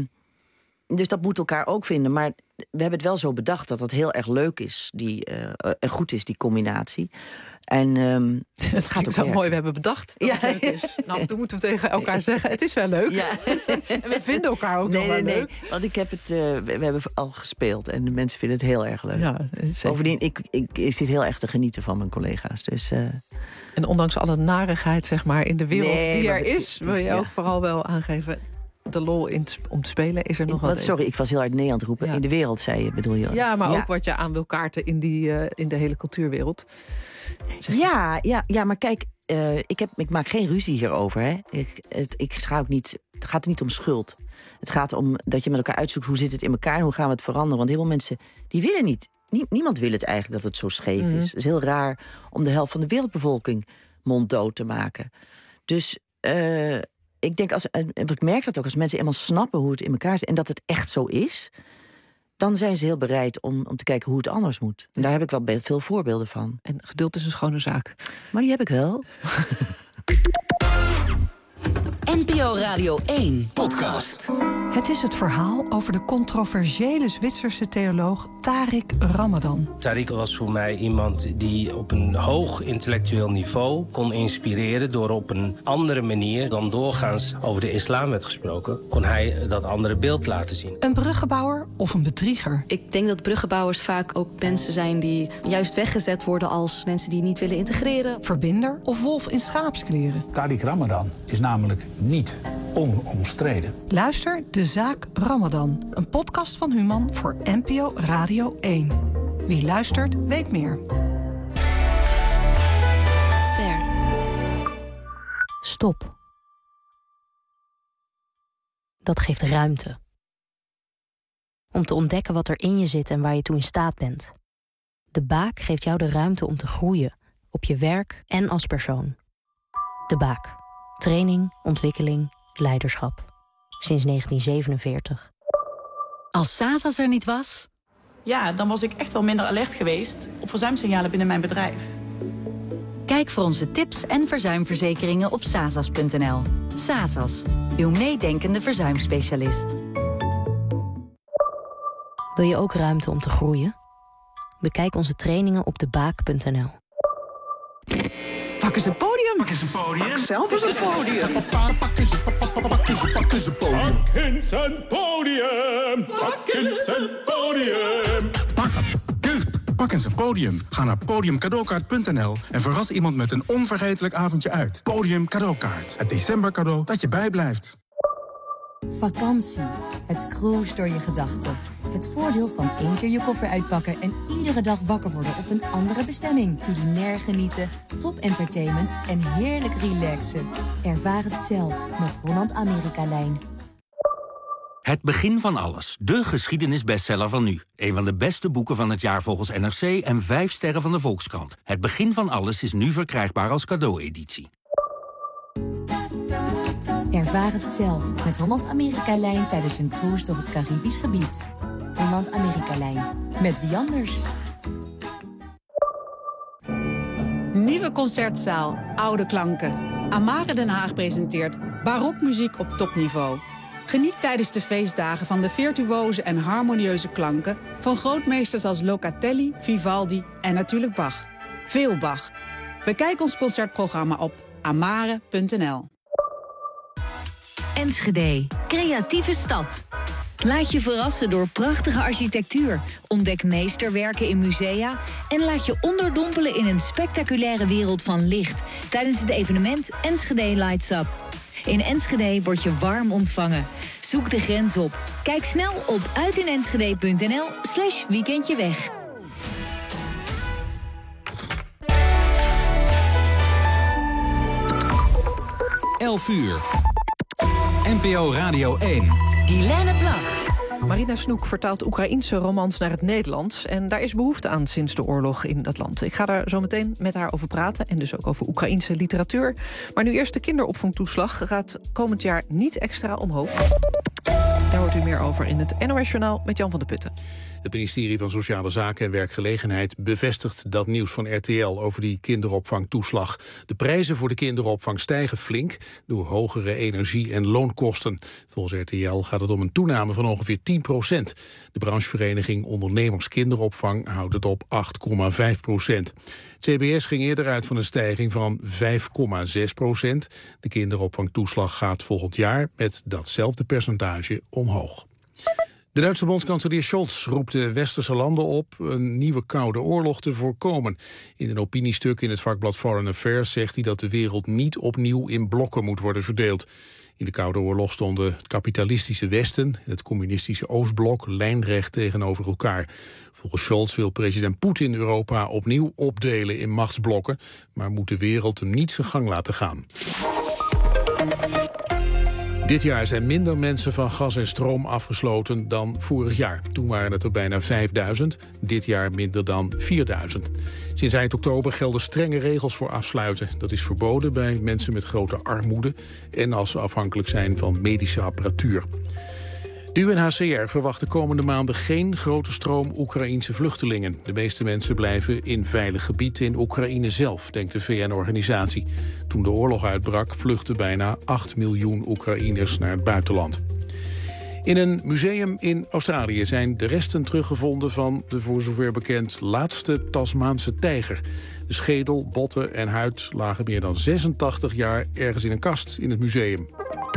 dat moet elkaar ook vinden. Maar we hebben het wel zo bedacht dat dat heel erg leuk is. Goed is, die combinatie. En het gaat ook zo mooi, we hebben bedacht dat het leuk is. Nou, toen moeten we tegen elkaar zeggen, het is wel leuk. Ja. En we vinden elkaar ook nog wel leuk. Want ik heb we hebben al gespeeld en de mensen vinden het heel erg leuk. Ja, bovendien, ik zit heel erg te genieten van mijn collega's. Dus, en ondanks alle narigheid, zeg maar, in de wereld die er is, wil je ook vooral wel aangeven... De lol om te spelen is er nog wel. Sorry, ik was heel hard nee aan het roepen. Ja. In de wereld, zei je, bedoel je? Ja, maar ook wat je aan wil kaarten in de hele cultuurwereld. Ja, maar kijk, ik maak geen ruzie hierover. Hè. Het gaat er niet om schuld. Het gaat om dat je met elkaar uitzoekt hoe zit het in elkaar en hoe gaan we het veranderen. Want heel veel mensen die willen niet. Niemand wil het eigenlijk dat het zo scheef is. Het is heel raar om de helft van de wereldbevolking monddood te maken. Dus... ik denk, ik merk dat ook, als mensen eenmaal snappen hoe het in elkaar zit... en dat het echt zo is, dan zijn ze heel bereid om te kijken hoe het anders moet. En daar heb ik wel veel voorbeelden van. En geduld is een schone zaak. Maar die heb ik wel. NPO Radio 1 podcast. Het is het verhaal over de controversiële Zwitserse theoloog Tariq Ramadan. Tariq was voor mij iemand die op een hoog intellectueel niveau kon inspireren door op een andere manier dan doorgaans over de islam werd gesproken, kon hij dat andere beeld laten zien. Een bruggenbouwer of een bedrieger? Ik denk dat bruggenbouwers vaak ook mensen zijn die juist weggezet worden als mensen die niet willen integreren. Verbinder of wolf in schaapskleren? Tariq Ramadan is namelijk niet onomstreden. Luister De Zaak Ramadan, een podcast van Human voor NPO Radio 1. Wie luistert, weet meer. Ster. Stop. Dat geeft ruimte. Om te ontdekken wat er in je zit en waar je toe in staat bent. De Baak geeft jou de ruimte om te groeien, op je werk en als persoon. De Baak. Training, ontwikkeling, leiderschap. Sinds 1947. Als Sasas er niet was? Ja, dan was ik echt wel minder alert geweest op verzuimsignalen binnen mijn bedrijf. Kijk voor onze tips en verzuimverzekeringen op sasas.nl. Sasas, uw meedenkende verzuimspecialist. Wil je ook ruimte om te groeien? Bekijk onze trainingen op debaak.nl. Pak eens een podium. Pak eens een podium. Pak zelf eens een podium. Pak eens een podium. Pak eens een podium. Pak eens een podium. Pak eens een podium. Ga naar podiumcadeaukaart.nl en verras iemand met een onvergetelijk avondje uit. Podium Cadeaukaart. Het decembercadeau dat je bijblijft. Vakantie. Het cruise door je gedachten. Het voordeel van 1 keer je koffer uitpakken en iedere dag wakker worden op een andere bestemming. Culinair genieten, top entertainment en heerlijk relaxen. Ervaar het zelf met Holland-Amerika-lijn. Het begin van alles. De geschiedenisbestseller van nu. Een van de beste boeken van het jaar volgens NRC en 5 sterren van de Volkskrant. Het begin van alles is nu verkrijgbaar als cadeaueditie. Ervaar het zelf met Holland-Amerika-lijn tijdens een cruise door het Caribisch gebied. Holland-Amerika-lijn. Met wie anders? Nieuwe concertzaal, oude klanken. Amare Den Haag presenteert barokmuziek op topniveau. Geniet tijdens de feestdagen van de virtuoze en harmonieuze klanken van grootmeesters als Locatelli, Vivaldi en natuurlijk Bach. Veel Bach. Bekijk ons concertprogramma op amare.nl. Enschede, creatieve stad. Laat je verrassen door prachtige architectuur. Ontdek meesterwerken in musea en laat je onderdompelen in een spectaculaire wereld van licht tijdens het evenement Enschede Lights Up. In Enschede word je warm ontvangen. Zoek de grens op. Kijk snel op uitinenschede.nl/weekendjeweg. Uur. NPO Radio 1. Guilaine Plag. Marina Snoek vertaalt Oekraïense romans naar het Nederlands. En daar is behoefte aan sinds de oorlog in dat land. Ik ga daar zo meteen met haar over praten. En dus ook over Oekraïense literatuur. Maar nu eerst de kinderopvangtoeslag gaat komend jaar niet extra omhoog. Daar hoort u meer over in het NOS Journaal met Jan van der Putten. Het ministerie van Sociale Zaken en Werkgelegenheid bevestigt dat nieuws van RTL over die kinderopvangtoeslag. De prijzen voor de kinderopvang stijgen flink door hogere energie- en loonkosten. Volgens RTL gaat het om een toename van ongeveer 10%. De branchevereniging Ondernemers Kinderopvang houdt het op 8,5%. Het CBS ging eerder uit van een stijging van 5,6%. De kinderopvangtoeslag gaat volgend jaar met datzelfde percentage omhoog. De Duitse bondskanselier Scholz roept de westerse landen op een nieuwe koude oorlog te voorkomen. In een opiniestuk in het vakblad Foreign Affairs zegt hij dat de wereld niet opnieuw in blokken moet worden verdeeld. In de Koude Oorlog stonden het kapitalistische Westen en het communistische Oostblok lijnrecht tegenover elkaar. Volgens Scholz wil president Poetin Europa opnieuw opdelen in machtsblokken, maar moet de wereld hem niet zijn gang laten gaan. Dit jaar zijn minder mensen van gas en stroom afgesloten dan vorig jaar. Toen waren het er bijna 5000, dit jaar minder dan 4000. Sinds eind oktober gelden strenge regels voor afsluiten. Dat is verboden bij mensen met grote armoede en als ze afhankelijk zijn van medische apparatuur. De UNHCR verwacht de komende maanden geen grote stroom Oekraïense vluchtelingen. De meeste mensen blijven in veilig gebied in Oekraïne zelf, denkt de VN-organisatie. Toen de oorlog uitbrak, vluchtten bijna 8 miljoen Oekraïners naar het buitenland. In een museum in Australië zijn de resten teruggevonden van de voor zover bekend laatste Tasmaanse tijger. De schedel, botten en huid lagen meer dan 86 jaar ergens in een kast in het museum.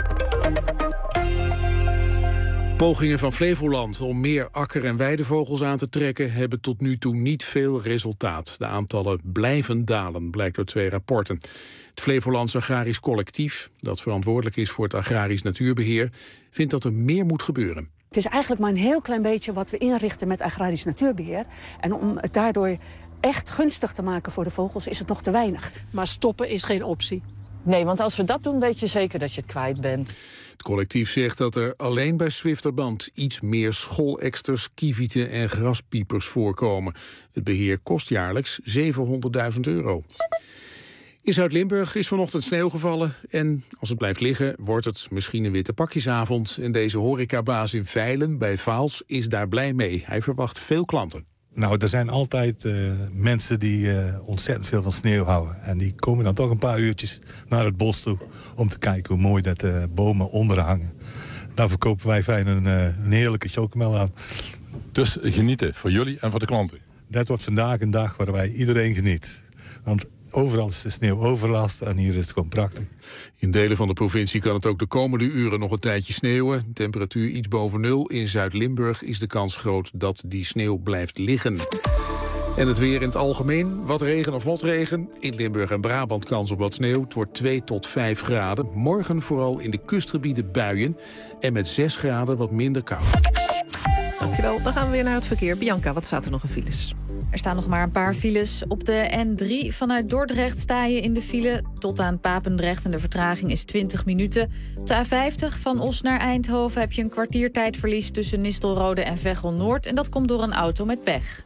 Pogingen van Flevoland om meer akker- en weidevogels aan te trekken hebben tot nu toe niet veel resultaat. De aantallen blijven dalen, blijkt uit 2 rapporten. Het Flevolands Agrarisch Collectief, dat verantwoordelijk is voor het agrarisch natuurbeheer, vindt dat er meer moet gebeuren. Het is eigenlijk maar een heel klein beetje wat we inrichten met agrarisch natuurbeheer. En om het daardoor echt gunstig te maken voor de vogels is het nog te weinig. Maar stoppen is geen optie. Nee, want als we dat doen, weet je zeker dat je het kwijt bent. Het collectief zegt dat er alleen bij Zwifterband iets meer schooleksters, kievieten en graspiepers voorkomen. Het beheer kost jaarlijks €700.000. In Zuid-Limburg is vanochtend sneeuw gevallen en als het blijft liggen wordt het misschien een witte pakjesavond. En deze horecabaas in Veilen bij Vaals is daar blij mee. Hij verwacht veel klanten. Nou, er zijn altijd mensen die ontzettend veel van sneeuw houden. En die komen dan toch een paar uurtjes naar het bos toe om te kijken hoe mooi dat bomen onderhangen. Daar verkopen wij fijn een heerlijke chocomel aan. Dus genieten voor jullie en voor de klanten. Dat wordt vandaag een dag waarbij iedereen geniet. Want overal is de sneeuw overlast en hier is het gewoon prachtig. In delen van de provincie kan het ook de komende uren nog een tijdje sneeuwen. Temperatuur iets boven 0. In Zuid-Limburg is de kans groot dat die sneeuw blijft liggen. En het weer in het algemeen. Wat regen of motregen. In Limburg en Brabant kans op wat sneeuw. Het wordt 2 tot 5 graden. Morgen vooral in de kustgebieden buien. En met 6 graden wat minder koud. Dankjewel. Dan gaan we weer naar het verkeer. Bianca, wat staat er nog in files? Er staan nog maar een paar files. Op de N3 vanuit Dordrecht sta je in de file tot aan Papendrecht en de vertraging is 20 minuten. Op de A50 van Os naar Eindhoven heb je een kwartiertijdverlies tussen Nistelrode en Veghel Noord. En dat komt door een auto met pech.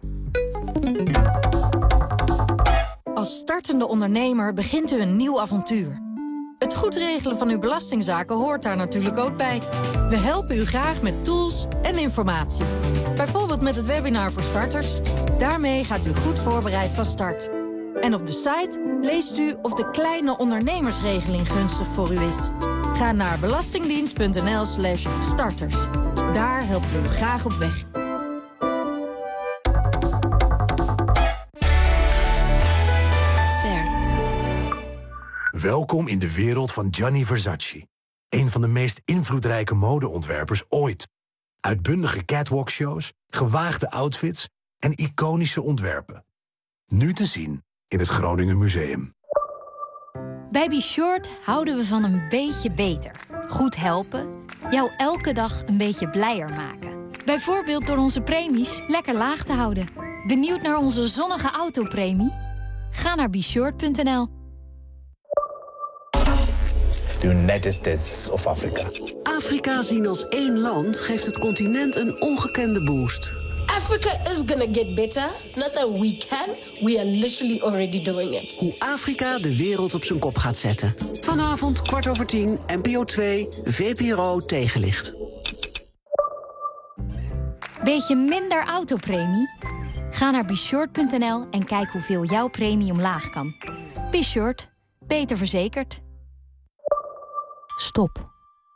Als startende ondernemer begint u een nieuw avontuur. Het goed regelen van uw belastingzaken hoort daar natuurlijk ook bij. We helpen u graag met tools en informatie. Bijvoorbeeld met het webinar voor starters. Daarmee gaat u goed voorbereid van start. En op de site leest u of de kleine ondernemersregeling gunstig voor u is. Ga naar belastingdienst.nl/starters. Daar helpen we u graag op weg. Welkom in de wereld van Gianni Versace. Een van de meest invloedrijke modeontwerpers ooit. Uitbundige catwalkshows, gewaagde outfits en iconische ontwerpen. Nu te zien in het Groningen Museum. Bij Be Short houden we van een beetje beter. Goed helpen, jou elke dag een beetje blijer maken. Bijvoorbeeld door onze premies lekker laag te houden. Benieuwd naar onze zonnige autopremie? Ga naar beshort.nl. The United States of Africa. Afrika zien als één land geeft het continent een ongekende boost. Africa is gonna get better. It's not that we can. We are literally already doing it. Hoe Afrika de wereld op zijn kop gaat zetten. Vanavond 10:15, NPO 2, VPRO Tegenlicht. Beetje minder autopremie? Ga naar beshort.nl en kijk hoeveel jouw premie omlaag kan. Be Short. Beter verzekerd. Stop.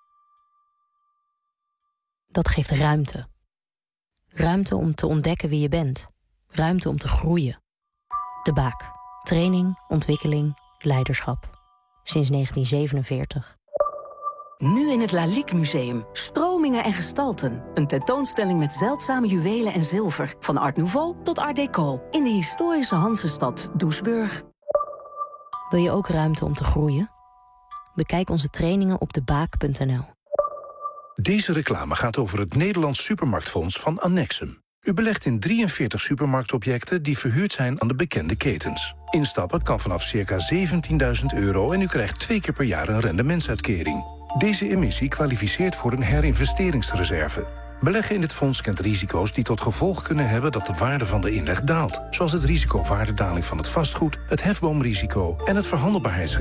Dat geeft ruimte. Ruimte om te ontdekken wie je bent. Ruimte om te groeien. De Baak. Training, ontwikkeling, leiderschap. Sinds 1947. Nu in het Lalique Museum. Stromingen en gestalten. Een tentoonstelling met zeldzame juwelen en zilver. Van Art Nouveau tot Art Deco. In de historische Hansestad Doesburg. Wil je ook ruimte om te groeien? Bekijk onze trainingen op debaak.nl. Deze reclame gaat over het Nederlands Supermarktfonds van Annexum. U belegt in 43 supermarktobjecten die verhuurd zijn aan de bekende ketens. Instappen kan vanaf circa €17.000 en u krijgt 2 keer per jaar een rendementsuitkering. Deze emissie kwalificeert voor een herinvesteringsreserve. Beleggen in dit fonds kent risico's die tot gevolg kunnen hebben dat de waarde van de inleg daalt. Zoals het risico waardedaling van het vastgoed, het hefboomrisico en het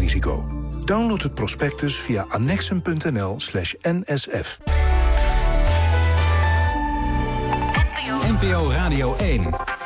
verhandelbaarheidsrisico. Download het prospectus via annexum.nl/nsf. NPO Radio 1.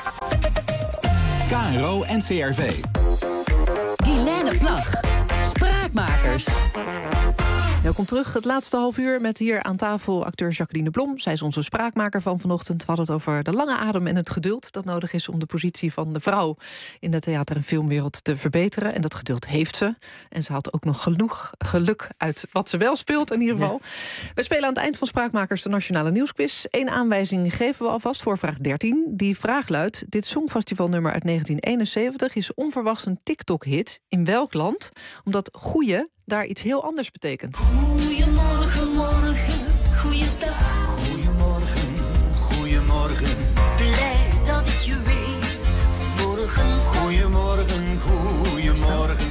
KRO NCRV. Guilaine Plag. Spraakmakers. Welkom terug, het laatste half uur met hier aan tafel acteur Jacqueline Blom. Zij is onze spraakmaker van vanochtend. We hadden het over de lange adem en het geduld dat nodig is om de positie van de vrouw in de theater- en filmwereld te verbeteren. En dat geduld heeft ze. En ze had ook nog genoeg geluk uit wat ze wel speelt in ieder geval. Ja. We spelen aan het eind van Spraakmakers de Nationale Nieuwsquiz. 1 aanwijzing geven we alvast voor vraag 13. Die vraag luidt: dit Songfestivalnummer uit 1971 is onverwachts een TikTok-hit. In welk land? Omdat goeie daar iets heel anders betekent. Goedemorgen, morgen, goeiedag. Goedemorgen, goedemorgen. Blij dat ik je weer vanmorgen zag. Goedemorgen, goedemorgen,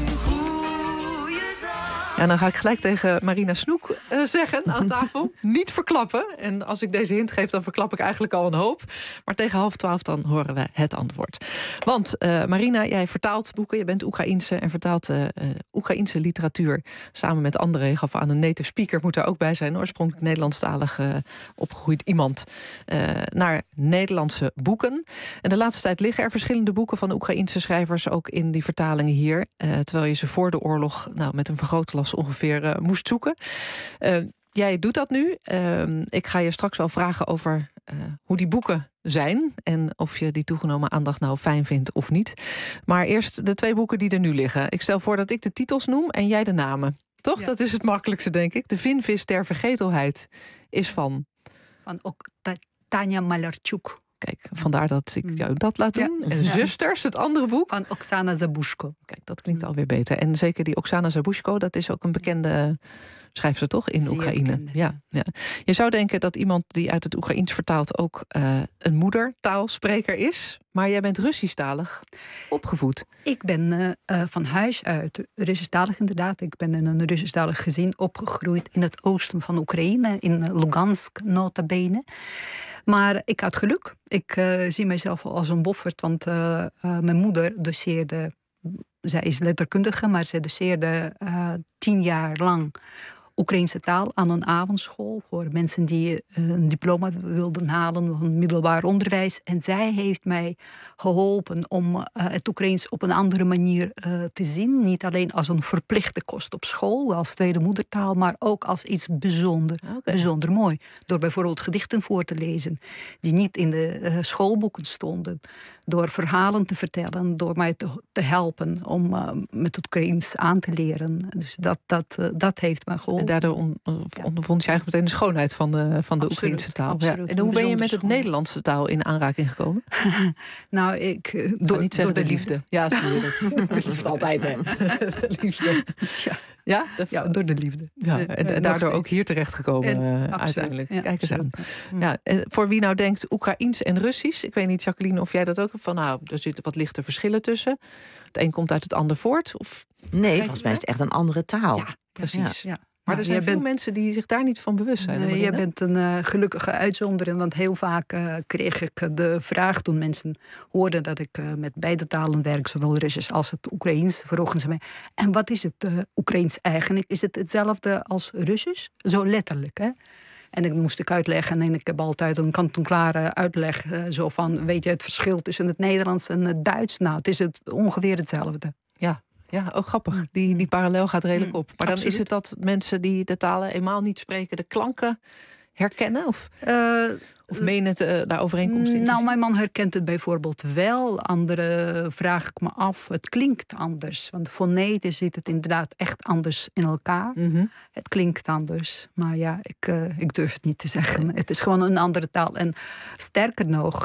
Ja, dan ga ik gelijk tegen Marina Snoek zeggen aan tafel. Niet verklappen. En als ik deze hint geef, dan verklap ik eigenlijk al een hoop. Maar tegen 11:30 dan horen we het antwoord. Want Marina, jij vertaalt boeken. Je bent Oekraïense en vertaalt Oekraïense literatuur. Samen met anderen. Je gaf aan een native speaker, moet daar ook bij zijn. Oorspronkelijk Nederlandstalig opgegroeid iemand. Naar Nederlandse boeken. En de laatste tijd liggen er verschillende boeken van Oekraïense schrijvers ook in die vertalingen hier. Terwijl je ze voor de oorlog met een vergrootglas ongeveer moest zoeken. Jij doet dat nu. Ik ga je straks wel vragen over hoe die boeken zijn en of je die toegenomen aandacht nou fijn vindt of niet. Maar eerst de 2 boeken die er nu liggen. Ik stel voor dat ik de titels noem en jij de namen. Toch? Ja. Dat is het makkelijkste, denk ik. De Vinvis ter vergetelheid is van Tanja Malarchuk. Kijk, vandaar dat ik jou dat laat doen. Ja. En Zusters, het andere boek. Van Oksana Zabushko. Kijk, dat klinkt alweer beter. En zeker die Oksana Zabushko, dat is ook een bekende schrijfster, toch? In zeer Oekraïne. Bekende, ja. Je zou denken dat iemand die uit het Oekraïens vertaalt ook een moedertaalspreker is. Maar jij bent Russisch-talig opgevoed. Ik ben van huis uit Russisch-talig inderdaad. Ik ben in een Russisch-talig gezin opgegroeid in het oosten van Oekraïne. In Lugansk, nota bene. Maar ik had geluk. Ik zie mezelf als een boffert, want mijn moeder doceerde. Zij is letterkundige, maar zij doceerde 10 jaar lang Oekraïnse taal aan een avondschool voor mensen die een diploma wilden halen van middelbaar onderwijs. En zij heeft mij geholpen om het Oekraïens op een andere manier te zien. Niet alleen als een verplichte kost op school, als tweede moedertaal, maar ook als iets bijzonder mooi. Door bijvoorbeeld gedichten voor te lezen die niet in de schoolboeken stonden. Door verhalen te vertellen, door mij te helpen om met het Oekraïens aan te leren. Dus dat heeft mij geholpen. En daardoor ondervond je eigenlijk meteen de schoonheid van de Oekraïnse taal. Absoluut. Ja. En hoe ben je met het Nederlandse taal in aanraking gekomen? Nou, door de liefde. Ja, dat is altijd, hè? De liefde. Ja, door de liefde. Ja, en daardoor ook hier terechtgekomen uiteindelijk. Ja, kijk eens aan. Ja, voor wie nou denkt Oekraïens en Russisch, ik weet niet, Jacqueline, of jij dat ook hebt van, er zitten wat lichte verschillen tussen. Het een komt uit het ander voort? Of nee, volgens mij is het echt een andere taal. Ja, precies. Ja. Maar er zijn veel mensen die zich daar niet van bewust zijn. Nee, jij bent een gelukkige uitzondering. Want heel vaak kreeg ik de vraag toen mensen hoorden dat ik met beide talen werk, zowel Russisch als het Oekraïens. Vroegen ze mij, en wat is het Oekraïens eigenlijk? Is het hetzelfde als Russisch? Zo letterlijk, hè? En ik moest uitleggen, en ik heb altijd een kant-en-klare uitleg. Zo van, weet je het verschil tussen het Nederlands en het Duits? Nou, het is ongeveer hetzelfde. Ja, ook grappig. Die parallel gaat redelijk op. Maar dan is het dat mensen die de talen eenmaal niet spreken de klanken herkennen? Of menen het daar overeenkomst in? Nou, mijn man herkent het bijvoorbeeld wel. Anderen vraag ik me af. Het klinkt anders. Want fonetisch zit het inderdaad echt anders in elkaar. Mm-hmm. Het klinkt anders. Maar ja, ik durf het niet te zeggen. Nee. Het is gewoon een andere taal. En sterker nog,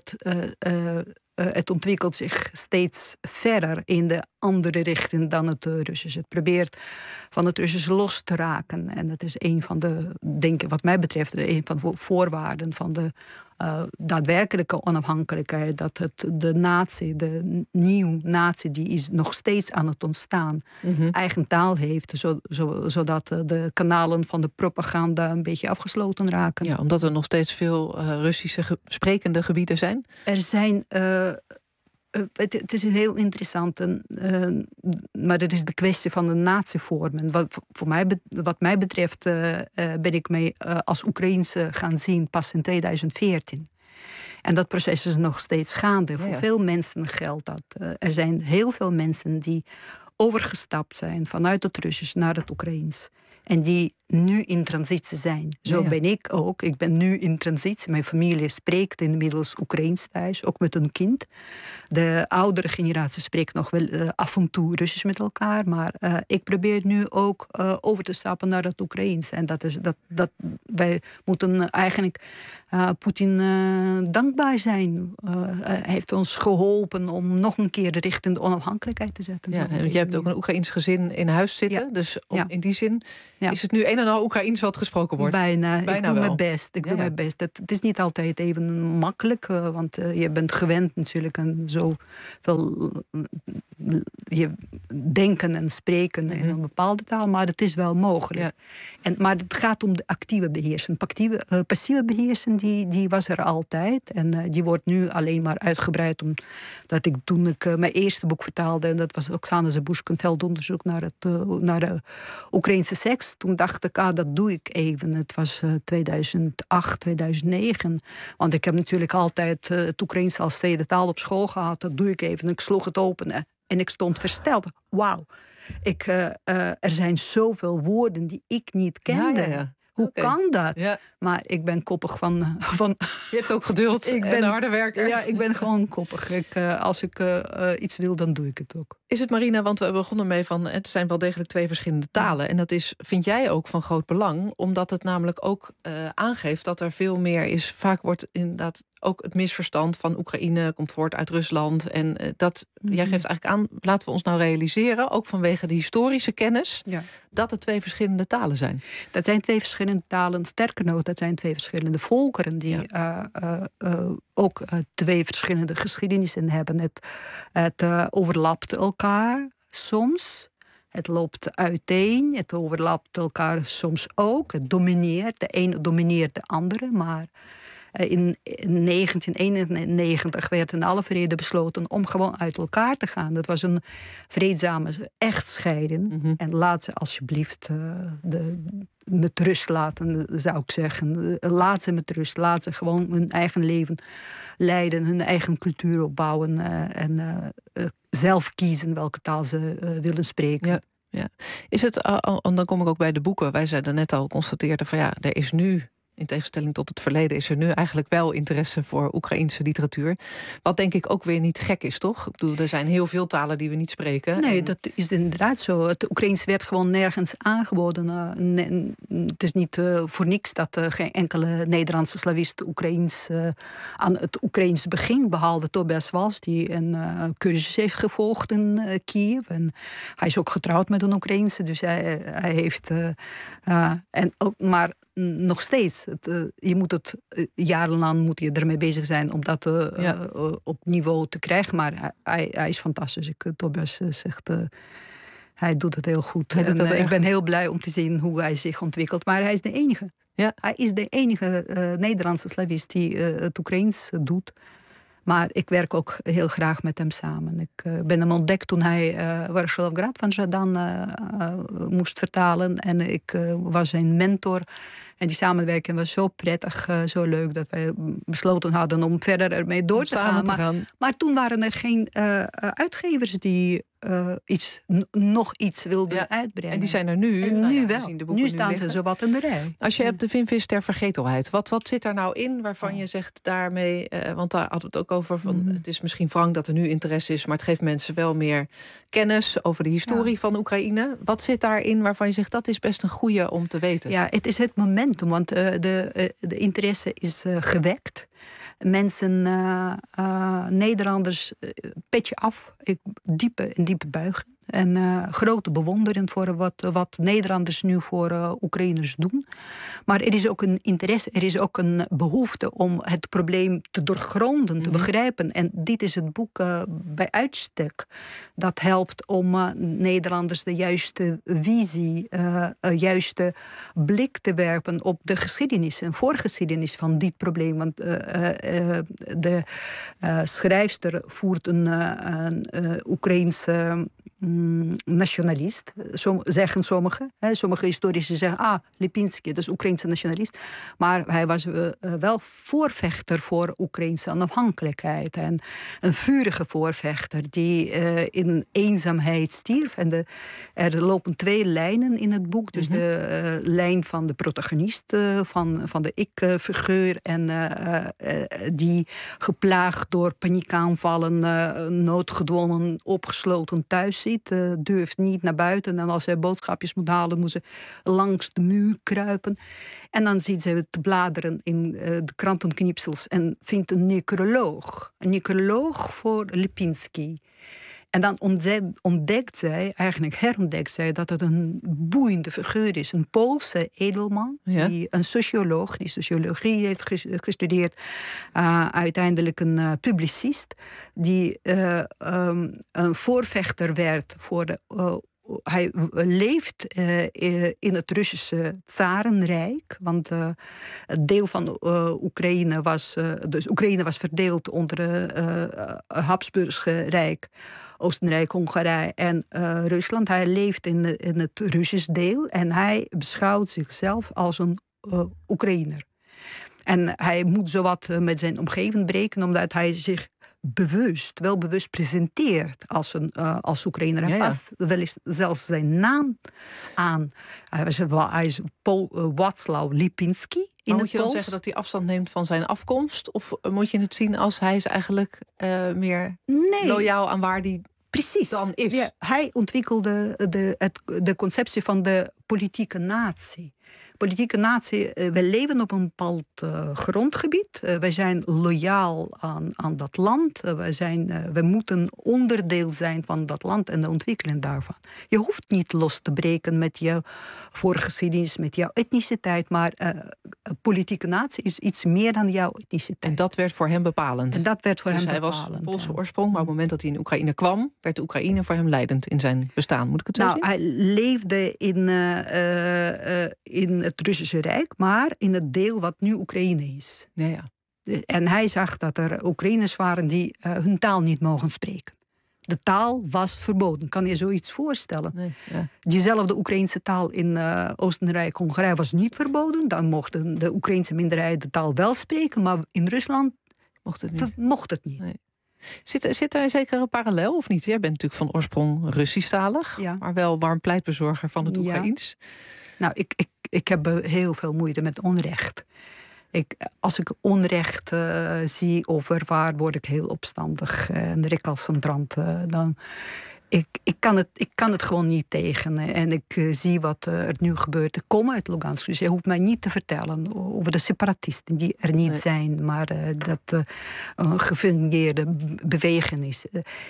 het ontwikkelt zich steeds verder in de andere richting dan het Russisch. Het probeert van het Russisch los te raken. En dat is een van de, denk ik, wat mij betreft, een van de voorwaarden van de daadwerkelijke onafhankelijkheid. Dat de nieuwe natie, die is nog steeds aan het ontstaan, eigen taal heeft, zodat de kanalen van de propaganda een beetje afgesloten raken. Ja, omdat er nog steeds veel Russische sprekende gebieden zijn? Er zijn het is heel interessant, maar het is de kwestie van de natievormen. Wat mij betreft ben ik mij als Oekraïense gaan zien pas in 2014. En dat proces is nog steeds gaande. Voor veel mensen geldt dat. Er zijn heel veel mensen die overgestapt zijn vanuit het Russisch naar het Oekraïens. En die nu in transitie zijn. Zo ben ik ook. Ik ben nu in transitie. Mijn familie spreekt inmiddels Oekraïens thuis, ook met hun kind. De oudere generatie spreekt nog wel af en toe Russisch met elkaar. Maar ik probeer nu ook over te stappen naar het Oekraïens. En dat wij moeten eigenlijk Poetin dankbaar zijn. Hij heeft ons geholpen om nog een keer richting de onafhankelijkheid te zetten. Ja, en je hebt ook een Oekraïens gezin in huis zitten. Ja. Dus in die zin is het nu een en al Oekraïens wat gesproken wordt. Bijna. Ik doe mijn best. Ik doe mijn best. Het is niet altijd even makkelijk. Want je bent gewend natuurlijk aan zoveel je denken en spreken in een bepaalde taal. Maar het is wel mogelijk. Ja. Maar het gaat om de actieve beheersing. Passieve beheersing die was er altijd. En die wordt nu alleen maar uitgebreid. Omdat toen ik mijn eerste boek vertaalde. En dat was Oksana Zabushko, een veldonderzoek naar de Oekraïnse seks. Toen dacht ik, dat doe ik even. Het was 2008, 2009. Want ik heb natuurlijk altijd het Oekraïens als tweede taal op school gehad. Dat doe ik even. Ik sloeg het open en ik stond versteld. Wauw. Er zijn zoveel woorden die ik niet kende. Ja. Hoe kan dat? Ja. Maar ik ben koppig van... Je hebt ook geduld en een harde werker. Ja, ik ben gewoon koppig. Als ik iets wil, dan doe ik het ook. Is het, Marina, want we begonnen mee van... het zijn wel degelijk twee verschillende talen. En dat is, vind jij ook van groot belang... omdat het namelijk ook aangeeft dat er veel meer is. Vaak wordt inderdaad ook het misverstand van Oekraïne komt voort uit Rusland. En jij geeft eigenlijk aan, laten we ons nou realiseren... ook vanwege de historische kennis... dat het twee verschillende talen zijn. Dat zijn twee verschillende talen. Sterker nog, dat zijn twee verschillende volkeren... die ook twee verschillende geschiedenissen hebben. Het overlapt elkaar soms... Het loopt uiteen, het overlapt elkaar soms ook. Het domineert, de ene domineert de andere. Maar in 1991 werd in alle vrede besloten om gewoon uit elkaar te gaan. Dat was een vreedzame echtscheiding. Mm-hmm. En laat ze alsjeblieft met rust laten, zou ik zeggen. Laat ze met rust, laat ze gewoon hun eigen leven leiden, hun eigen cultuur opbouwen en zelf kiezen welke taal ze willen spreken. Ja. Ja. Is het, dan kom ik ook bij de boeken. Wij zeiden net al, constateerden van er is nu, in tegenstelling tot het verleden, is er nu eigenlijk wel interesse voor Oekraïense literatuur. Wat denk ik ook weer niet gek is, toch? Ik bedoel, er zijn heel veel talen die we niet spreken. Nee, dat is inderdaad zo. Het Oekraïens werd gewoon nergens aangeboden. Het is niet voor niks dat geen enkele Nederlandse slavist aan het Oekraïens begint, behalve Tobias Wals, die een cursus heeft gevolgd in Kiev. En hij is ook getrouwd met een Oekraïense, dus hij heeft... maar nog steeds, je moet het jarenlang moet je ermee bezig zijn om dat op niveau te krijgen. Maar hij is fantastisch. Tobias zegt, hij doet het heel goed. Ik ben heel blij om te zien hoe hij zich ontwikkelt. Maar hij is de enige. Ja. Hij is de enige Nederlandse slavist die het Oekraïens doet. Maar ik werk ook heel graag met hem samen. Ik ben hem ontdekt toen hij Warszawa-Grad van Žadan moest vertalen. En ik was zijn mentor. En die samenwerking was zo prettig, zo leuk... dat wij besloten hadden om verder ermee door te gaan. Maar toen waren er geen uitgevers die nog iets wilden uitbrengen. En die zijn er nu. En nu wel. Nu staan ze zowat in de rij. Als je hebt de vinvis ter vergetelheid. Wat zit daar nou in waarvan je zegt daarmee... want daar hadden we het ook over. Het is misschien wrang dat er nu interesse is... maar het geeft mensen wel meer kennis over de historie van Oekraïne. Wat zit daarin waarvan je zegt... dat is best een goeie om te weten? Ja, het is het momentum. Want de interesse is gewekt. Mensen, Nederlanders, petje af. Diepe buigen. En grote bewondering voor wat Nederlanders nu voor Oekraïners doen. Maar er is ook een interesse, er is ook een behoefte om het probleem te doorgronden, te begrijpen. En dit is het boek bij uitstek. Dat helpt om Nederlanders de juiste visie, juiste blik te werpen op de geschiedenis en voorgeschiedenis van dit probleem. Want de schrijfster voert een Oekraïense nationalist, zeggen sommigen. Sommige historici zeggen, Lipinski, dat is Oekraïense nationalist. Maar hij was wel voorvechter voor Oekraïnse onafhankelijkheid. En een vurige voorvechter die in eenzaamheid stierf. En er lopen 2 lijnen in het boek. Dus de lijn van de protagonist, van de ik-figuur. En die geplaagd door paniekaanvallen, noodgedwongen, opgesloten thuis zit. Durft niet naar buiten. En als hij boodschapjes moet halen, moet ze langs de muur kruipen. En dan ziet ze te bladeren in de krantenknipsels en vindt een necroloog. Een necroloog voor Lipinski. En dan herontdekt zij dat het een boeiende figuur is. Een Poolse edelman, een socioloog, die sociologie heeft gestudeerd. Uiteindelijk een publicist, die een voorvechter werd voor de... Hij leeft in het Russische Tsarenrijk. Want het deel van Oekraïne was... dus Oekraïne was verdeeld onder het Habsburgse Rijk, Oostenrijk, Hongarije en Rusland. Hij leeft in het Russisch deel en hij beschouwt zichzelf als een Oekraïner. En hij moet zowat met zijn omgeving breken, omdat hij zich wel bewust presenteert als Oekraïner. Hij past wel eens zelfs zijn naam aan. Hij is Wacław Lipinski. Maar moet je dan zeggen dat hij afstand neemt van zijn afkomst? Of moet je het zien als hij is eigenlijk meer loyaal aan waar hij dan is? Ja, hij ontwikkelde de conceptie van de politieke natie. Politieke natie, we leven op een bepaald grondgebied. Wij zijn loyaal aan dat land. We moeten onderdeel zijn van dat land en de ontwikkeling daarvan. Je hoeft niet los te breken met jouw voorgeschiedenis, met jouw etniciteit. Maar politieke natie is iets meer dan jouw etniciteit. En dat werd voor hem bepalend. Hij was Poolse oorsprong, maar op het moment dat hij in Oekraïne kwam, werd de Oekraïne voor hem leidend in zijn bestaan. Moet ik het zo zien? Hij leefde in het Russische Rijk, maar in het deel wat nu Oekraïne is. Ja. En hij zag dat er Oekraïners waren die hun taal niet mogen spreken. De taal was verboden. Kan je zoiets voorstellen? Nee, ja. Diezelfde Oekraïnse taal in Oostenrijk, Hongarije was niet verboden. Dan mochten de Oekraïnse minderheid de taal wel spreken, maar in Rusland mocht het niet. Nee. Zit er zeker een parallel of niet? Jij bent natuurlijk van oorsprong Russisch-talig, maar wel warm pleitbezorger van het Oekraïens. Nou, ik heb heel veel moeite met onrecht. Als ik onrecht zie of ervaar, word ik heel opstandig en recalcitrant. Ik kan het gewoon niet tegen. En ik zie wat er nu gebeurt. Ik kom uit Lugansk, dus je hoeft mij niet te vertellen over de separatisten die er niet zijn, maar dat een gefundeerde beweging is.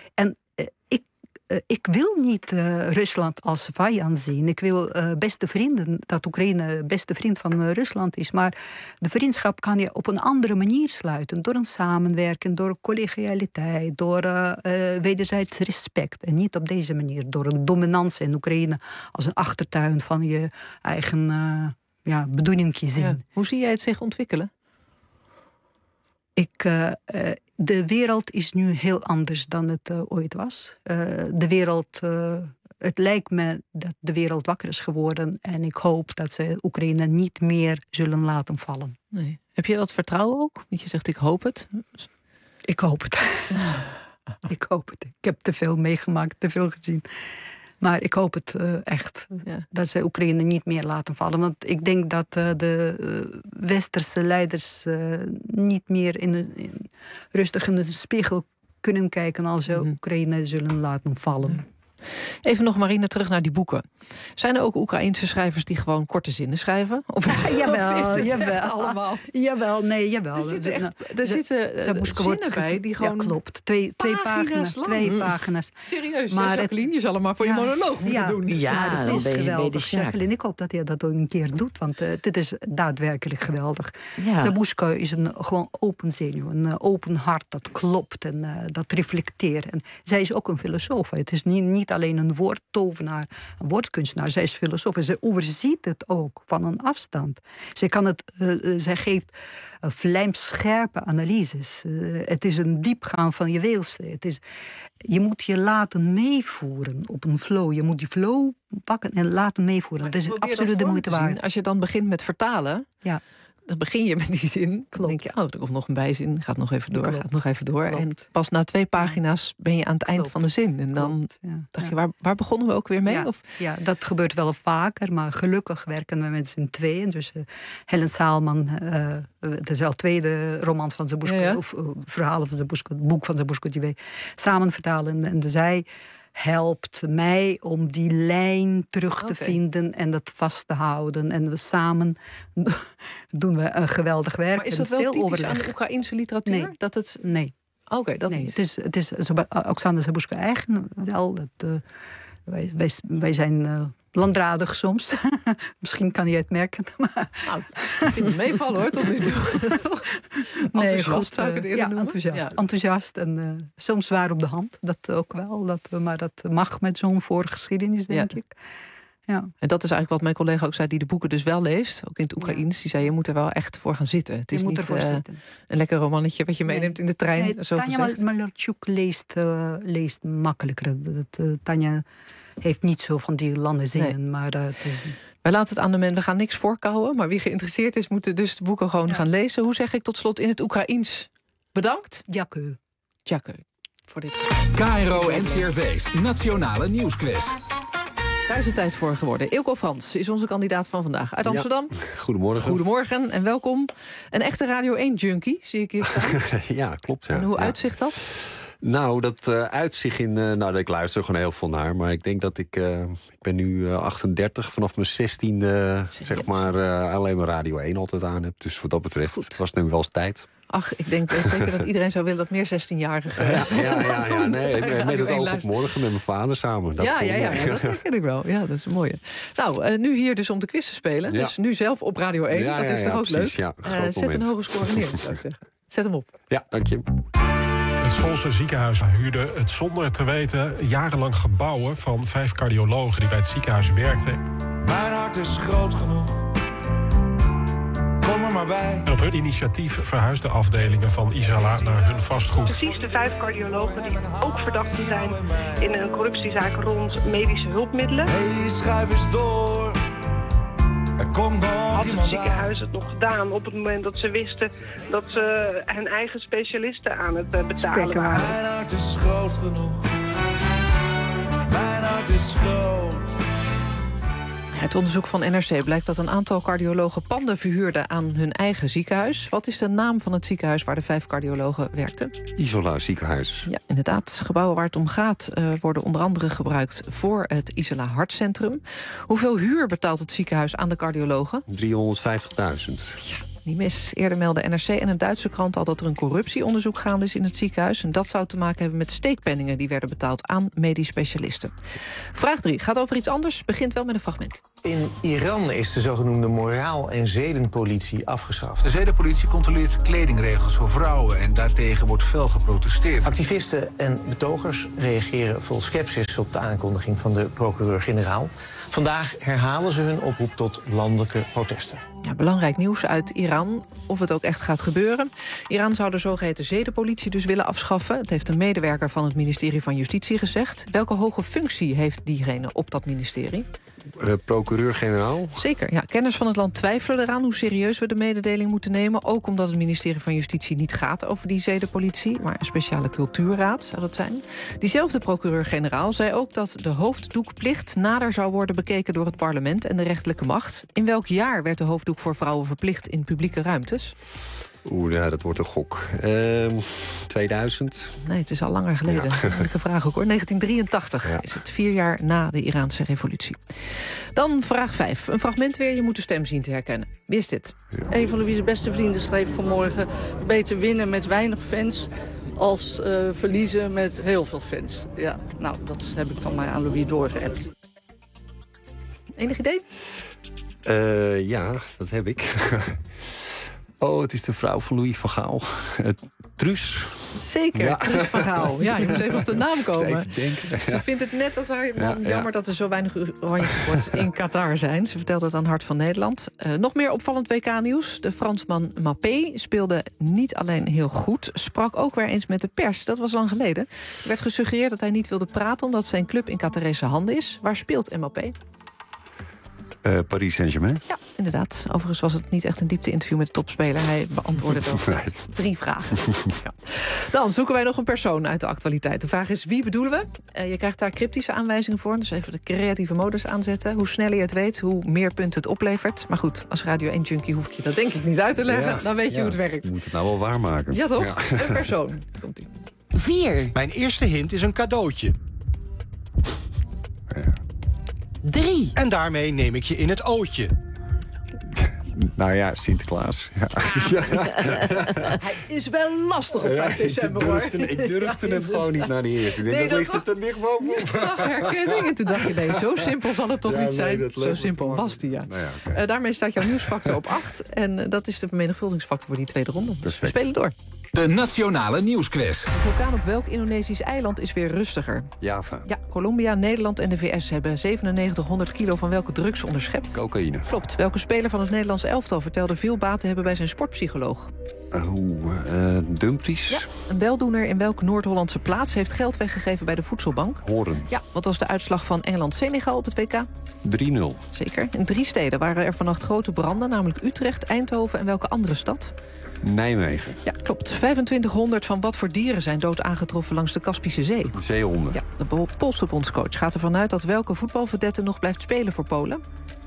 Ik wil niet Rusland als vijand zien. Ik wil beste vrienden, dat Oekraïne beste vriend van Rusland is. Maar de vriendschap kan je op een andere manier sluiten. Door een samenwerken, door collegialiteit, door wederzijds respect. En niet op deze manier, door een dominantie in Oekraïne als een achtertuin van je eigen bedoeling zien. Ja. Hoe zie jij het zich ontwikkelen? De wereld is nu heel anders dan het ooit was. De wereld, het lijkt me dat de wereld wakker is geworden. En ik hoop dat ze Oekraïne niet meer zullen laten vallen. Nee. Heb je dat vertrouwen ook? Want je zegt, ik hoop het. Ik hoop het. Ik hoop het. Ik heb te veel meegemaakt, te veel gezien. Maar ik hoop het echt, dat ze Oekraïne niet meer laten vallen. Want ik denk dat de westerse leiders niet meer rustig in de spiegel kunnen kijken als ze Oekraïne zullen laten vallen. Even nog, Marina, terug naar die boeken. Zijn er ook Oekraïense schrijvers die gewoon korte zinnen schrijven? Jawel. Allemaal? Jawel. Er zitten zinnen bij die gewoon... Ja, klopt. Twee pagina's. Serieus, Jacqueline, je zal hem maar voor je monoloog moeten doen. Ja, dat is geweldig. Jacqueline, ik hoop dat hij dat ook een keer doet, want dit is daadwerkelijk geweldig. Zabushko is een gewoon open zenuw, een open hart dat klopt en dat reflecteert. En zij is ook een filosoof. Het is niet alleen een woordtovenaar, een woordkunstenaar. Zij is filosoof en ze overziet het ook van een afstand. Zij geeft vlijmscherpe analyses. Het is een diepgang van je weefsel. Je moet je laten meevoeren op een flow. Je moet die flow pakken en laten meevoeren. Dat is absoluut de moeite waard. Als je dan begint met vertalen... Ja. Dan begin je met die zin. Dan denk je, er komt nog een bijzin. Gaat nog even door, gaat nog even door. Klopt. En pas na 2 pagina's ben je aan het eind van de zin. En dan dacht je, waar begonnen we ook weer mee? Ja, of? Ja, dat gebeurt wel vaker. Maar gelukkig werken we met z'n tweeën. Dus Helen Zaalman, het is al het tweede roman van Zabuzko... of verhalen van Zabuzko, het boek van Zabuzko, die wij samen vertalen. En zij helpt mij om die lijn terug te vinden en dat vast te houden. En we samen doen we een geweldig werk. Maar is dat wel veel typisch overleg aan de Oekraïnse literatuur? Nee. Dat het... Nee. Oké, dat niet. Het is Oksana Zabuzko eigen wel. Wij zijn landradig soms. Misschien kan je het merken. Nou, ik vind het meevallen hoor, tot nu toe. Enthousiast zou ik het eerder noemen. Enthousiast en soms zwaar op de hand. Dat ook wel. Maar dat mag met zo'n voorgeschiedenis, denk ik. Ja. En dat is eigenlijk wat mijn collega ook zei, die de boeken dus wel leest, ook in het Oekraïens. Die zei, je moet er wel echt voor gaan zitten. Het is niet een lekker romannetje wat je meeneemt in de trein. Nee, Tanja Malarchuk leest makkelijker. Tanja heeft niet zo van die lange zinnen. Maar wij laten het aan de mensen, we gaan niks voorkouwen. Maar wie geïnteresseerd is, moet dus de boeken gewoon gaan lezen. Hoe zeg ik tot slot in het Oekraïens? Bedankt. Djakeu. Voor dit. KRO NCRV's Nationale Nieuwsquiz. Daar is het tijd voor geworden. Eelco Frans is onze kandidaat van vandaag uit Amsterdam. Ja, goedemorgen. Goedemorgen en welkom. Een echte Radio 1-junkie, zie ik hier staan. Ja, klopt. Ja. En hoe ja. uitzicht dat? Nou, dat uitzicht in... ik luister gewoon heel veel naar. Maar ik denk dat ik ben nu 38. Vanaf mijn 16e, zeg maar, alleen maar Radio 1 altijd aan heb. Dus wat dat betreft was het nu wel eens tijd. Ach, ik denk zeker dat iedereen zou willen dat meer 16-jarigen... Nee, met het oog op morgen met mijn vader samen. Dat dat denk ik wel. Ja, dat is een mooie. Nou, nu hier dus om de quiz te spelen. Ja. Dus nu zelf op Radio 1. Dat is toch ook precies, leuk? Ja, zet een hoge score neer, zou ik zeggen. Zet hem op. Ja, dank je. Het Zwolse ziekenhuis huurde het zonder te weten jarenlang gebouwen van 5 cardiologen die bij het ziekenhuis werkten. Mijn hart is groot genoeg. Kom er maar bij. En op hun initiatief verhuisden afdelingen van Isala naar hun vastgoed. Precies de 5 cardiologen die ook verdachten zijn in een corruptiezaak rond medische hulpmiddelen. Hey, schuif eens door. Er komt nog had iemand het ziekenhuis het nog gedaan op het moment dat ze wisten dat ze hun eigen specialisten aan het betalen waren. Mijn hart is groot genoeg. Mijn hart is groot. Uit onderzoek van NRC blijkt dat een aantal cardiologen panden verhuurden aan hun eigen ziekenhuis. Wat is de naam van het ziekenhuis waar de 5 cardiologen werkten? Isola ziekenhuis. Ja, inderdaad. Gebouwen waar het om gaat worden onder andere gebruikt voor het Isola Hartcentrum. Hoeveel huur betaalt het ziekenhuis aan de cardiologen? 350.000. Ja. Niet mis. Eerder meldde NRC en een Duitse krant al dat er een corruptieonderzoek gaande is in het ziekenhuis. En dat zou te maken hebben met steekpenningen die werden betaald aan medisch specialisten. Vraag 3 gaat over iets anders, begint wel met een fragment. In Iran is de zogenoemde moraal- en zedenpolitie afgeschaft. De zedenpolitie controleert kledingregels voor vrouwen en daartegen wordt fel geprotesteerd. Activisten en betogers reageren vol scepsis op de aankondiging van de procureur-generaal. Vandaag herhalen ze hun oproep tot landelijke protesten. Ja, belangrijk nieuws uit Iran, of het ook echt gaat gebeuren. Iran zou de zogeheten zedenpolitie dus willen afschaffen. Het heeft een medewerker van het ministerie van Justitie gezegd. Welke hoge functie heeft diegene op dat ministerie? Procureur-generaal? Zeker, ja. Kenners van het land twijfelen eraan hoe serieus we de mededeling moeten nemen. Ook omdat het ministerie van Justitie niet gaat over die zedenpolitie, maar een speciale cultuurraad zou dat zijn. Diezelfde procureur-generaal zei ook dat de hoofddoekplicht nader zou worden bekeken door het parlement en de rechterlijke macht. In welk jaar werd de hoofddoek voor vrouwen verplicht in publieke ruimtes? Ja, dat wordt een gok. 2000? Nee, het is al langer geleden. Ja. Moeilijke vraag ook hoor. 1983 is het, 4 jaar na de Iraanse revolutie. Dan vraag 5. Een fragment weer, je moet de stem zien te herkennen. Wie is dit? Een van Louise's beste vrienden schreef vanmorgen: beter winnen met weinig fans als verliezen met heel veel fans. Ja, nou, dat heb ik dan maar aan Louis doorgeappt. Enig idee? Ja, dat heb ik. Oh, het is de vrouw van Louis van Gaal. Truus. Zeker, Ja. Truus van Gaal. Ja, je moet even op de naam komen. Even denken. Ze vindt het net als haar man Ja. jammer dat er zo weinig oranje supporters in Qatar zijn. Ze vertelt het aan Hart van Nederland. Nog meer opvallend WK-nieuws. De Fransman Mbappé speelde niet alleen heel goed, sprak ook weer eens met de pers. Dat was lang geleden. Er werd gesuggereerd dat hij niet wilde praten omdat zijn club in Qatarese handen is. Waar speelt Mbappé? Paris Saint-Germain. Ja, inderdaad. Overigens was het niet echt een diepte-interview met de topspeler. Hij beantwoordde wel 3 vragen. Ja. Dan zoeken wij nog een persoon uit de actualiteit. De vraag is, wie bedoelen we? Je krijgt daar cryptische aanwijzingen voor. Dus even de creatieve modus aanzetten. Hoe sneller je het weet, hoe meer punten het oplevert. Maar goed, als Radio 1-junkie hoef ik je dat denk ik niet uit te leggen. Ja. Dan weet je hoe het werkt. Je moet het nou wel waarmaken. Ja, toch? Ja. Een persoon. Komt-ie. 4. Mijn eerste hint is een cadeautje. 3. En daarmee neem ik je in het ootje. Nou ja, Sinterklaas. Ja. Hij is wel lastig op 5 december, hoor. Ik durfde het gewoon niet naar die eerste. Ik denk, dat ligt het er dicht bovenop. Ik zag herkenning en toen dacht je, nee, zo simpel zal het toch niet zijn. Zo simpel was die, ja. Nou ja, okay. Daarmee staat jouw nieuwsfactor op 8. En dat is de vermenigvuldigingsfactor voor die tweede ronde. Dus we spelen door. De Nationale Nieuwsquiz. De vulkaan op welk Indonesisch eiland is weer rustiger? Java. Ja, Colombia, Nederland en de VS hebben 9700 kilo van welke drugs onderschept? Cocaïne. Klopt. Welke speler van het Nederlands elftal vertelde veel baat te hebben bij zijn sportpsycholoog? Dumfries. Ja, een weldoener in welke Noord-Hollandse plaats heeft geld weggegeven bij de voedselbank? Horen. Ja, wat was de uitslag van Engeland-Senegal op het WK? 3-0. Zeker. In 3 steden waren er vannacht grote branden, namelijk Utrecht, Eindhoven en welke andere stad? Nijmegen. Ja, klopt. 2500 van wat voor dieren zijn dood aangetroffen langs de Kaspische Zee? Zeehonden. Ja, de Poolse bondscoach gaat ervan uit dat welke voetbalverdette nog blijft spelen voor Polen?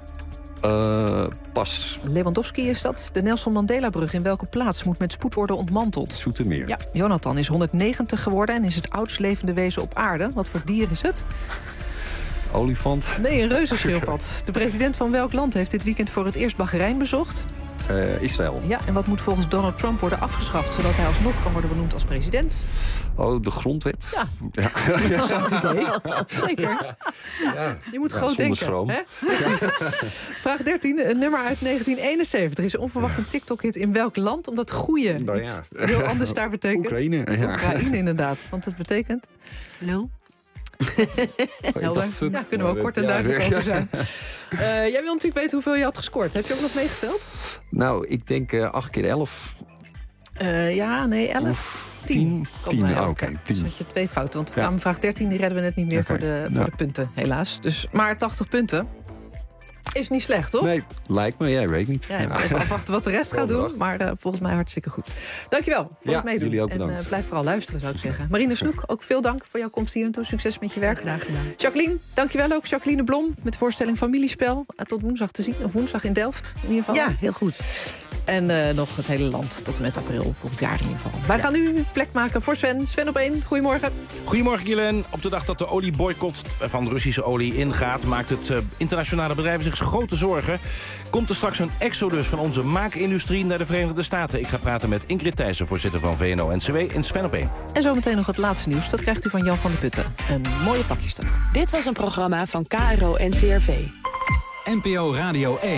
Pas. Lewandowski is dat. De Nelson Mandela-brug in welke plaats moet met spoed worden ontmanteld? Zoetermeer. Ja, Jonathan is 190 geworden en is het oudst levende wezen op aarde. Wat voor dier is het? Olifant. Nee, een reuzenschildpad. De president van welk land heeft dit weekend voor het eerst Bahrein bezocht? Israël. Ja, en wat moet volgens Donald Trump worden afgeschaft, zodat hij alsnog kan worden benoemd als president? Oh, de grondwet. Ja, ja. Interessant idee. Zeker. Ja. Je moet groot denken. Schroom. Hè? Vraag 13, een nummer uit 1971. Is onverwacht een TikTok-hit in welk land? Omdat goeie Nou ja. heel anders daar betekent. Oekraïne. Ja. Oekraïne, inderdaad. Want dat betekent... Lul. Helder. Ja, kunnen we ook kort en duidelijk over zijn. Jij wil natuurlijk weten hoeveel je had gescoord. Heb je ook nog meegeteld? Nou, ik denk 8 keer 11. Ja, nee, 11. 10. 10, oké. 10. Dus had je 2 fouten. Want we kwamen vraag 13, die redden we net niet meer voor de punten, helaas. Dus, maar 80 punten is niet slecht, toch? Nee, lijkt me. Jij weet niet. Ja, even afwachten wat de rest gaat doen. Maar volgens mij hartstikke goed. Dankjewel voor het meedoen. Jullie ook en bedankt. blijf vooral luisteren, zou ik zeggen. Marine Snoek, ook veel dank voor jouw komst hier naartoe. Succes met je werk. Graag gedaan. Jacqueline, dankjewel ook. Jacqueline Blom met de voorstelling Familiespel. Tot woensdag te zien. Of woensdag in Delft, in ieder geval. Ja, heel goed. En nog het hele land tot en met april volgend jaar in ieder geval. Wij gaan nu plek maken voor Sven. Sven op 1, goedemorgen. Goedemorgen, Gillen. Op de dag dat de olieboycott van Russische olie ingaat, maakt het internationale bedrijven zich grote zorgen. Komt er straks een exodus van onze maakindustrie naar de Verenigde Staten? Ik ga praten met Ingrid Thijssen, voorzitter van VNO-NCW in Sven op 1. En zometeen nog het laatste nieuws. Dat krijgt u van Jan van der Putten. Een mooie pakjesdag. Dit was een programma van KRO-NCRV. NPO Radio 1.